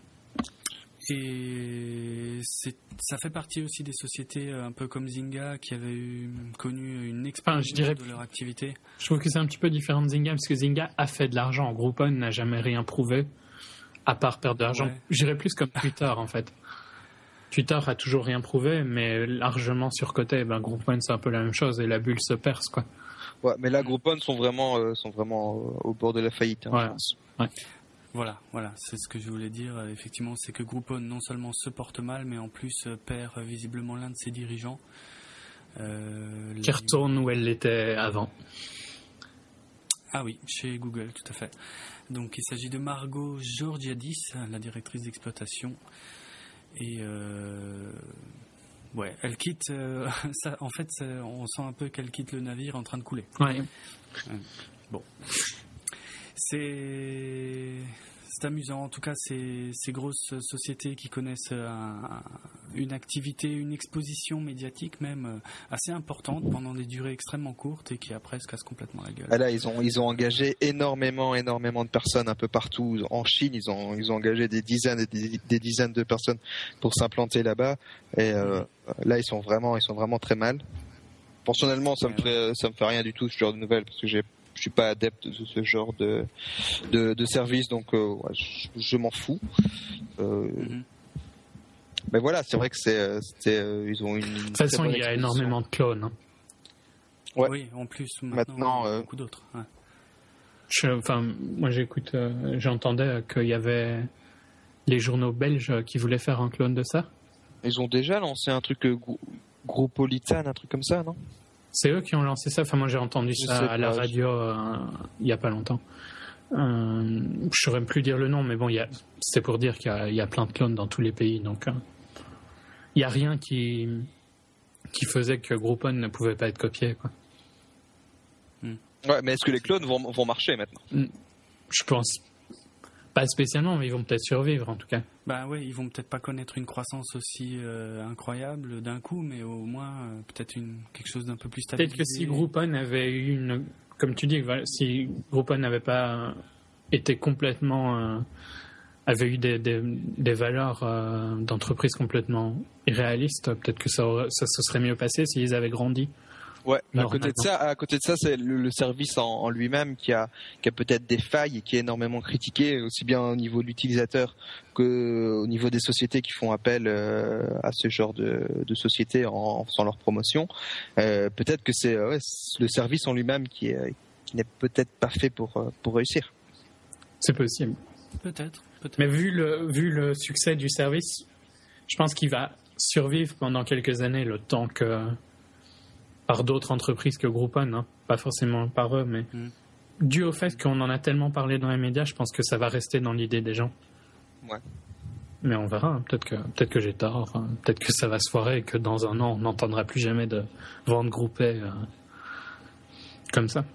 Et c'est, ça fait partie aussi des sociétés un peu comme Zynga qui avaient eu, connu une explosion enfin, je dirais, de leur activité. Je trouve que c'est un petit peu différent de Zynga parce que Zynga a fait de l'argent. Groupon n'a jamais rien prouvé à part perdre de l'argent. Ouais. Je dirais plus comme Twitter en fait. Twitter a toujours rien prouvé mais largement surcoté. Ben, Groupon c'est un peu la même chose et la bulle se perce quoi. Ouais, mais là Groupon sont vraiment, euh, sont vraiment euh, au bord de la faillite. Hein, ouais. je pense. Ouais. Voilà, voilà, c'est ce que je voulais dire. Effectivement, c'est que Groupon non seulement se porte mal, mais en plus perd visiblement l'un de ses dirigeants. Euh, Qui retourne où elle l'était avant. Ah oui, chez Google, tout à fait. Donc, il s'agit de Margot Georgiadis, la directrice d'exploitation. Et euh, ouais, elle quitte. Euh, ça, en fait, ça, on sent un peu qu'elle quitte le navire en train de couler. Ouais. Euh, bon. C'est, c'est amusant. En tout cas, ces, ces grosses sociétés qui connaissent un, une activité, une exposition médiatique même assez importante pendant des durées extrêmement courtes et qui après se cassent complètement la gueule. Ah là, ils ont, ils ont engagé énormément, énormément de personnes un peu partout. En Chine, ils ont, ils ont engagé des dizaines et des, des dizaines de personnes pour s'implanter là-bas. Et euh, là, ils sont vraiment, ils sont vraiment très mal. Personnellement, ça me fait, ça me fait rien du tout ce genre de nouvelles parce que j'ai je suis pas adepte de ce genre de de, de service, donc euh, ouais, je, je m'en fous. Euh, mm-hmm. Mais voilà, c'est vrai que c'est, c'est euh, ils ont une. De toute façon, il y a énormément de clones. Hein. Ouais. Oui, en plus maintenant, maintenant euh... beaucoup d'autres. Ouais. Je, enfin, moi j'écoute, euh, j'entendais qu'il y avait les journaux belges qui voulaient faire un clone de ça. Ils ont déjà lancé un truc euh, Groupolitan, un truc comme ça, non? C'est eux qui ont lancé ça. Enfin, moi, j'ai entendu je ça à la pas, radio euh, il n'y a pas longtemps. Euh, je ne saurais plus dire le nom, mais bon, y a, c'est pour dire qu'il y a, y a plein de clones dans tous les pays. Donc, il euh, n'y a rien qui, qui faisait que Groupon ne pouvait pas être copié, quoi. Mm. Ouais, mais est-ce que les clones vont, vont marcher maintenant? mm. Je pense pas spécialement, mais ils vont peut-être survivre, en tout cas. Bah ouais, ils vont peut-être pas connaître une croissance aussi euh, incroyable d'un coup, mais au moins euh, peut-être une quelque chose d'un peu plus stable. Peut-être que si Groupon avait eu une, comme tu dis, si Groupon n'avait pas été complètement, euh, avait eu des, des, des valeurs euh, d'entreprise complètement irréalistes, peut-être que ça, aurait, ça se serait mieux passé s'ils avaient grandi. Ouais, à côté de ça, à côté de ça, c'est le, le service en, en lui-même qui a, qui a peut-être des failles et qui est énormément critiqué, aussi bien au niveau de l'utilisateur que au niveau des sociétés qui font appel euh, à ce genre de, de sociétés en, en faisant leur promotion. Euh, peut-être que c'est ouais, le service en lui-même qui est, qui n'est peut-être pas fait pour pour réussir. C'est possible. Peut-être. peut-être. Mais vu le vu le succès du service, je pense qu'il va survivre pendant quelques années, le temps que par d'autres entreprises que Groupon, hein. Pas forcément par eux, mais mmh. dû au fait qu'on en a tellement parlé dans les médias, je pense que ça va rester dans l'idée des gens. Ouais. Mais on verra, hein. peut-être que peut-être que j'ai tort, hein. Peut-être que ça va se foirer et que dans un an on n'entendra plus jamais de vente groupée euh, comme ça.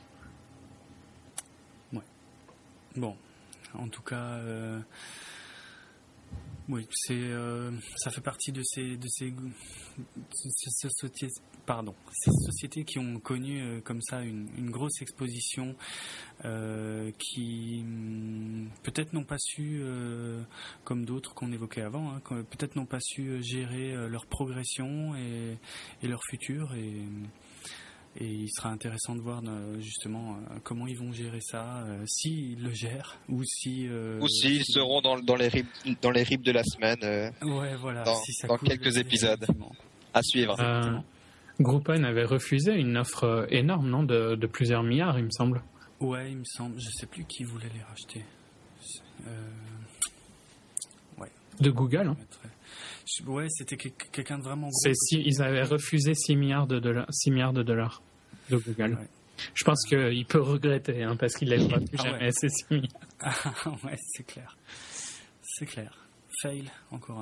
Ouais. Bon, en tout cas, euh... oui, c'est euh... ça fait partie de ces de ces, de ces sociétés. Pardon, ces sociétés qui ont connu euh, comme ça une, une grosse exposition, euh, qui hum, peut-être n'ont pas su, euh, comme d'autres qu'on évoquait avant, hein, peut-être n'ont pas su gérer euh, leur progression et, et leur futur. Et, et il sera intéressant de voir euh, justement euh, comment ils vont gérer ça, euh, s'ils le gèrent ou si... Euh, ou s'ils si seront dans, dans, les rips, dans les rips de la semaine, euh, ouais, voilà, dans, si ça dans quelques épisodes à suivre. Euh... Groupon avait refusé une offre énorme, non, de, de plusieurs milliards, il me semble. Ouais, il me semble. Je sais plus qui voulait les racheter. Euh... Ouais. De Google, hein. Ouais, c'était que- quelqu'un de vraiment gros. C'est si, ils avaient refusé six milliards de dollars, six milliards de dollars de Google. Ouais. Je pense qu'il peut regretter, hein, parce qu'il n'aura plus Ah jamais ouais. ces six milliards. Ah ouais, c'est clair. C'est clair. Fail, encore un.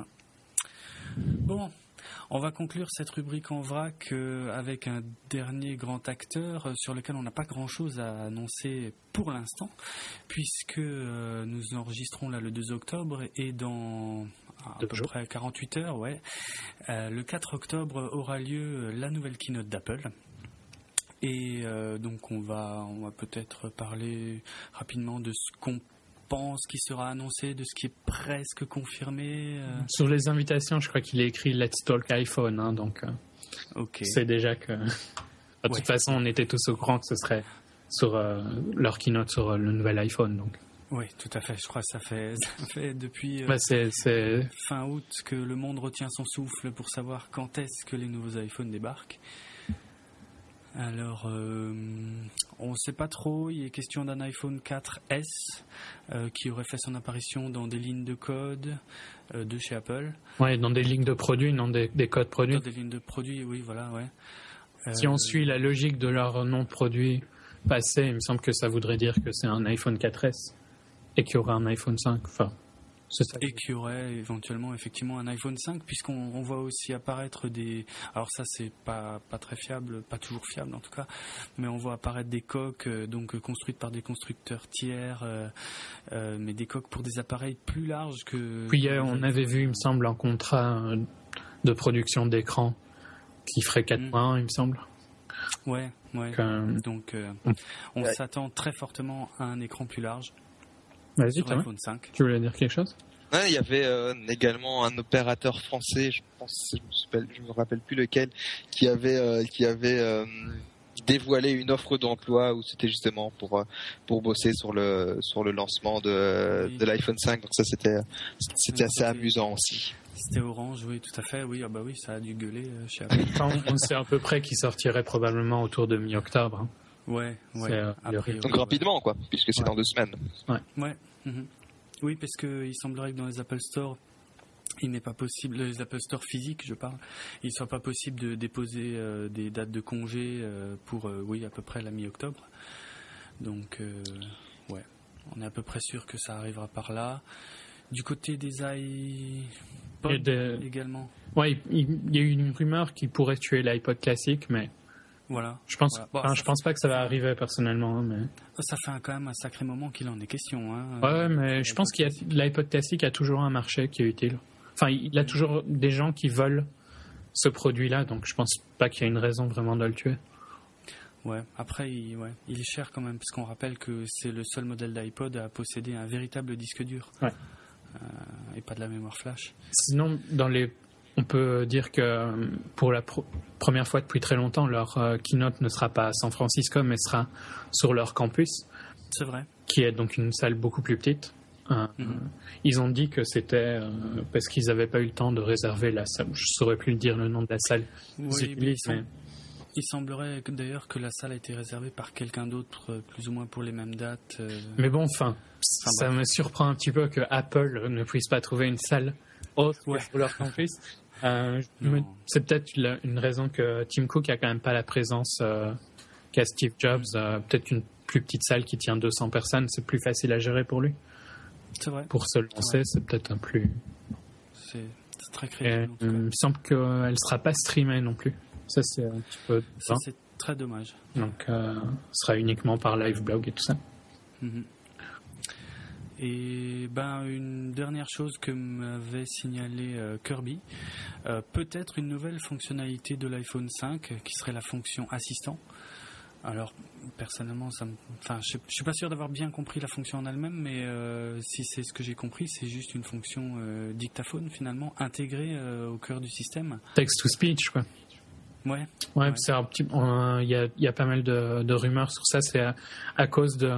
Bon, on va conclure cette rubrique en vrac euh, avec un dernier grand acteur euh, sur lequel on n'a pas grand-chose à annoncer pour l'instant, puisque euh, nous enregistrons là le deux octobre et dans à, à peu jours. près quarante-huit heures, ouais, euh, le quatre octobre aura lieu la nouvelle keynote d'Apple. Et euh, donc on va, on va peut-être parler rapidement de ce qu'on pense qui sera annoncé, de ce qui est presque confirmé. Euh... Sur les invitations, je crois qu'il est écrit Let's Talk iPhone, hein, donc euh, okay. C'est déjà que... De ouais. toute façon, on était tous au courant que ce serait sur euh, leur keynote sur euh, le nouvel iPhone. Donc. Oui, tout à fait. Je crois que ça fait, ça fait depuis euh, bah c'est, c'est... fin août que le monde retient son souffle pour savoir quand est-ce que les nouveaux iPhones débarquent. Alors, euh, on ne sait pas trop. Il est question d'un iPhone quatre S euh, qui aurait fait son apparition dans des lignes de code euh, de chez Apple. Oui, dans des lignes de produits, non des, des codes produits. Dans des lignes de produits, oui, voilà, ouais. Euh, si on suit la logique de leur nom de produit passé, il me semble que ça voudrait dire que c'est un iPhone quatre S et qu'il y aura un iPhone cinq. Enfin, c'est ça. Et qu'il y aurait éventuellement effectivement un iPhone cinq, puisqu'on on voit aussi apparaître des... Alors ça, c'est pas, pas très fiable, pas toujours fiable en tout cas, mais on voit apparaître des coques euh, donc construites par des constructeurs tiers, euh, euh, mais des coques pour des appareils plus larges que... Puis euh, on avait vu, il me semble, un contrat de production d'écran qui ferait quatre point un, mmh. il me semble. Ouais, ouais. Que... Donc euh, on ouais. s'attend très fortement à un écran plus large. Vas-y, sur l'iPhone cinq. Tu voulais dire quelque chose ? Ouais, il y avait euh, également un opérateur français, je pense, je me, je me rappelle plus lequel, qui avait euh, qui avait euh, dévoilé une offre d'emploi où c'était justement pour pour bosser sur le sur le lancement de oui. de l'iPhone cinq. Donc ça c'était c'était assez amusant aussi. C'était Orange, oui, tout à fait. Oui, ah bah oui, ça a dû gueuler euh, chez Apple. On sait à peu près qu'il sortirait probablement autour de mi-octobre. Hein. Ouais, ouais. Euh, Après, donc ouais. rapidement, quoi, puisque c'est ouais. dans deux semaines. Ouais. Ouais. Mm-hmm. Oui, parce qu'il semblerait que dans les Apple Store, il n'est pas possible, les Apple Store physiques, je parle, il ne soit pas possible de déposer euh, des dates de congé euh, pour, euh, oui, à peu près la mi-octobre. Donc, euh, ouais, on est à peu près sûr que ça arrivera par là. Du côté des iPods de... également. Oui, il y a eu une rumeur qui pourrait tuer l'iPod classique, mais... Voilà. Je pense, voilà. Bon, enfin, je pense pas que ça va arriver personnellement, mais ça fait un, quand même un sacré moment qu'il en est question. Hein, ouais, mais je pense qu'il y a l'iPod classique a toujours un marché qui est utile. Enfin, il y a toujours des gens qui veulent ce produit-là, donc je pense pas qu'il y a une raison vraiment de le tuer. Ouais. Après, il, ouais, il est cher quand même, parce qu'on rappelle que c'est le seul modèle d'iPod à posséder un véritable disque dur. Ouais. Euh, et pas de la mémoire flash. Sinon, dans les on peut dire que pour la pro- première fois depuis très longtemps, leur euh, keynote ne sera pas à San Francisco, mais sera sur leur campus. C'est vrai. Qui est donc une salle beaucoup plus petite. Euh, mm-hmm. Ils ont dit que c'était euh, parce qu'ils n'avaient pas eu le temps de réserver la salle. Je ne saurais plus dire le nom de la salle. Oui, mais il, mais... il semblerait que, d'ailleurs que la salle a été réservée par quelqu'un d'autre, plus ou moins pour les mêmes dates. Euh... Mais bon, enfin, enfin ça bref. me surprend un petit peu que Apple ne puisse pas trouver une salle autre ouais. sur leur campus. Euh, me... C'est peut-être la, une raison que Tim Cook a quand même pas la présence euh, qu'a Steve Jobs. Euh, peut-être une plus petite salle qui tient deux cents personnes, c'est plus facile à gérer pour lui. C'est vrai. Pour se lancer, c'est, c'est peut-être un plus. C'est, c'est très créatif. Il me semble qu'elle ne sera pas streamée non plus. Ça, c'est un petit peu. Ça, c'est très dommage. Donc, euh, ce sera uniquement par live blog et tout ça. Mm-hmm. Et ben une dernière chose que m'avait signalé euh, Kirby, euh, peut-être une nouvelle fonctionnalité de l'iPhone cinq qui serait la fonction assistant. Alors personnellement, ça me... enfin, je, je suis pas sûr d'avoir bien compris la fonction en elle-même, mais euh, si c'est ce que j'ai compris, c'est juste une fonction euh, dictaphone finalement intégrée euh, au cœur du système. Text to speech, quoi. Ouais. Ouais, ouais. C'est un petit. Il euh, y a il y a pas mal de, de rumeurs sur ça. C'est à, à cause de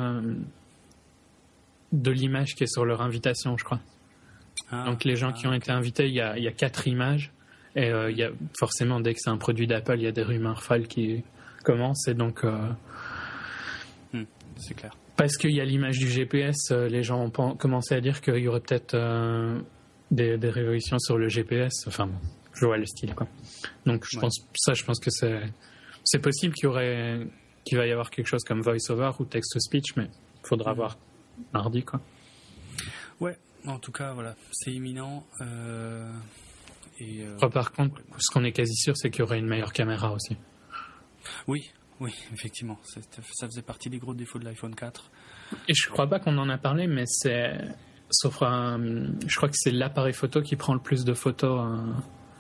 de l'image qui est sur leur invitation, je crois. Ah, donc les gens ah, qui ont okay. été invités, il y a, il y a quatre images. Et euh, il y a, forcément, dès que c'est un produit d'Apple, il y a des rumeurs folles qui commencent. Et donc, euh, hmm, c'est clair. Parce qu'il y a l'image du G P S, euh, les gens ont pen- commencé à dire qu'il y aurait peut-être euh, des, des révolutions sur le G P S. Enfin, bon, je vois le style, quoi. Donc, je ouais. pense, ça, je pense que c'est, c'est possible qu'il y aurait, qu'il va y avoir quelque chose comme voice-over ou text-to-speech, mais il faudra mmh. voir mardi, quoi. Ouais, en tout cas, voilà, c'est imminent. Euh, et euh, Après, par contre, ce qu'on est quasi sûr, c'est qu'il y aurait une meilleure caméra aussi. Oui, oui, effectivement. C'est, ça faisait partie des gros défauts de l'iPhone quatre. Et je crois pas qu'on en a parlé, mais c'est, sauf un, je crois que c'est l'appareil photo qui prend le plus de photos euh,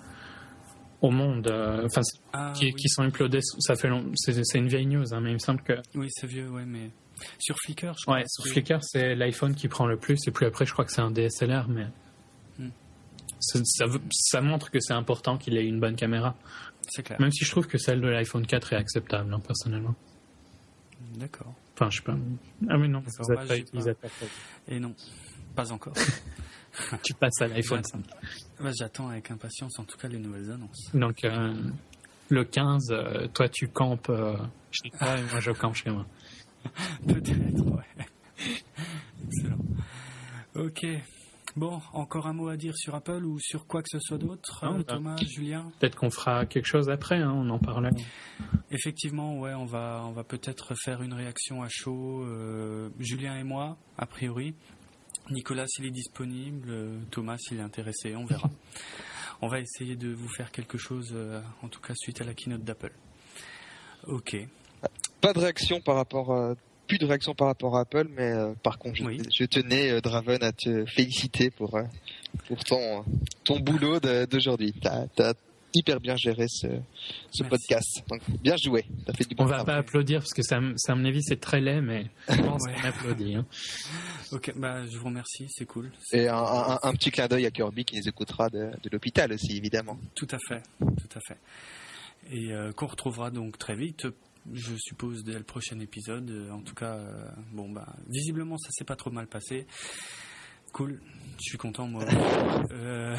au monde, euh, enfin, ah, qui, oui. qui sont uploadées. Ça fait long, c'est, c'est une vieille news, hein, mais il me semble que. Oui, c'est vieux, ouais, mais sur Flickr, je crois. Ouais, sur Flickr, c'est l'iPhone qui prend le plus, et puis après, je crois que c'est un D S L R, mais hmm. ça, ça, ça montre que c'est important qu'il ait une bonne caméra. C'est clair. Même si je trouve que celle de l'iPhone quatre est acceptable, hein, personnellement. D'accord. Enfin, je sais pas. Ah oui, non, vous n'êtes pas utilisateur. Et non, pas encore. Tu passes à l'iPhone cinq. Bah, j'attends avec impatience, en tout cas, les nouvelles annonces. Donc, euh, le quinze, euh, toi, tu campes euh, chez toi et moi, je campe chez moi. Peut-être, ouais. Excellent. Ok. Bon, encore un mot à dire sur Apple ou sur quoi que ce soit d'autre, non, euh, Thomas, bah, Julien? Peut-être qu'on fera quelque chose après, hein, on en parlait. Effectivement, ouais, on va, on va peut-être faire une réaction à chaud, euh, Julien et moi, a priori. Nicolas, s'il est disponible, euh, Thomas, s'il est intéressé, on verra. On va essayer de vous faire quelque chose, euh, en tout cas suite à la keynote d'Apple. Ok. Pas de réaction par rapport à... Plus de réaction par rapport à Apple, mais euh, par contre, je, oui. je tenais, euh, Draven, à te féliciter pour, euh, pour ton, ton boulot de, d'aujourd'hui. T'as, t'as hyper bien géré ce, ce podcast. Donc, bien joué. T'as fait du bon On va travail. Pas applaudir parce que ça, ça, à mon avis, c'est très laid, mais je pense ouais. qu'on applaudit. Hein. Ok, bah, je vous remercie, c'est cool. C'est Et un, un, un petit clin d'œil à Kirby qui nous écoutera de, de l'hôpital aussi, évidemment. Tout à fait, tout à fait. Et euh, qu'on retrouvera donc très vite. Je suppose dès le prochain épisode. En tout cas, euh, bon bah, visiblement ça s'est pas trop mal passé. Cool, je suis content moi. euh,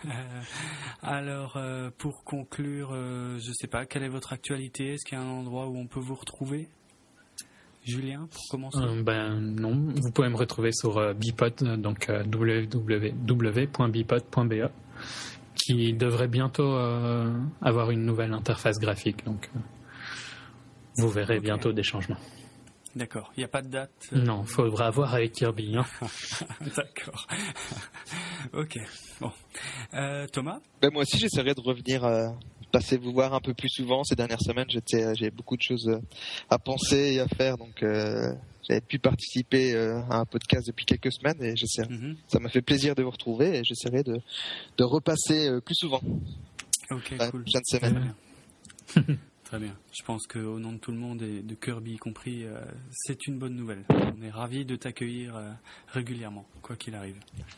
alors, euh, pour conclure, euh, je sais pas, quelle est votre actualité? Est-ce qu'il y a un endroit où on peut vous retrouver? Julien, pour commencer. Euh, ben non, vous pouvez me retrouver sur euh, Bipod, donc euh, w w w point bipod point b e, qui devrait bientôt euh, avoir une nouvelle interface graphique. Donc. Euh, Vous verrez okay. bientôt des changements. D'accord. Il n'y a pas de date euh... Non, il faudra voir avec Kirby. Hein. D'accord. Ok. Bon. Euh, Thomas ben, moi aussi, j'essaierai de revenir euh, passer vous voir un peu plus souvent. Ces dernières semaines, j'étais, euh, j'ai beaucoup de choses euh, à penser et à faire. Donc, euh, j'avais pu participer euh, à un podcast depuis quelques semaines. Et j'essaie, mm-hmm. ça m'a fait plaisir de vous retrouver. Et j'essaierai de, de repasser euh, plus souvent. Ok, enfin, cool. Prochaine semaine. Très bien. Je pense qu'au nom de tout le monde et de Kirby y compris, euh, c'est une bonne nouvelle. On est ravis de t'accueillir euh, régulièrement, quoi qu'il arrive.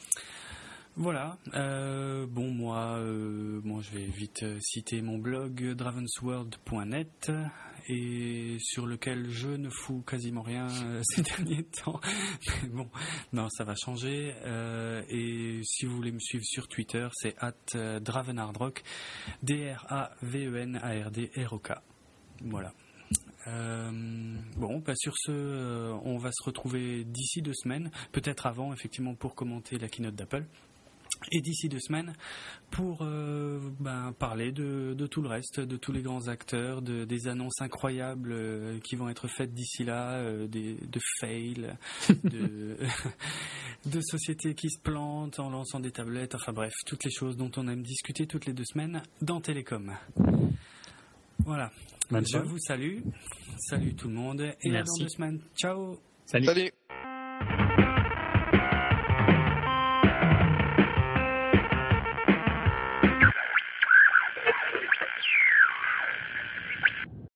Voilà. Euh, bon, moi, euh, moi, je vais vite citer mon blog dravensworld point net et sur lequel je ne fous quasiment rien euh, ces derniers temps. Mais bon, non, ça va changer. Euh, et si vous voulez me suivre sur Twitter, c'est at dravenardrock, D R A V E N A R D R O K. Voilà. Euh, bon, bah sur ce, euh, on va se retrouver d'ici deux semaines, peut-être avant, effectivement, pour commenter la keynote d'Apple. Et d'ici deux semaines, pour euh, ben, parler de, de tout le reste, de tous les grands acteurs, de, des annonces incroyables euh, qui vont être faites d'ici là, euh, des, de fails, de, de sociétés qui se plantent en lançant des tablettes, enfin bref, toutes les choses dont on aime discuter toutes les deux semaines dans Télécom. Voilà. Bonne Je fois. vous salue. Salut tout le monde. Et Merci. à dans deux semaines. Ciao. Salut. Salut.